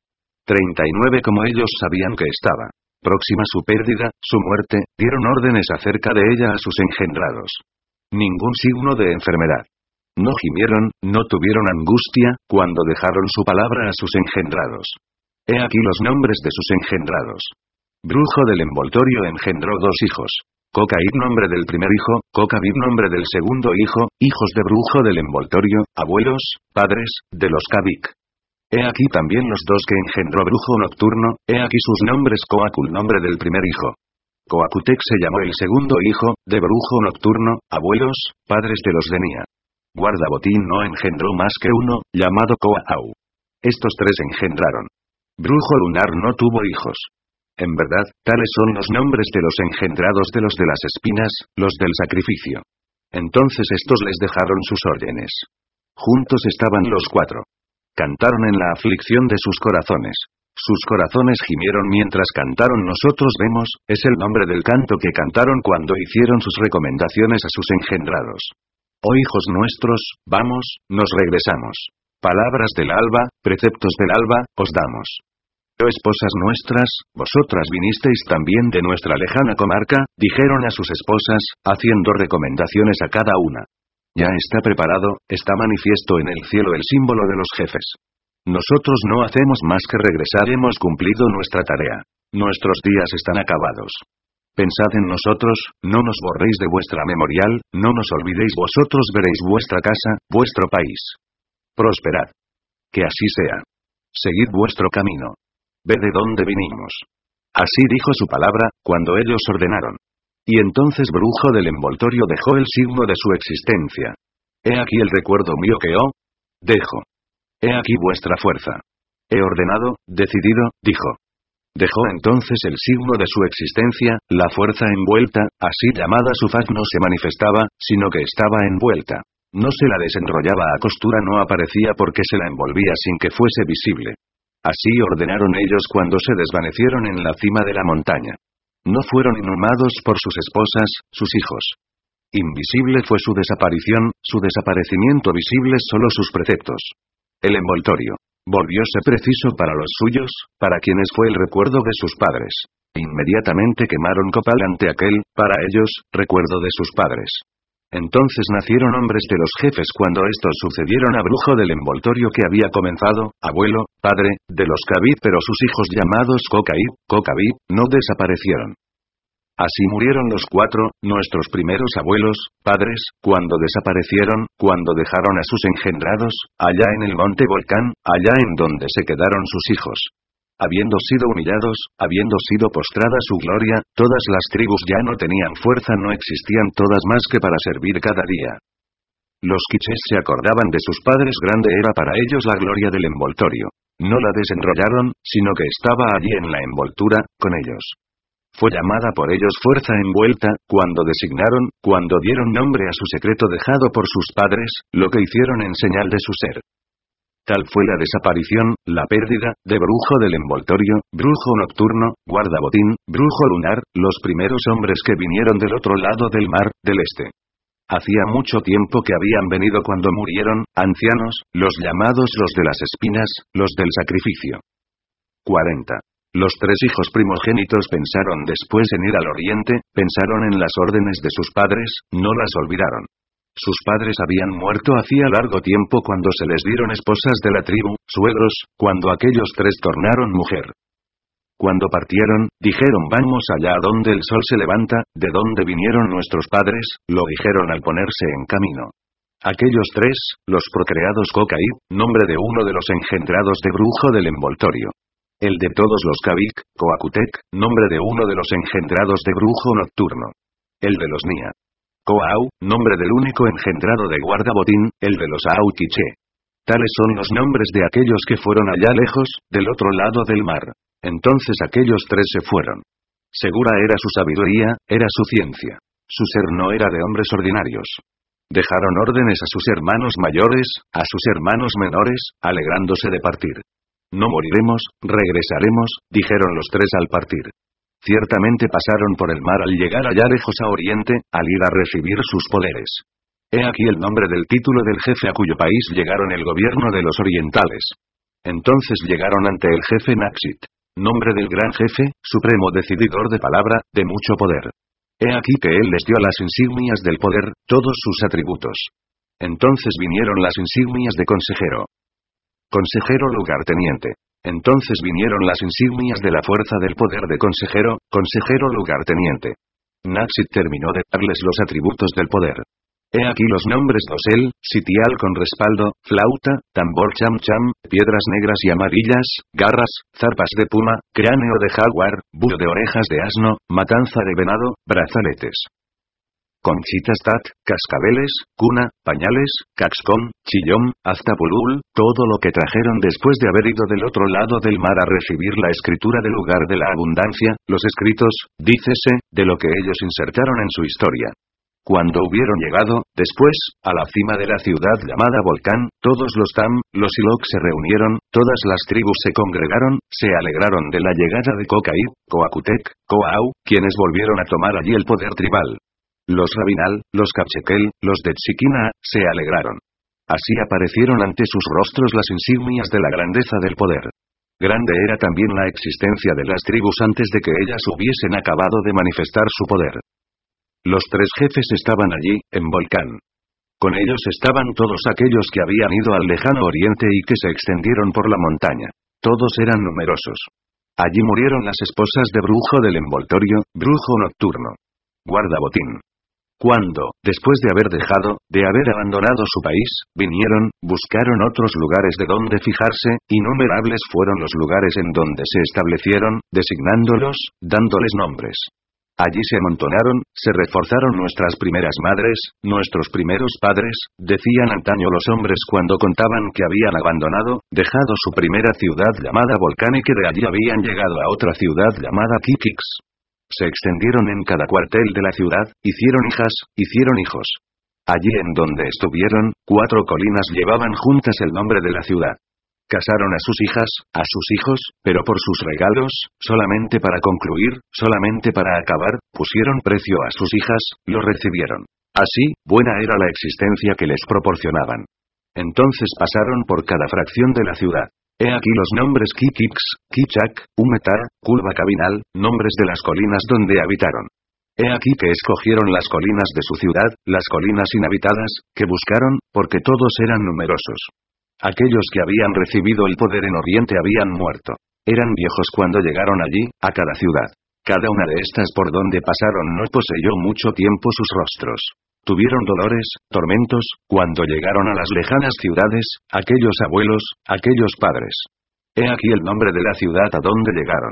39. Como ellos sabían que estaba próxima su pérdida, su muerte, dieron órdenes acerca de ella a sus engendrados. Ningún signo de enfermedad. No gimieron, no tuvieron angustia, cuando dejaron su palabra a sus engendrados. He aquí los nombres de sus engendrados. Brujo del envoltorio engendró 2 hijos. Cocaib nombre del primer hijo, Cocabib nombre del segundo hijo, hijos de brujo del envoltorio, abuelos, padres, de los Cabic. He aquí también los 2 que engendró brujo nocturno, he aquí sus nombres. Coacul nombre del primer hijo. Coacutec se llamó el segundo hijo, de brujo nocturno, abuelos, padres de los de Nia. Guardabotín no engendró más que uno, llamado Coaau. Estos 3 engendraron. Brujo lunar no tuvo hijos. En verdad, tales son los nombres de los engendrados de los de las espinas, los del sacrificio. Entonces estos les dejaron sus órdenes. Juntos estaban los 4. Cantaron en la aflicción de sus corazones. Sus corazones gimieron mientras cantaron. Nosotros vemos, es el nombre del canto que cantaron cuando hicieron sus recomendaciones a sus engendrados. Oh hijos nuestros, vamos, nos regresamos. Palabras del alba, preceptos del alba, os damos. Oh esposas nuestras, vosotras vinisteis también de nuestra lejana comarca, dijeron a sus esposas, haciendo recomendaciones a cada una. Ya está preparado, está manifiesto en el cielo el símbolo de los jefes. Nosotros no hacemos más que regresar, hemos cumplido nuestra tarea. Nuestros días están acabados. Pensad en nosotros, no nos borréis de vuestra memorial, no nos olvidéis, vosotros veréis vuestra casa, vuestro país. Prosperad. Que así sea. Seguid vuestro camino. Ved de dónde vinimos. Así dijo su palabra, cuando ellos ordenaron. Y entonces brujo del envoltorio dejó el signo de su existencia. He aquí el recuerdo mío que dejo. He aquí vuestra fuerza. He ordenado, decidido, dijo. Dejó entonces el signo de su existencia, la fuerza envuelta, así llamada su faz no se manifestaba, sino que estaba envuelta. No se la desenrollaba a costura, no aparecía porque se la envolvía sin que fuese visible. Así ordenaron ellos cuando se desvanecieron en la cima de la montaña. No fueron inhumados por sus esposas, sus hijos. Invisible fue su desaparición, su desaparecimiento, visibles solo sus preceptos. El envoltorio. Volvióse preciso para los suyos, para quienes fue el recuerdo de sus padres. Inmediatamente quemaron copal ante aquel, para ellos, recuerdo de sus padres. Entonces nacieron hombres de los jefes cuando estos sucedieron a Brujo del envoltorio que había comenzado, abuelo, padre, de los Kabib, pero sus hijos llamados Kokabib, no desaparecieron. Así murieron los 4, nuestros primeros abuelos, padres, cuando desaparecieron, cuando dejaron a sus engendrados, allá en el monte Volcán, allá en donde se quedaron sus hijos. Habiendo sido humillados, habiendo sido postrada su gloria, todas las tribus ya no tenían fuerza, no existían todas más que para servir cada día. Los quichés se acordaban de sus padres, grande era para ellos la gloria del envoltorio. No la desenrollaron, sino que estaba allí en la envoltura, con ellos. Fue llamada por ellos fuerza envuelta, cuando designaron, cuando dieron nombre a su secreto dejado por sus padres, lo que hicieron en señal de su ser. Tal fue la desaparición, la pérdida, de Brujo del envoltorio, Brujo nocturno, guardabotín, Brujo lunar, los primeros hombres que vinieron del otro lado del mar, del este. Hacía mucho tiempo que habían venido cuando murieron, ancianos, los llamados los de las espinas, los del sacrificio. 40. Los 3 hijos primogénitos pensaron después en ir al oriente, pensaron en las órdenes de sus padres, no las olvidaron. Sus padres habían muerto hacía largo tiempo cuando se les dieron esposas de la tribu, suegros, cuando aquellos 3 tornaron mujer. Cuando partieron, dijeron vamos allá donde el sol se levanta, de donde vinieron nuestros padres, lo dijeron al ponerse en camino. Aquellos 3, los procreados Kokabib, nombre de uno de los engendrados de Brujo del envoltorio. El de todos los Kabik, Koakutek, nombre de uno de los engendrados de Brujo nocturno. El de los Nia. Koau, nombre del único engendrado de Guardabotín, el de los Aokiche. Tales son los nombres de aquellos que fueron allá lejos, del otro lado del mar. Entonces aquellos 3 se fueron. Segura era su sabiduría, era su ciencia. Su ser no era de hombres ordinarios. Dejaron órdenes a sus hermanos mayores, a sus hermanos menores, alegrándose de partir. No moriremos, regresaremos, dijeron los 3 al partir. Ciertamente pasaron por el mar al llegar allá lejos a oriente, al ir a recibir sus poderes. He aquí el nombre del título del jefe a cuyo país llegaron el gobierno de los orientales. Entonces llegaron ante el jefe Naxit. Nombre del gran jefe, supremo decididor de palabra, de mucho poder. He aquí que él les dio las insignias del poder, todos sus atributos. Entonces vinieron las insignias de consejero. Consejero lugarteniente. Entonces vinieron las insignias de la fuerza del poder de consejero, consejero lugarteniente. Naxit terminó de darles los atributos del poder. He aquí los nombres dosel, sitial con respaldo, flauta, tambor cham cham, piedras negras y amarillas, garras, zarpas de puma, cráneo de jaguar, búho de orejas de asno, matanza de venado, brazaletes. Conchitas tat, cascabeles, cuna, pañales, caxcom, chillón, aztapulul, todo lo que trajeron después de haber ido del otro lado del mar a recibir la escritura del lugar de la abundancia, los escritos, dícese, de lo que ellos insertaron en su historia. Cuando hubieron llegado, después, a la cima de la ciudad llamada Volcán, todos los Tam, los Ilok se reunieron, todas las tribus se congregaron, se alegraron de la llegada de Kokabib, Koakutek, Koau, quienes volvieron a tomar allí el poder tribal. Los Rabinal, los Kapchekel, los de Tsikina, se alegraron. Así aparecieron ante sus rostros las insignias de la grandeza del poder. Grande era también la existencia de las tribus antes de que ellas hubiesen acabado de manifestar su poder. Los 3 jefes estaban allí, en Volcán. Con ellos estaban todos aquellos que habían ido al lejano oriente y que se extendieron por la montaña. Todos eran numerosos. Allí murieron las esposas de Brujo del envoltorio, Brujo nocturno. Guardabotín. Cuando, después de haber dejado, de haber abandonado su país, vinieron, buscaron otros lugares de donde fijarse, innumerables fueron los lugares en donde se establecieron, designándolos, dándoles nombres. Allí se amontonaron, se reforzaron nuestras primeras madres, nuestros primeros padres, decían antaño los hombres cuando contaban que habían abandonado, dejado su primera ciudad llamada Volcán y que de allí habían llegado a otra ciudad llamada Kikix. Se extendieron en cada cuartel de la ciudad, hicieron hijas, hicieron hijos. Allí en donde estuvieron, 4 colinas llevaban juntas el nombre de la ciudad. Casaron a sus hijas, a sus hijos, pero por sus regalos, solamente para concluir, solamente para acabar, pusieron precio a sus hijas, lo recibieron. Así, buena era la existencia que les proporcionaban. Entonces pasaron por cada fracción de la ciudad. He aquí los nombres Kikix, Kichak, Umetar, Kulva Cabinal, nombres de las colinas donde habitaron. He aquí que escogieron las colinas de su ciudad, las colinas inhabitadas, que buscaron, porque todos eran numerosos. Aquellos que habían recibido el poder en Oriente habían muerto. Eran viejos cuando llegaron allí, a cada ciudad. Cada una de estas por donde pasaron no poseyó mucho tiempo sus rostros. Tuvieron dolores, tormentos, cuando llegaron a las lejanas ciudades, aquellos abuelos, aquellos padres. He aquí el nombre de la ciudad a donde llegaron.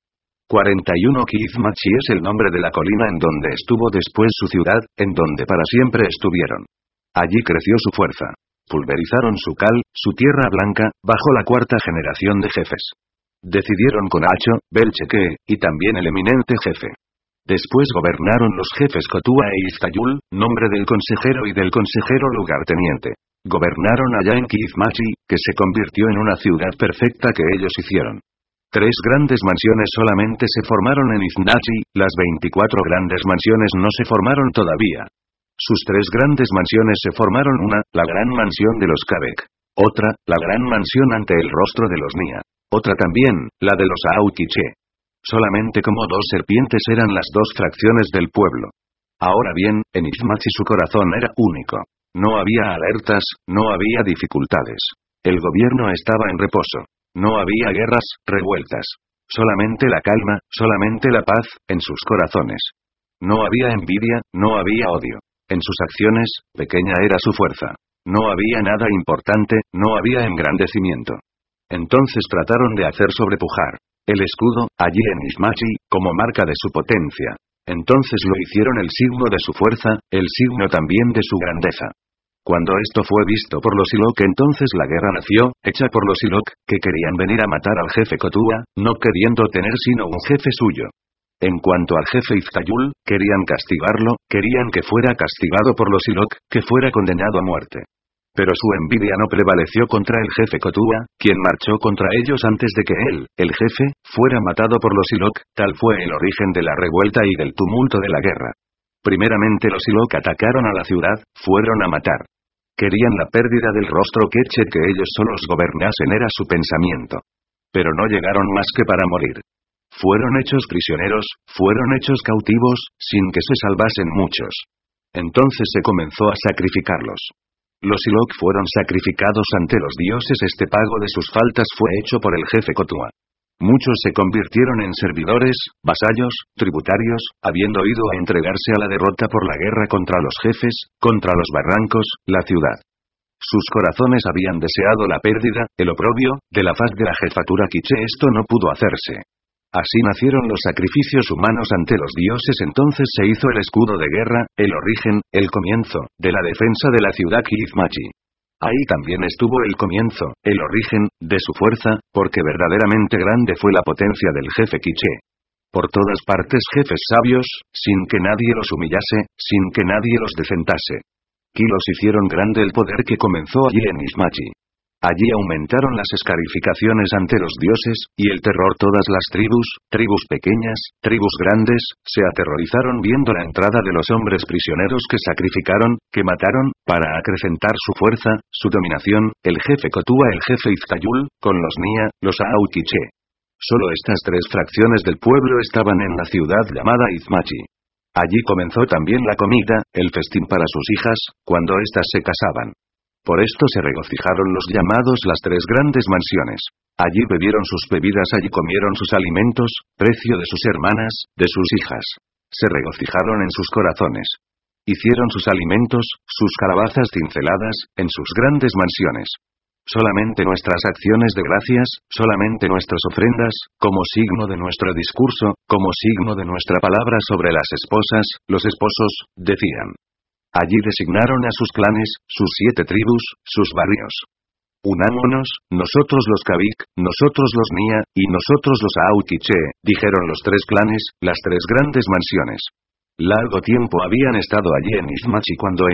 41 Kizmachi es el nombre de la colina en donde estuvo después su ciudad, en donde para siempre estuvieron. Allí creció su fuerza. Pulverizaron su cal, su tierra blanca, bajo la cuarta generación de jefes. Decidieron con Acho, Belcheque, y también el eminente jefe. Después gobernaron los jefes Kotua e Iztayul, nombre del consejero y del consejero lugarteniente. Gobernaron allá en Kizmachi, que se convirtió en una ciudad perfecta que ellos hicieron. 3 grandes mansiones solamente se formaron en Iznachi, las 24 grandes mansiones no se formaron todavía. Sus 3 grandes mansiones se formaron una, la gran mansión de los Kabek. Otra, la gran mansión ante el rostro de los Nia. Otra también, la de los Aokiche. Solamente como 2 serpientes eran las 2 fracciones del pueblo. Ahora bien, en Izmachi su corazón era único. No había alertas, no había dificultades. El gobierno estaba en reposo. No había guerras, revueltas. Solamente la calma, solamente la paz, en sus corazones. No había envidia, no había odio. En sus acciones, pequeña era su fuerza. No había nada importante, no había engrandecimiento. Entonces trataron de hacer sobrepujar el escudo, allí en Izmachi, como marca de su potencia. Entonces lo hicieron el signo de su fuerza, el signo también de su grandeza. Cuando esto fue visto por los Ilok, entonces la guerra nació, hecha por los Ilok, que querían venir a matar al jefe Kotua, no queriendo tener sino un jefe suyo. En cuanto al jefe Iztayul, querían castigarlo, querían que fuera castigado por los Ilok, que fuera condenado a muerte. Pero su envidia no prevaleció contra el jefe Kotua, quien marchó contra ellos antes de que él, el jefe, fuera matado por los Ilok. Tal fue el origen de la revuelta y del tumulto de la guerra. Primeramente los Ilok atacaron a la ciudad, fueron a matar. Querían la pérdida del rostro Queche, que ellos solos gobernasen era su pensamiento. Pero no llegaron más que para morir. Fueron hechos prisioneros, fueron hechos cautivos, sin que se salvasen muchos. Entonces se comenzó a sacrificarlos. Los Ilok fueron sacrificados ante los dioses. Este pago de sus faltas fue hecho por el jefe Kotua. Muchos se convirtieron en servidores, vasallos, tributarios, habiendo ido a entregarse a la derrota por la guerra contra los jefes, contra los barrancos, la ciudad. Sus corazones habían deseado la pérdida, el oprobio, de la faz de la jefatura quiché. Esto no pudo hacerse. Así nacieron los sacrificios humanos ante los dioses. Entonces se hizo el escudo de guerra, el origen, el comienzo, de la defensa de la ciudad Kizmachi. Ahí también estuvo el comienzo, el origen, de su fuerza, porque verdaderamente grande fue la potencia del jefe quiché. Por todas partes jefes sabios, sin que nadie los humillase, sin que nadie los desentase. Kilos hicieron grande el poder que comenzó allí en Izmachi. Allí aumentaron las escarificaciones ante los dioses, y el terror. Todas las tribus pequeñas, tribus grandes, se aterrorizaron viendo la entrada de los hombres prisioneros que sacrificaron, que mataron, para acrecentar su fuerza, su dominación, el jefe Kotua, el jefe Iztayul, con los Nia, los Aokiche. Solo estas 3 fracciones del pueblo estaban en la ciudad llamada Izmachi. Allí comenzó también la comida, el festín para sus hijas, cuando éstas se casaban. Por esto se regocijaron los llamados las 3 grandes mansiones. Allí bebieron sus bebidas, allí comieron sus alimentos, precio de sus hermanas, de sus hijas. Se regocijaron en sus corazones. Hicieron sus alimentos, sus calabazas cinceladas, en sus grandes mansiones. Solamente nuestras acciones de gracias, solamente nuestras ofrendas, como signo de nuestro discurso, como signo de nuestra palabra sobre las esposas, los esposos, decían. Allí designaron a sus clanes, sus 7 tribus, sus barrios. Unámonos, nosotros los Kabik, nosotros los Nia, y nosotros los Aokiche, dijeron los 3 clanes, las 3 grandes mansiones. Largo tiempo habían estado allí en Izmachi cuando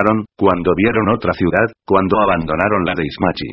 vieron otra ciudad, cuando abandonaron la de Izmachi.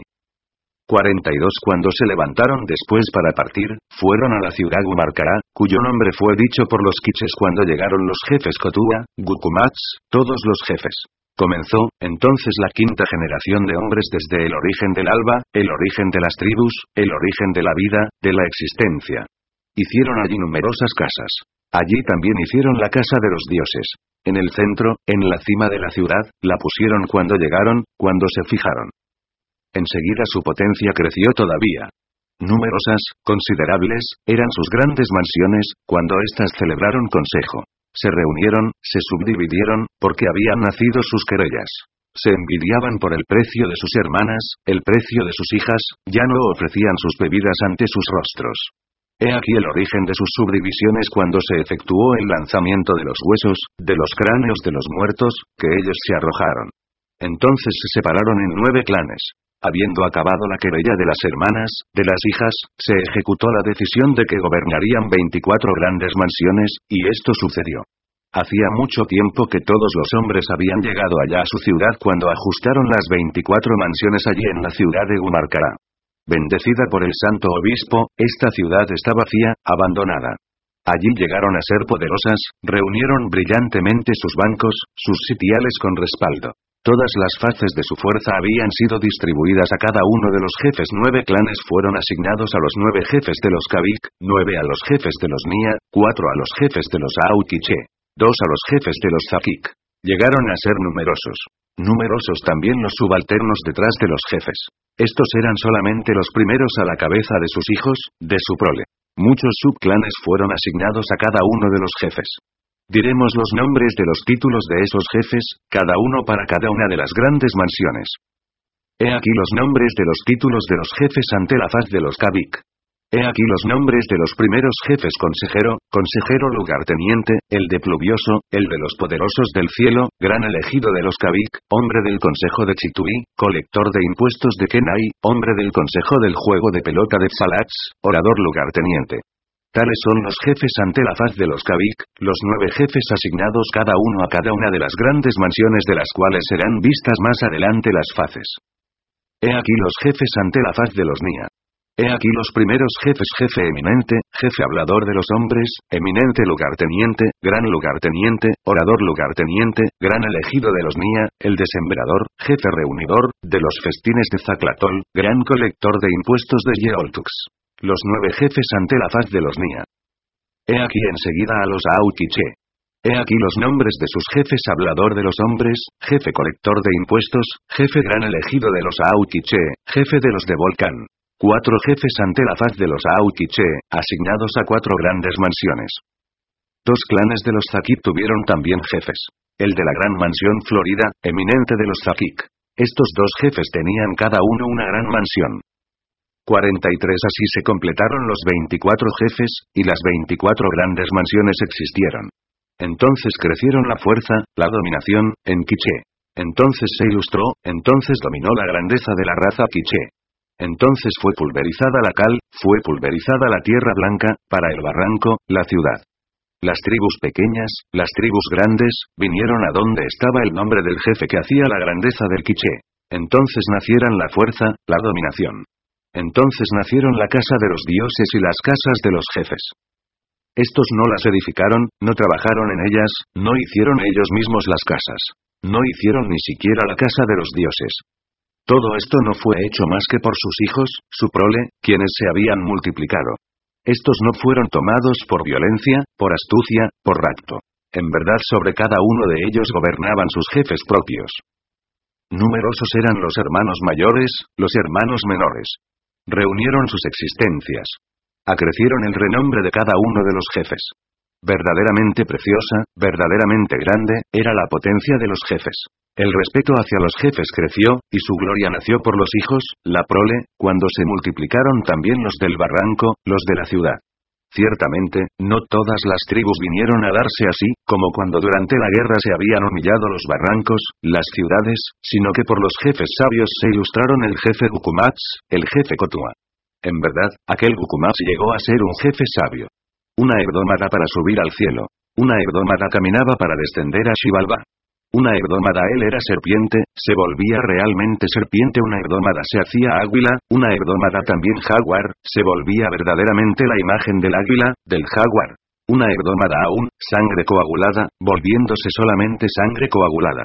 42 Cuando se levantaron después para partir, fueron a la ciudad Gumarcará, cuyo nombre fue dicho por los quiches cuando llegaron los jefes Kotua, Gukumats, todos los jefes. Comenzó, entonces la quinta generación de hombres desde el origen del alba, el origen de las tribus, el origen de la vida, de la existencia. Hicieron allí numerosas casas. Allí también hicieron la casa de los dioses. En el centro, en la cima de la ciudad, la pusieron cuando llegaron, cuando se fijaron. Enseguida su potencia creció todavía. Numerosas, considerables, eran sus grandes mansiones, cuando éstas celebraron consejo. Se reunieron, se subdividieron, porque habían nacido sus querellas. Se envidiaban por el precio de sus hermanas, el precio de sus hijas, ya no ofrecían sus bebidas ante sus rostros. He aquí el origen de sus subdivisiones cuando se efectuó el lanzamiento de los huesos, de los cráneos de los muertos, que ellos se arrojaron. Entonces se separaron en 9 clanes. Habiendo acabado la querella de las hermanas, de las hijas, se ejecutó la decisión de que gobernarían 24 grandes mansiones, y esto sucedió. Hacía mucho tiempo que todos los hombres habían llegado allá a su ciudad cuando ajustaron las 24 mansiones allí en la ciudad de Gumarcará. Bendecida por el santo obispo, esta ciudad está vacía, abandonada. Allí llegaron a ser poderosas, reunieron brillantemente sus bancos, sus sitiales con respaldo. Todas las faces de su fuerza habían sido distribuidas a cada uno de los jefes. 9 clanes fueron asignados a los 9 jefes de los Kavik, 9 a los jefes de los Nia, 4 a los jefes de los Aokiche, 2 a los jefes de los Zakik. Llegaron a ser numerosos. Numerosos también los subalternos detrás de los jefes. Estos eran solamente los primeros a la cabeza de sus hijos, de su prole. Muchos subclanes fueron asignados a cada uno de los jefes. Diremos los nombres de los títulos de esos jefes, cada uno para cada una de las grandes mansiones. He aquí los nombres de los títulos de los jefes ante la faz de los Kavik. He aquí los nombres de los primeros jefes: consejero, consejero lugarteniente, el de pluvioso, el de los poderosos del cielo, gran elegido de los Kavik, hombre del consejo de Chitui, colector de impuestos de Kenai, hombre del consejo del juego de pelota de Psalats, orador lugarteniente. Tales son los jefes ante la faz de los Kavik, los 9 jefes asignados cada uno a cada una de las grandes mansiones de las cuales serán vistas más adelante las faces. He aquí los jefes ante la faz de los Nia. He aquí los primeros jefes: jefe eminente, jefe hablador de los hombres, eminente lugarteniente, gran lugarteniente, orador lugarteniente, gran elegido de los Nia, el de sembrador, jefe reunidor, de los festines de Zaclatol, gran colector de impuestos de Yeoltux. Los 9 jefes ante la faz de los Nia. He aquí enseguida a los Aokiche. He aquí los nombres de sus jefes: hablador de los hombres, jefe colector de impuestos, jefe gran elegido de los Aokiche, jefe de los de Volcán. 4 jefes ante la faz de los Aokiche, asignados a 4 grandes mansiones. 2 clanes de los Zakik tuvieron también jefes. El de la gran mansión Florida, eminente de los Zakik. Estos 2 jefes tenían cada uno una gran mansión. 43. Así se completaron los 24 jefes, y las 24 grandes mansiones existieron. Entonces crecieron la fuerza, la dominación, en Quiché. Entonces se ilustró, entonces dominó la grandeza de la raza Quiché. Entonces fue pulverizada la cal, fue pulverizada la tierra blanca, para el barranco, la ciudad. Las tribus pequeñas, las tribus grandes, vinieron a donde estaba el nombre del jefe que hacía la grandeza del Quiché. Entonces nacieran la fuerza, la dominación. Entonces nacieron la casa de los dioses y las casas de los jefes. Estos no las edificaron, no trabajaron en ellas, no hicieron ellos mismos las casas. No hicieron ni siquiera la casa de los dioses. Todo esto no fue hecho más que por sus hijos, su prole, quienes se habían multiplicado. Estos no fueron tomados por violencia, por astucia, por rapto. En verdad sobre cada uno de ellos gobernaban sus jefes propios. Numerosos eran los hermanos mayores, los hermanos menores. Reunieron sus existencias. Acrecieron el renombre de cada uno de los jefes. Verdaderamente preciosa, verdaderamente grande, era la potencia de los jefes. El respeto hacia los jefes creció, y su gloria nació por los hijos, la prole, cuando se multiplicaron también los del barranco, los de la ciudad. Ciertamente, no todas las tribus vinieron a darse así, como cuando durante la guerra se habían humillado los barrancos, las ciudades, sino que por los jefes sabios se ilustraron el jefe Gukumats, el jefe Kotua. En verdad, aquel Gukumats llegó a ser un jefe sabio. Una herdómada para subir al cielo. Una herdómada caminaba para descender a Xibalbá. Una herdómada él era serpiente, se volvía realmente serpiente. Una herdómada se hacía águila, una herdómada también jaguar, se volvía verdaderamente la imagen del águila, del jaguar. Una herdómada aún, sangre coagulada, volviéndose solamente sangre coagulada.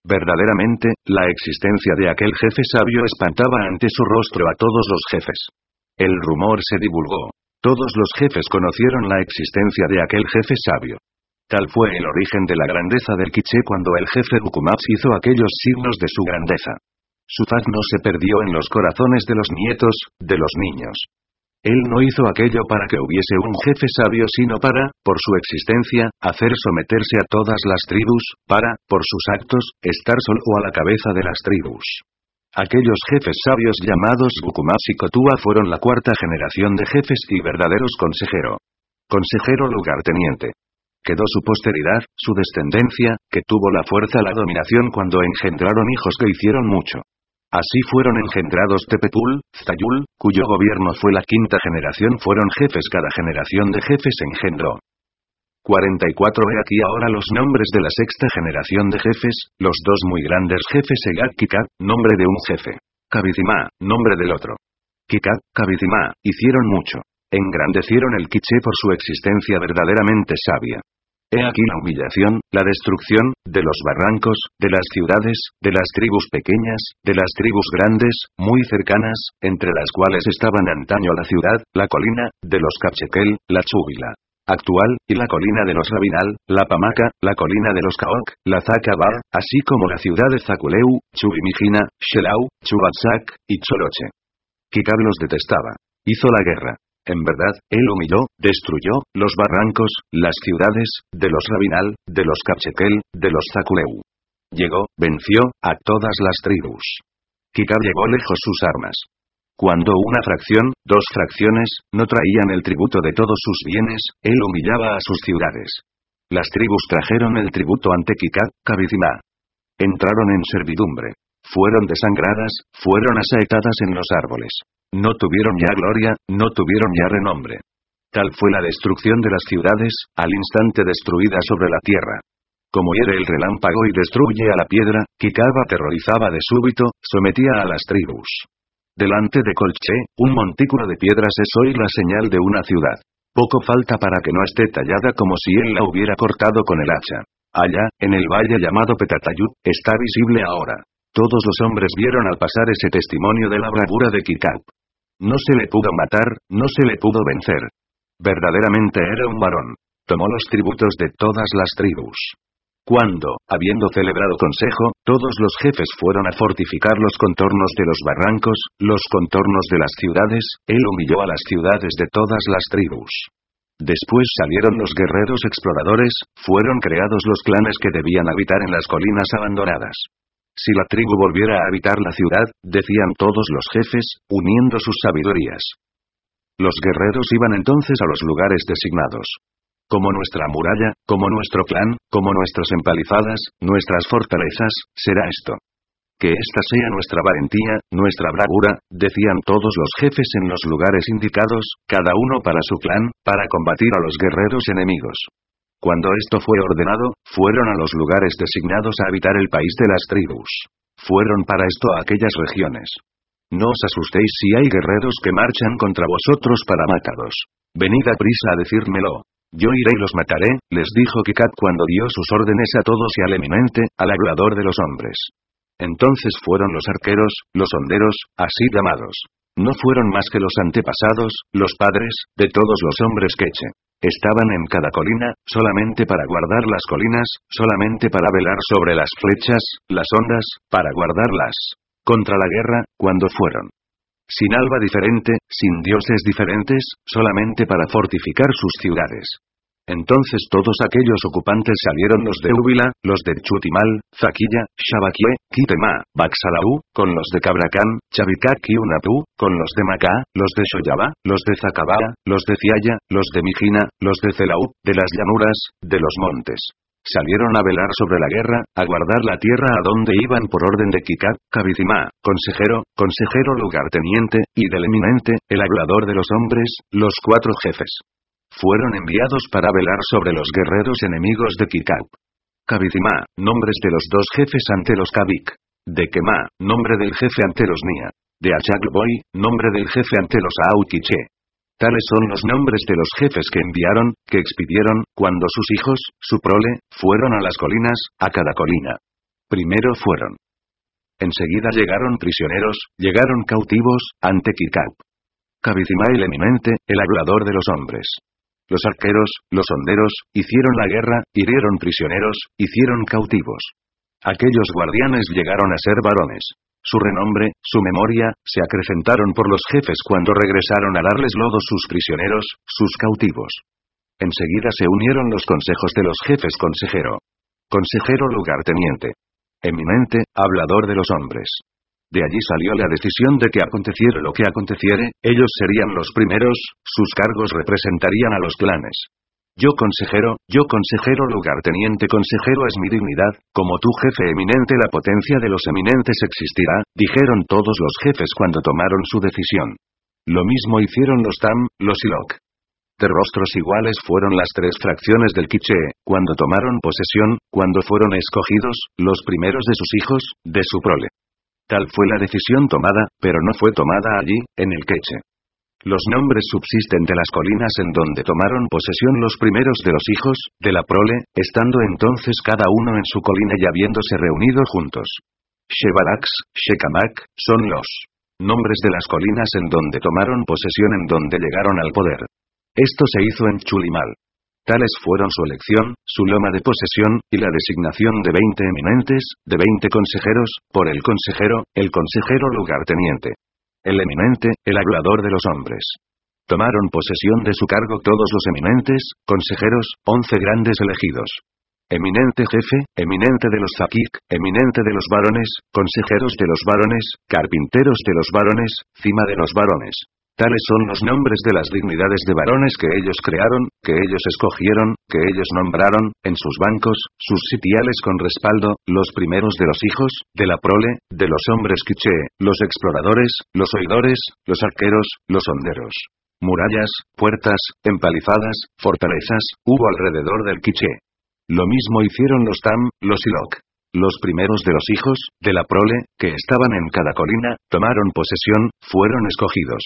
Verdaderamente, la existencia de aquel jefe sabio espantaba ante su rostro a todos los jefes. El rumor se divulgó. Todos los jefes conocieron la existencia de aquel jefe sabio. Tal fue el origen de la grandeza del quiché cuando el jefe Bukumatsu hizo aquellos signos de su grandeza. Su faz no se perdió en los corazones de los nietos, de los niños. Él no hizo aquello para que hubiese un jefe sabio sino para, por su existencia, hacer someterse a todas las tribus, para, por sus actos, estar solo a la cabeza de las tribus. Aquellos jefes sabios llamados Bukumatsu y Kotua fueron la cuarta generación de jefes y verdaderos consejero lugarteniente. Quedó su posteridad, su descendencia, que tuvo la fuerza la dominación cuando engendraron hijos que hicieron mucho. Así fueron engendrados Tepepul, Zayul, cuyo gobierno fue la quinta generación, fueron jefes, cada generación de jefes engendró 44. Ve aquí ahora los nombres de la sexta generación de jefes, los dos muy grandes jefes Egak Kikab, nombre de un jefe. Kabizima, nombre del otro. Kikab, Kabizima, hicieron mucho. Engrandecieron el quiché por su existencia verdaderamente sabia. He aquí la humillación, la destrucción, de los barrancos, de las ciudades, de las tribus pequeñas, de las tribus grandes, muy cercanas, entre las cuales estaban antaño la ciudad, la colina, de los Capchequel, la Chúbila actual, y la colina de los Rabinal, la Pamaca, la colina de los Caoc, la Zacabar, así como la ciudad de Zaculeu, Chubimijina, Shelau, Chubatsak, y Choloche. Kikab los detestaba. Hizo la guerra. En verdad, él humilló, destruyó, los barrancos, las ciudades, de los Rabinal, de los Capchequel, de los Zaculeu. Llegó, venció, a todas las tribus. Kikab llevó lejos sus armas. Cuando una fracción, dos fracciones, no traían el tributo de todos sus bienes, él humillaba a sus ciudades. Las tribus trajeron el tributo ante Kikab, Kabizima. Entraron en servidumbre. Fueron desangradas, fueron asaetadas en los árboles. No tuvieron ya gloria, no tuvieron ya renombre. Tal fue la destrucción de las ciudades, al instante destruida sobre la tierra. Como hiere el relámpago y destruye a la piedra, Kikab aterrorizaba de súbito, sometía a las tribus. Delante de Colché, un montículo de piedras es hoy la señal de una ciudad. Poco falta para que no esté tallada como si él la hubiera cortado con el hacha. Allá, en el valle llamado Petatayut, está visible ahora. Todos los hombres vieron al pasar ese testimonio de la bravura de Kikab. No se le pudo matar, no se le pudo vencer. Verdaderamente era un varón. Tomó los tributos de todas las tribus. Cuando, habiendo celebrado consejo, todos los jefes fueron a fortificar los contornos de los barrancos, los contornos de las ciudades, él humilló a las ciudades de todas las tribus. Después salieron los guerreros exploradores, fueron creados los clanes que debían habitar en las colinas abandonadas. Si la tribu volviera a habitar la ciudad, decían todos los jefes, uniendo sus sabidurías. Los guerreros iban entonces a los lugares designados. Como nuestra muralla, como nuestro clan, como nuestras empalizadas, nuestras fortalezas, será esto. Que esta sea nuestra valentía, nuestra bravura, decían todos los jefes en los lugares indicados, cada uno para su clan, para combatir a los guerreros enemigos. Cuando esto fue ordenado, fueron a los lugares designados a habitar el país de las tribus. Fueron para esto a aquellas regiones. No os asustéis si hay guerreros que marchan contra vosotros para mataros. Venid a prisa a decírmelo. Yo iré y los mataré, les dijo Kikab cuando dio sus órdenes a todos y al eminente, al hablador de los hombres. Entonces fueron los arqueros, los honderos, así llamados. No fueron más que los antepasados, los padres, de todos los hombres queche. Estaban en cada colina, solamente para guardar las colinas, solamente para velar sobre las flechas, las ondas, para guardarlas. Contra la guerra, cuando fueron. Sin alba diferente, sin dioses diferentes, solamente para fortificar sus ciudades. Entonces todos aquellos ocupantes salieron los de Úbila, los de Chutimal, Zaquilla, Shabaquie, Kitema, Baxalaú, con los de Cabracán, Chabicac y Unapú, con los de Macá, los de Shoyaba, los de Zacabá, los de Ciaya, los de Mijina, los de Celaú, de las llanuras, de los montes. Salieron a velar sobre la guerra, a guardar la tierra a donde iban por orden de Kikab, Kabizima, consejero lugarteniente, y del eminente, el hablador de los hombres, los cuatro jefes. Fueron enviados para velar sobre los guerreros enemigos de Kikab. Kabizima, nombres de los dos jefes ante los Kabik. De Kema, nombre del jefe ante los Nia. De Achagboy, nombre del jefe ante los Aukiche. Tales son los nombres de los jefes que enviaron, que expidieron, cuando sus hijos, su prole, fueron a las colinas, a cada colina. Primero fueron. Enseguida llegaron prisioneros, llegaron cautivos, ante Kikap. Kabizima el eminente, el adulador de los hombres. Los arqueros, los honderos, hicieron la guerra, hirieron prisioneros, hicieron cautivos. Aquellos guardianes llegaron a ser varones. Su renombre, su memoria, se acrecentaron por los jefes cuando regresaron a darles lodo sus prisioneros, sus cautivos. Enseguida se unieron los consejos de los jefes consejero. Consejero lugarteniente. Eminente, hablador de los hombres. De allí salió la decisión de que aconteciere lo que aconteciere, ellos serían los primeros, sus cargos representarían a los clanes. Yo consejero lugarteniente consejero es mi dignidad, como tú jefe eminente la potencia de los eminentes existirá, dijeron todos los jefes cuando tomaron su decisión. Lo mismo hicieron los Tam, los Ilok. De rostros iguales fueron las tres fracciones del Quiché, cuando tomaron posesión, cuando fueron escogidos, los primeros de sus hijos, de su prole. Tal fue la decisión tomada, pero no fue tomada allí, en el Queche. Los nombres subsisten de las colinas en donde tomaron posesión los primeros de los hijos, de la prole, estando entonces cada uno en su colina y habiéndose reunido juntos. Shebalax, Shekamak, son los nombres de las colinas en donde tomaron posesión en donde llegaron al poder. Esto se hizo en Chulimal. Tales fueron su elección, su loma de posesión, y la designación de 20 eminentes, de 20 consejeros, por el consejero lugarteniente. El eminente, el hablador de los hombres. Tomaron posesión de su cargo todos los eminentes, consejeros, 11 grandes elegidos. Eminente jefe, eminente de los Zakik, eminente de los varones, consejeros de los varones, carpinteros de los varones, cima de los varones. Tales son los nombres de las dignidades de varones que ellos crearon, que ellos escogieron, que ellos nombraron, en sus bancos, sus sitiales con respaldo, los primeros de los hijos, de la prole, de los hombres quiché, los exploradores, los oidores, los arqueros, los honderos. Murallas, puertas, empalizadas, fortalezas, hubo alrededor del quiché. Lo mismo hicieron los Tam, los Ilok. Los primeros de los hijos, de la prole, que estaban en cada colina, tomaron posesión, fueron escogidos.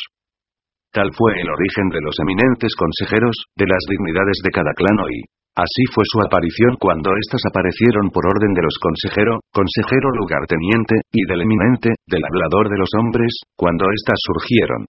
Tal fue el origen de los eminentes consejeros, de las dignidades de cada clan y así fue su aparición cuando éstas aparecieron por orden de los consejero lugarteniente, y del eminente, del hablador de los hombres, cuando éstas surgieron.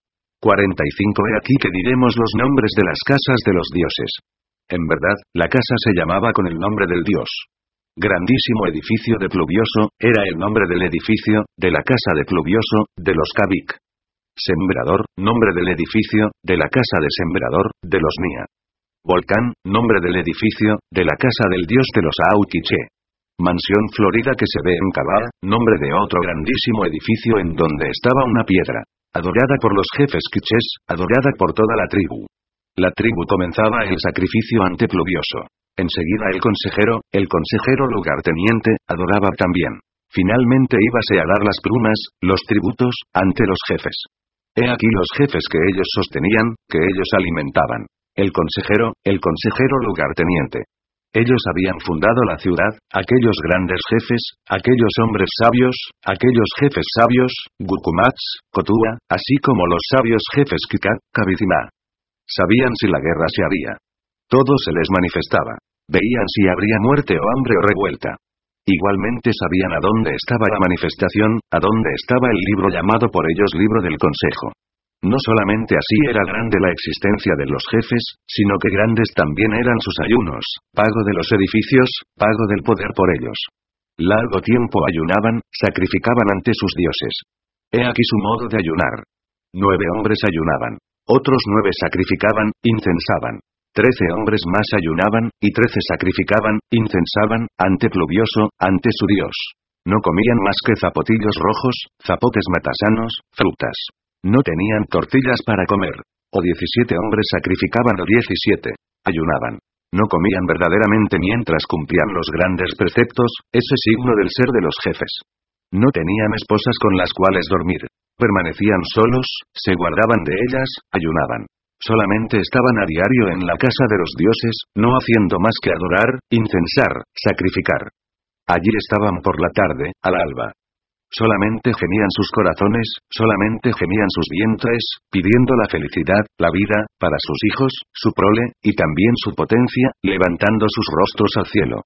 45 He aquí que diremos los nombres de las casas de los dioses. En verdad, la casa se llamaba con el nombre del dios. Grandísimo edificio de Pluvioso, era el nombre del edificio, de la casa de Pluvioso, de los Kavik. Sembrador, nombre del edificio, de la casa de Sembrador, de los Nia. Volcán, nombre del edificio, de la casa del dios de los Aauquiché. Mansión florida que se ve en Kabah, nombre de otro grandísimo edificio en donde estaba una piedra. Adorada por los jefes quichés, adorada por toda la tribu. La tribu comenzaba el sacrificio ante Pluvioso. Enseguida el consejero lugarteniente, adoraba también. Finalmente íbase a dar las prunas, los tributos, ante los jefes. He aquí los jefes que ellos sostenían, que ellos alimentaban. El consejero lugarteniente. Ellos habían fundado la ciudad, aquellos grandes jefes, aquellos hombres sabios, aquellos jefes sabios, Gukumats, Kotua, así como los sabios jefes Kikat, Kabizima. Sabían si la guerra se haría. Todo se les manifestaba. Veían si habría muerte o hambre o revuelta. Igualmente sabían a dónde estaba la manifestación, a dónde estaba el libro llamado por ellos libro del consejo. No solamente así era grande la existencia de los jefes, sino que grandes también eran sus ayunos, pago de los edificios, pago del poder por ellos. Largo tiempo ayunaban, sacrificaban ante sus dioses. He aquí su modo de ayunar. 9 hombres ayunaban. Otros 9 sacrificaban, incensaban. 13 hombres más ayunaban, y 13 sacrificaban, incensaban, ante Pluvioso, ante su dios. No comían más que zapotillos rojos, zapotes matasanos, frutas. No tenían tortillas para comer. O 17 hombres sacrificaban o 17. Ayunaban. No comían verdaderamente mientras cumplían los grandes preceptos, ese signo del ser de los jefes. No tenían esposas con las cuales dormir. Permanecían solos, se guardaban de ellas, ayunaban. Solamente estaban a diario en la casa de los dioses, no haciendo más que adorar, incensar, sacrificar. Allí estaban por la tarde, al alba. Solamente gemían sus corazones, solamente gemían sus vientres, pidiendo la felicidad, la vida, para sus hijos, su prole, y también su potencia, levantando sus rostros al cielo.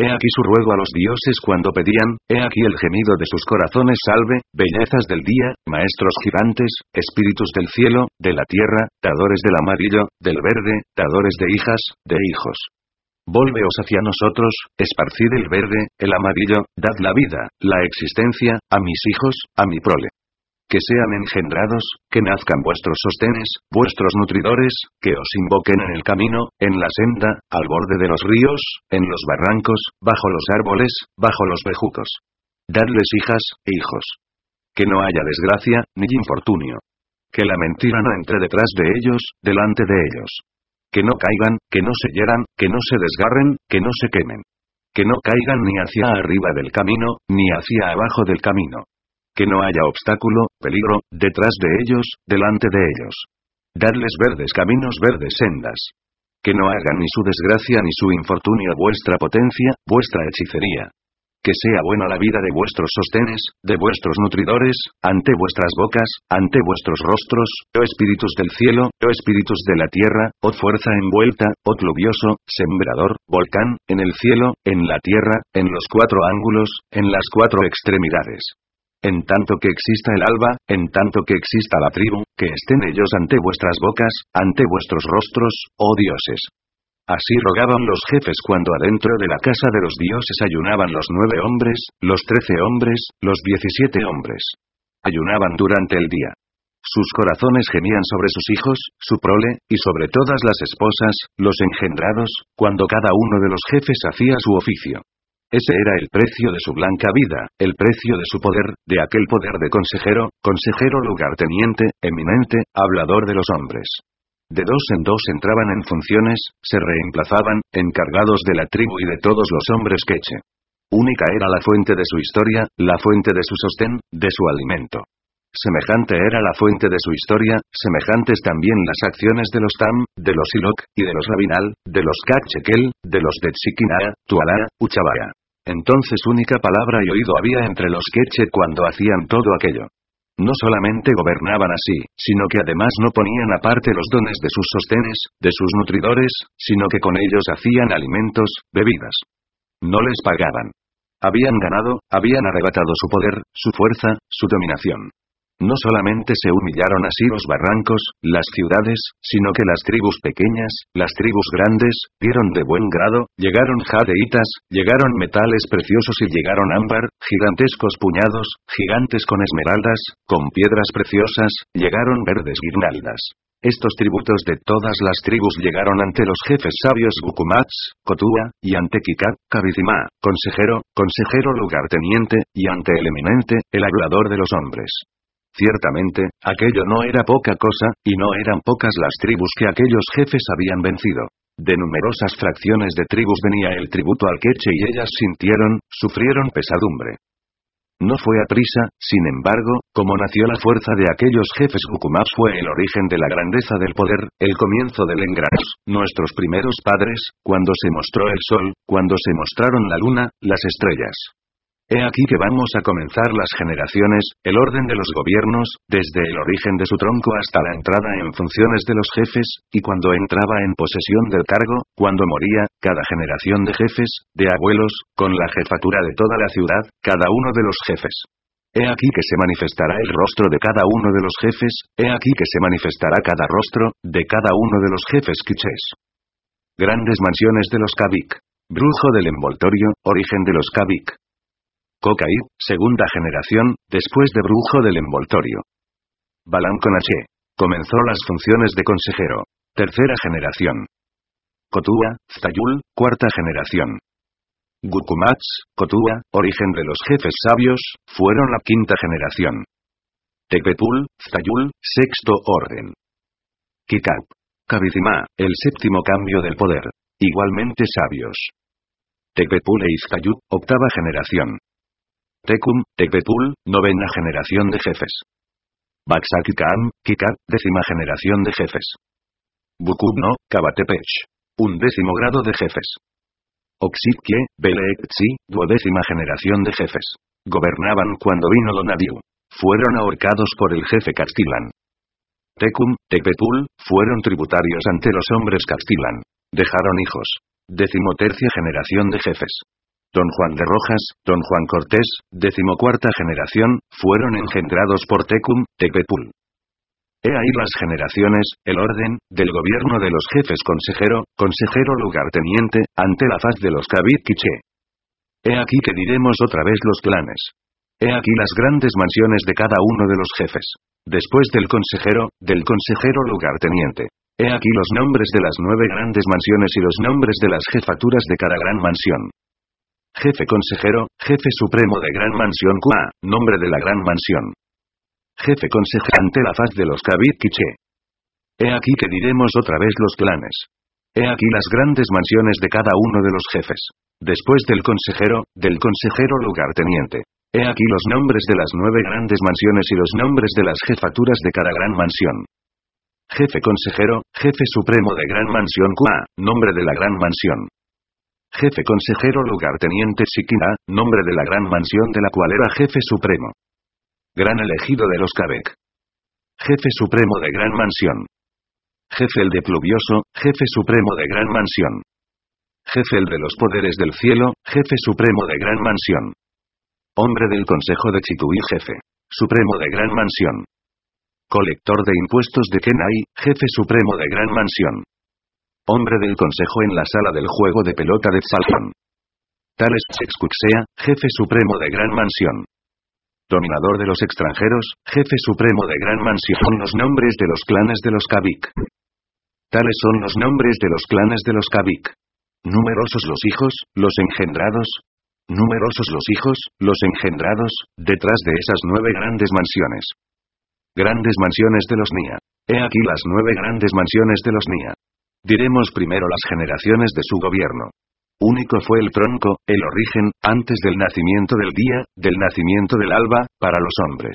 He aquí su ruego a los dioses cuando pedían, he aquí el gemido de sus corazones salve, bellezas del día, maestros gigantes, espíritus del cielo, de la tierra, dadores del amarillo, del verde, dadores de hijas, de hijos. Volveos hacia nosotros, esparcid el verde, el amarillo, dad la vida, la existencia, a mis hijos, a mi prole. Que sean engendrados, que nazcan vuestros sostenes, vuestros nutridores, que os invoquen en el camino, en la senda, al borde de los ríos, en los barrancos, bajo los árboles, bajo los bejucos. Dadles hijas, e hijos. Que no haya desgracia, ni infortunio. Que la mentira no entre detrás de ellos, delante de ellos. Que no caigan, que no se hieran, que no se desgarren, que no se quemen. Que no caigan ni hacia arriba del camino, ni hacia abajo del camino. Que no haya obstáculo, peligro, detrás de ellos, delante de ellos. Dadles verdes caminos, verdes sendas. Que no hagan ni su desgracia ni su infortunio vuestra potencia, vuestra hechicería. Que sea buena la vida de vuestros sostenes, de vuestros nutridores, ante vuestras bocas, ante vuestros rostros, oh espíritus del cielo, oh espíritus de la tierra, oh fuerza envuelta, oh lluvioso, sembrador, volcán, en el cielo, en la tierra, en los cuatro ángulos, en las cuatro extremidades. En tanto que exista el alba, en tanto que exista la tribu, que estén ellos ante vuestras bocas, ante vuestros rostros, oh dioses. Así rogaban los jefes cuando adentro de la casa de los dioses ayunaban los 9 hombres, los 13 hombres, los 17 hombres. Ayunaban durante el día. Sus corazones gemían sobre sus hijos, su prole, y sobre todas las esposas, los engendrados, cuando cada uno de los jefes hacía su oficio. Ese era el precio de su blanca vida, el precio de su poder, de aquel poder de consejero, consejero lugarteniente, eminente, hablador de los hombres. De dos en dos entraban en funciones, se reemplazaban, encargados de la tribu y de todos los hombres queche. Única era la fuente de su historia, la fuente de su sostén, de su alimento. Semejante era la fuente de su historia, semejantes también las acciones de los Tam, de los Ilok, y de los Rabinal, de los Katchekel, de los de Tzikinaa, Tualá, Uchabaya. Entonces única palabra y oído había entre los queche cuando hacían todo aquello. No solamente gobernaban así, sino que además no ponían aparte los dones de sus sostenes, de sus nutridores, sino que con ellos hacían alimentos, bebidas. No les pagaban. Habían ganado, habían arrebatado su poder, su fuerza, su dominación. No solamente se humillaron así los barrancos, las ciudades, sino que las tribus pequeñas, las tribus grandes, dieron de buen grado, llegaron jadeitas, llegaron metales preciosos y llegaron ámbar, gigantescos puñados, gigantes con esmeraldas, con piedras preciosas, llegaron verdes guirnaldas. Estos tributos de todas las tribus llegaron ante los jefes sabios Gukumats, Kotua, y ante Kikat, Kabizimá, consejero, consejero lugarteniente, y ante el eminente, el hablador de los hombres. Ciertamente, aquello no era poca cosa, y no eran pocas las tribus que aquellos jefes habían vencido. De numerosas fracciones de tribus venía el tributo al queche y ellas sintieron, sufrieron pesadumbre. No fue a prisa, sin embargo, como nació la fuerza de aquellos jefes Gukumats fue el origen de la grandeza del poder, el comienzo del engranaje. Nuestros primeros padres, cuando se mostró el sol, cuando se mostraron la luna, las estrellas. He aquí que vamos a comenzar las generaciones, el orden de los gobiernos, desde el origen de su tronco hasta la entrada en funciones de los jefes, y cuando entraba en posesión del cargo, cuando moría, cada generación de jefes, de abuelos, con la jefatura de toda la ciudad, cada uno de los jefes. He aquí que se manifestará el rostro de cada uno de los jefes, he aquí que se manifestará cada rostro, de cada uno de los jefes quichés. Grandes mansiones de los Kabik. Brujo del envoltorio, origen de los Kabik. Kokaib, segunda generación, después de brujo del envoltorio. Balam Konaché. Comenzó las funciones de consejero. Tercera generación. Kotua, Ztayul, cuarta generación. Gukumats, Kotua, origen de los jefes sabios, fueron la quinta generación. Tekbetul, Ztayul, sexto orden. Kikab. Kabizimá, el séptimo cambio del poder. Igualmente sabios. Tekbetul e Iztayut, octava generación. Tekum, Tekbetul, novena generación de jefes. Baksakikam, Kikab, décima generación de jefes. Bukubno, Kabatepech. 11º grado de jefes. Oxitkie, Beleekzi, 12ª generación de jefes. Gobernaban cuando vino Donadiu. Fueron ahorcados por el jefe Castilan. Tekum, Tekbetul, fueron tributarios ante los hombres Castilan. Dejaron hijos. 13ª generación de jefes. Don Juan de Rojas, Don Juan Cortés, 14ª generación, fueron engendrados por Tecum, Tepepul. He ahí las generaciones, el orden, del gobierno de los jefes consejero, consejero lugarteniente, ante la faz de los Kabit Quiché. He aquí que diremos otra vez los clanes. He aquí las grandes mansiones de cada uno de los jefes. Después del consejero lugarteniente. He aquí los nombres de las 9 grandes mansiones y los nombres de las jefaturas de cada gran mansión. Jefe consejero, jefe supremo de gran mansión Kua, nombre de la gran mansión. Jefe consejero ante la faz de los Kabit Quiché. He aquí que diremos otra vez los clanes. He aquí las grandes mansiones de cada uno de los jefes. Después del consejero lugarteniente. He aquí los nombres de las 9 grandes mansiones y los nombres de las jefaturas de cada gran mansión. Jefe consejero, jefe supremo de gran mansión Kua, nombre de la gran mansión. Jefe consejero lugarteniente Sikina, nombre de la gran mansión de la cual era jefe supremo. Gran elegido de los Kabek. Jefe supremo de gran mansión. Jefe el de pluvioso, jefe supremo de gran mansión. Jefe el de los poderes del cielo, jefe supremo de gran mansión. Hombre del consejo de Chitui jefe supremo de gran mansión. Colector de impuestos de Kenai, jefe supremo de gran mansión. Hombre del consejo en la sala del juego de pelota de Tzalpan. Tales Sexcuxea, jefe supremo de gran mansión. Dominador de los extranjeros, jefe supremo de gran mansión. Son los nombres de los clanes de los Kabik. Tales son los nombres de los clanes de los Kabik. Numerosos los hijos, los engendrados. Numerosos los hijos, los engendrados, detrás de esas 9 grandes mansiones. Grandes mansiones de los Nia. He aquí las 9 grandes mansiones de los Nia. Diremos primero las generaciones de su gobierno. Único fue el tronco, el origen, antes del nacimiento del día, del nacimiento del alba, para los hombres.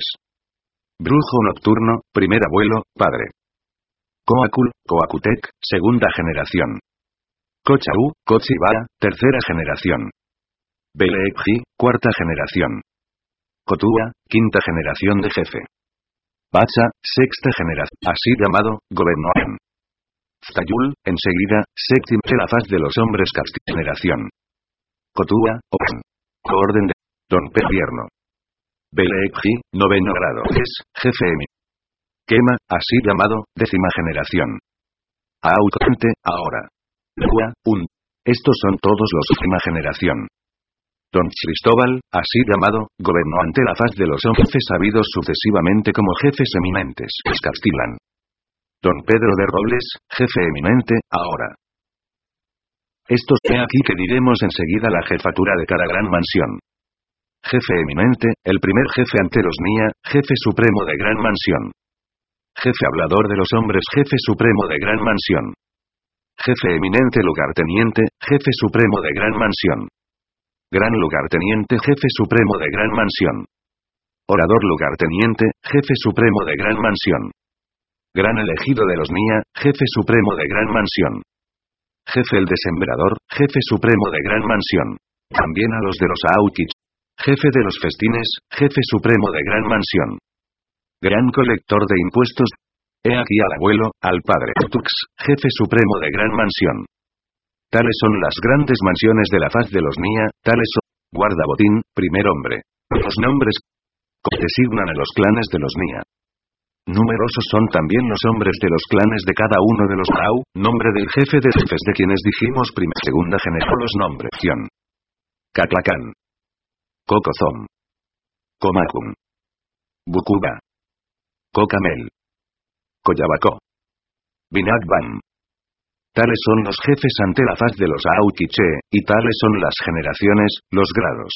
Brujo nocturno, primer abuelo, padre. Coacul, Coacutec, segunda generación. Cochaú, Cochibara, tercera generación. Beleekji, cuarta generación. Cotua, quinta generación de jefe. Bacha, sexta generación. Así llamado, Gobernoan. Ftayul, enseguida, séptima de la faz de los hombres generación. Cotua, Opan. Orden de Don Gobierno. Beleekji, noveno grado. Es, jefe Emi. Quema, así llamado, décima generación. Autante, ahora. Lua, Estos son todos los décima generación. Don Cristóbal, así llamado, gobernó ante la faz de los hombres sabidos sucesivamente como jefes eminentes. Castilan. Don Pedro de Robles, jefe eminente, ahora. Estos he aquí que diremos enseguida la jefatura de cada gran mansión. Jefe eminente, el primer jefe ante los Nia, jefe supremo de gran mansión. Jefe hablador de los hombres, jefe supremo de gran mansión. Jefe eminente lugarteniente, jefe supremo de gran mansión. Gran lugarteniente, jefe supremo de gran mansión. Orador lugarteniente, jefe supremo de gran mansión. Gran elegido de los Nia, jefe supremo de gran mansión. Jefe el de sembrador, jefe supremo de gran mansión. También a los de los Aukich. Jefe de los festines, jefe supremo de gran mansión. Gran colector de impuestos. He aquí al abuelo, al padre Tux, jefe supremo de gran mansión. Tales son las grandes mansiones de la faz de los Nia, tales son. Guardabotín, primer hombre. Los nombres designan a los clanes de los Nia. Numerosos son también los hombres de los clanes de cada uno de los Tau, nombre del jefe de jefes de quienes dijimos segunda generación los nombres. Catlacán. Cocozom. Comacum. Bucuba. Cocamel. Coyabacó. Binagban. Tales son los jefes ante la faz de los Auk'iche, y tales son las generaciones, los grados.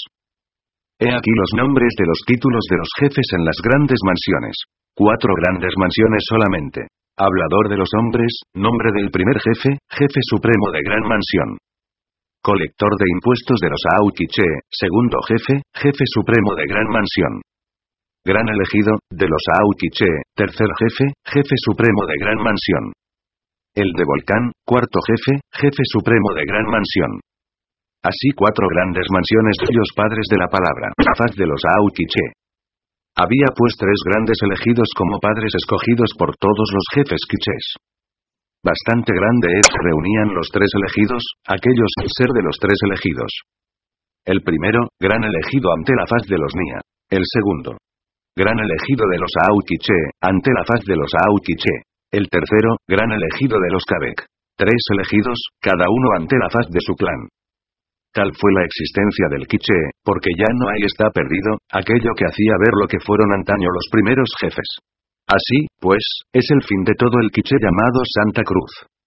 He aquí los nombres de los títulos de los jefes en las grandes mansiones. 4 grandes mansiones solamente. Hablador de los hombres, nombre del primer jefe, jefe supremo de gran mansión. Colector de impuestos de los Auk'iche, segundo jefe, jefe supremo de gran mansión. Gran elegido, de los Auk'iche, tercer jefe, jefe supremo de gran mansión. El de Volcán, cuarto jefe, jefe supremo de gran mansión. Así 4 grandes mansiones de los padres de la palabra, la faz de los Auk'iche. Había pues 3 grandes elegidos como padres escogidos por todos los jefes quichés. Bastante grande es, reunían los 3 elegidos, aquellos ser de los 3 elegidos. El primero, gran elegido ante la faz de los Nia. El segundo, gran elegido de los Aokiche, ante la faz de los Aokiche. El tercero, gran elegido de los Kabek. 3 elegidos, cada uno ante la faz de su clan. Tal fue la existencia del Quiché, porque ya no hay está perdido, aquello que hacía ver lo que fueron antaño los primeros jefes. Así, pues, es el fin de todo el Quiché llamado Santa Cruz.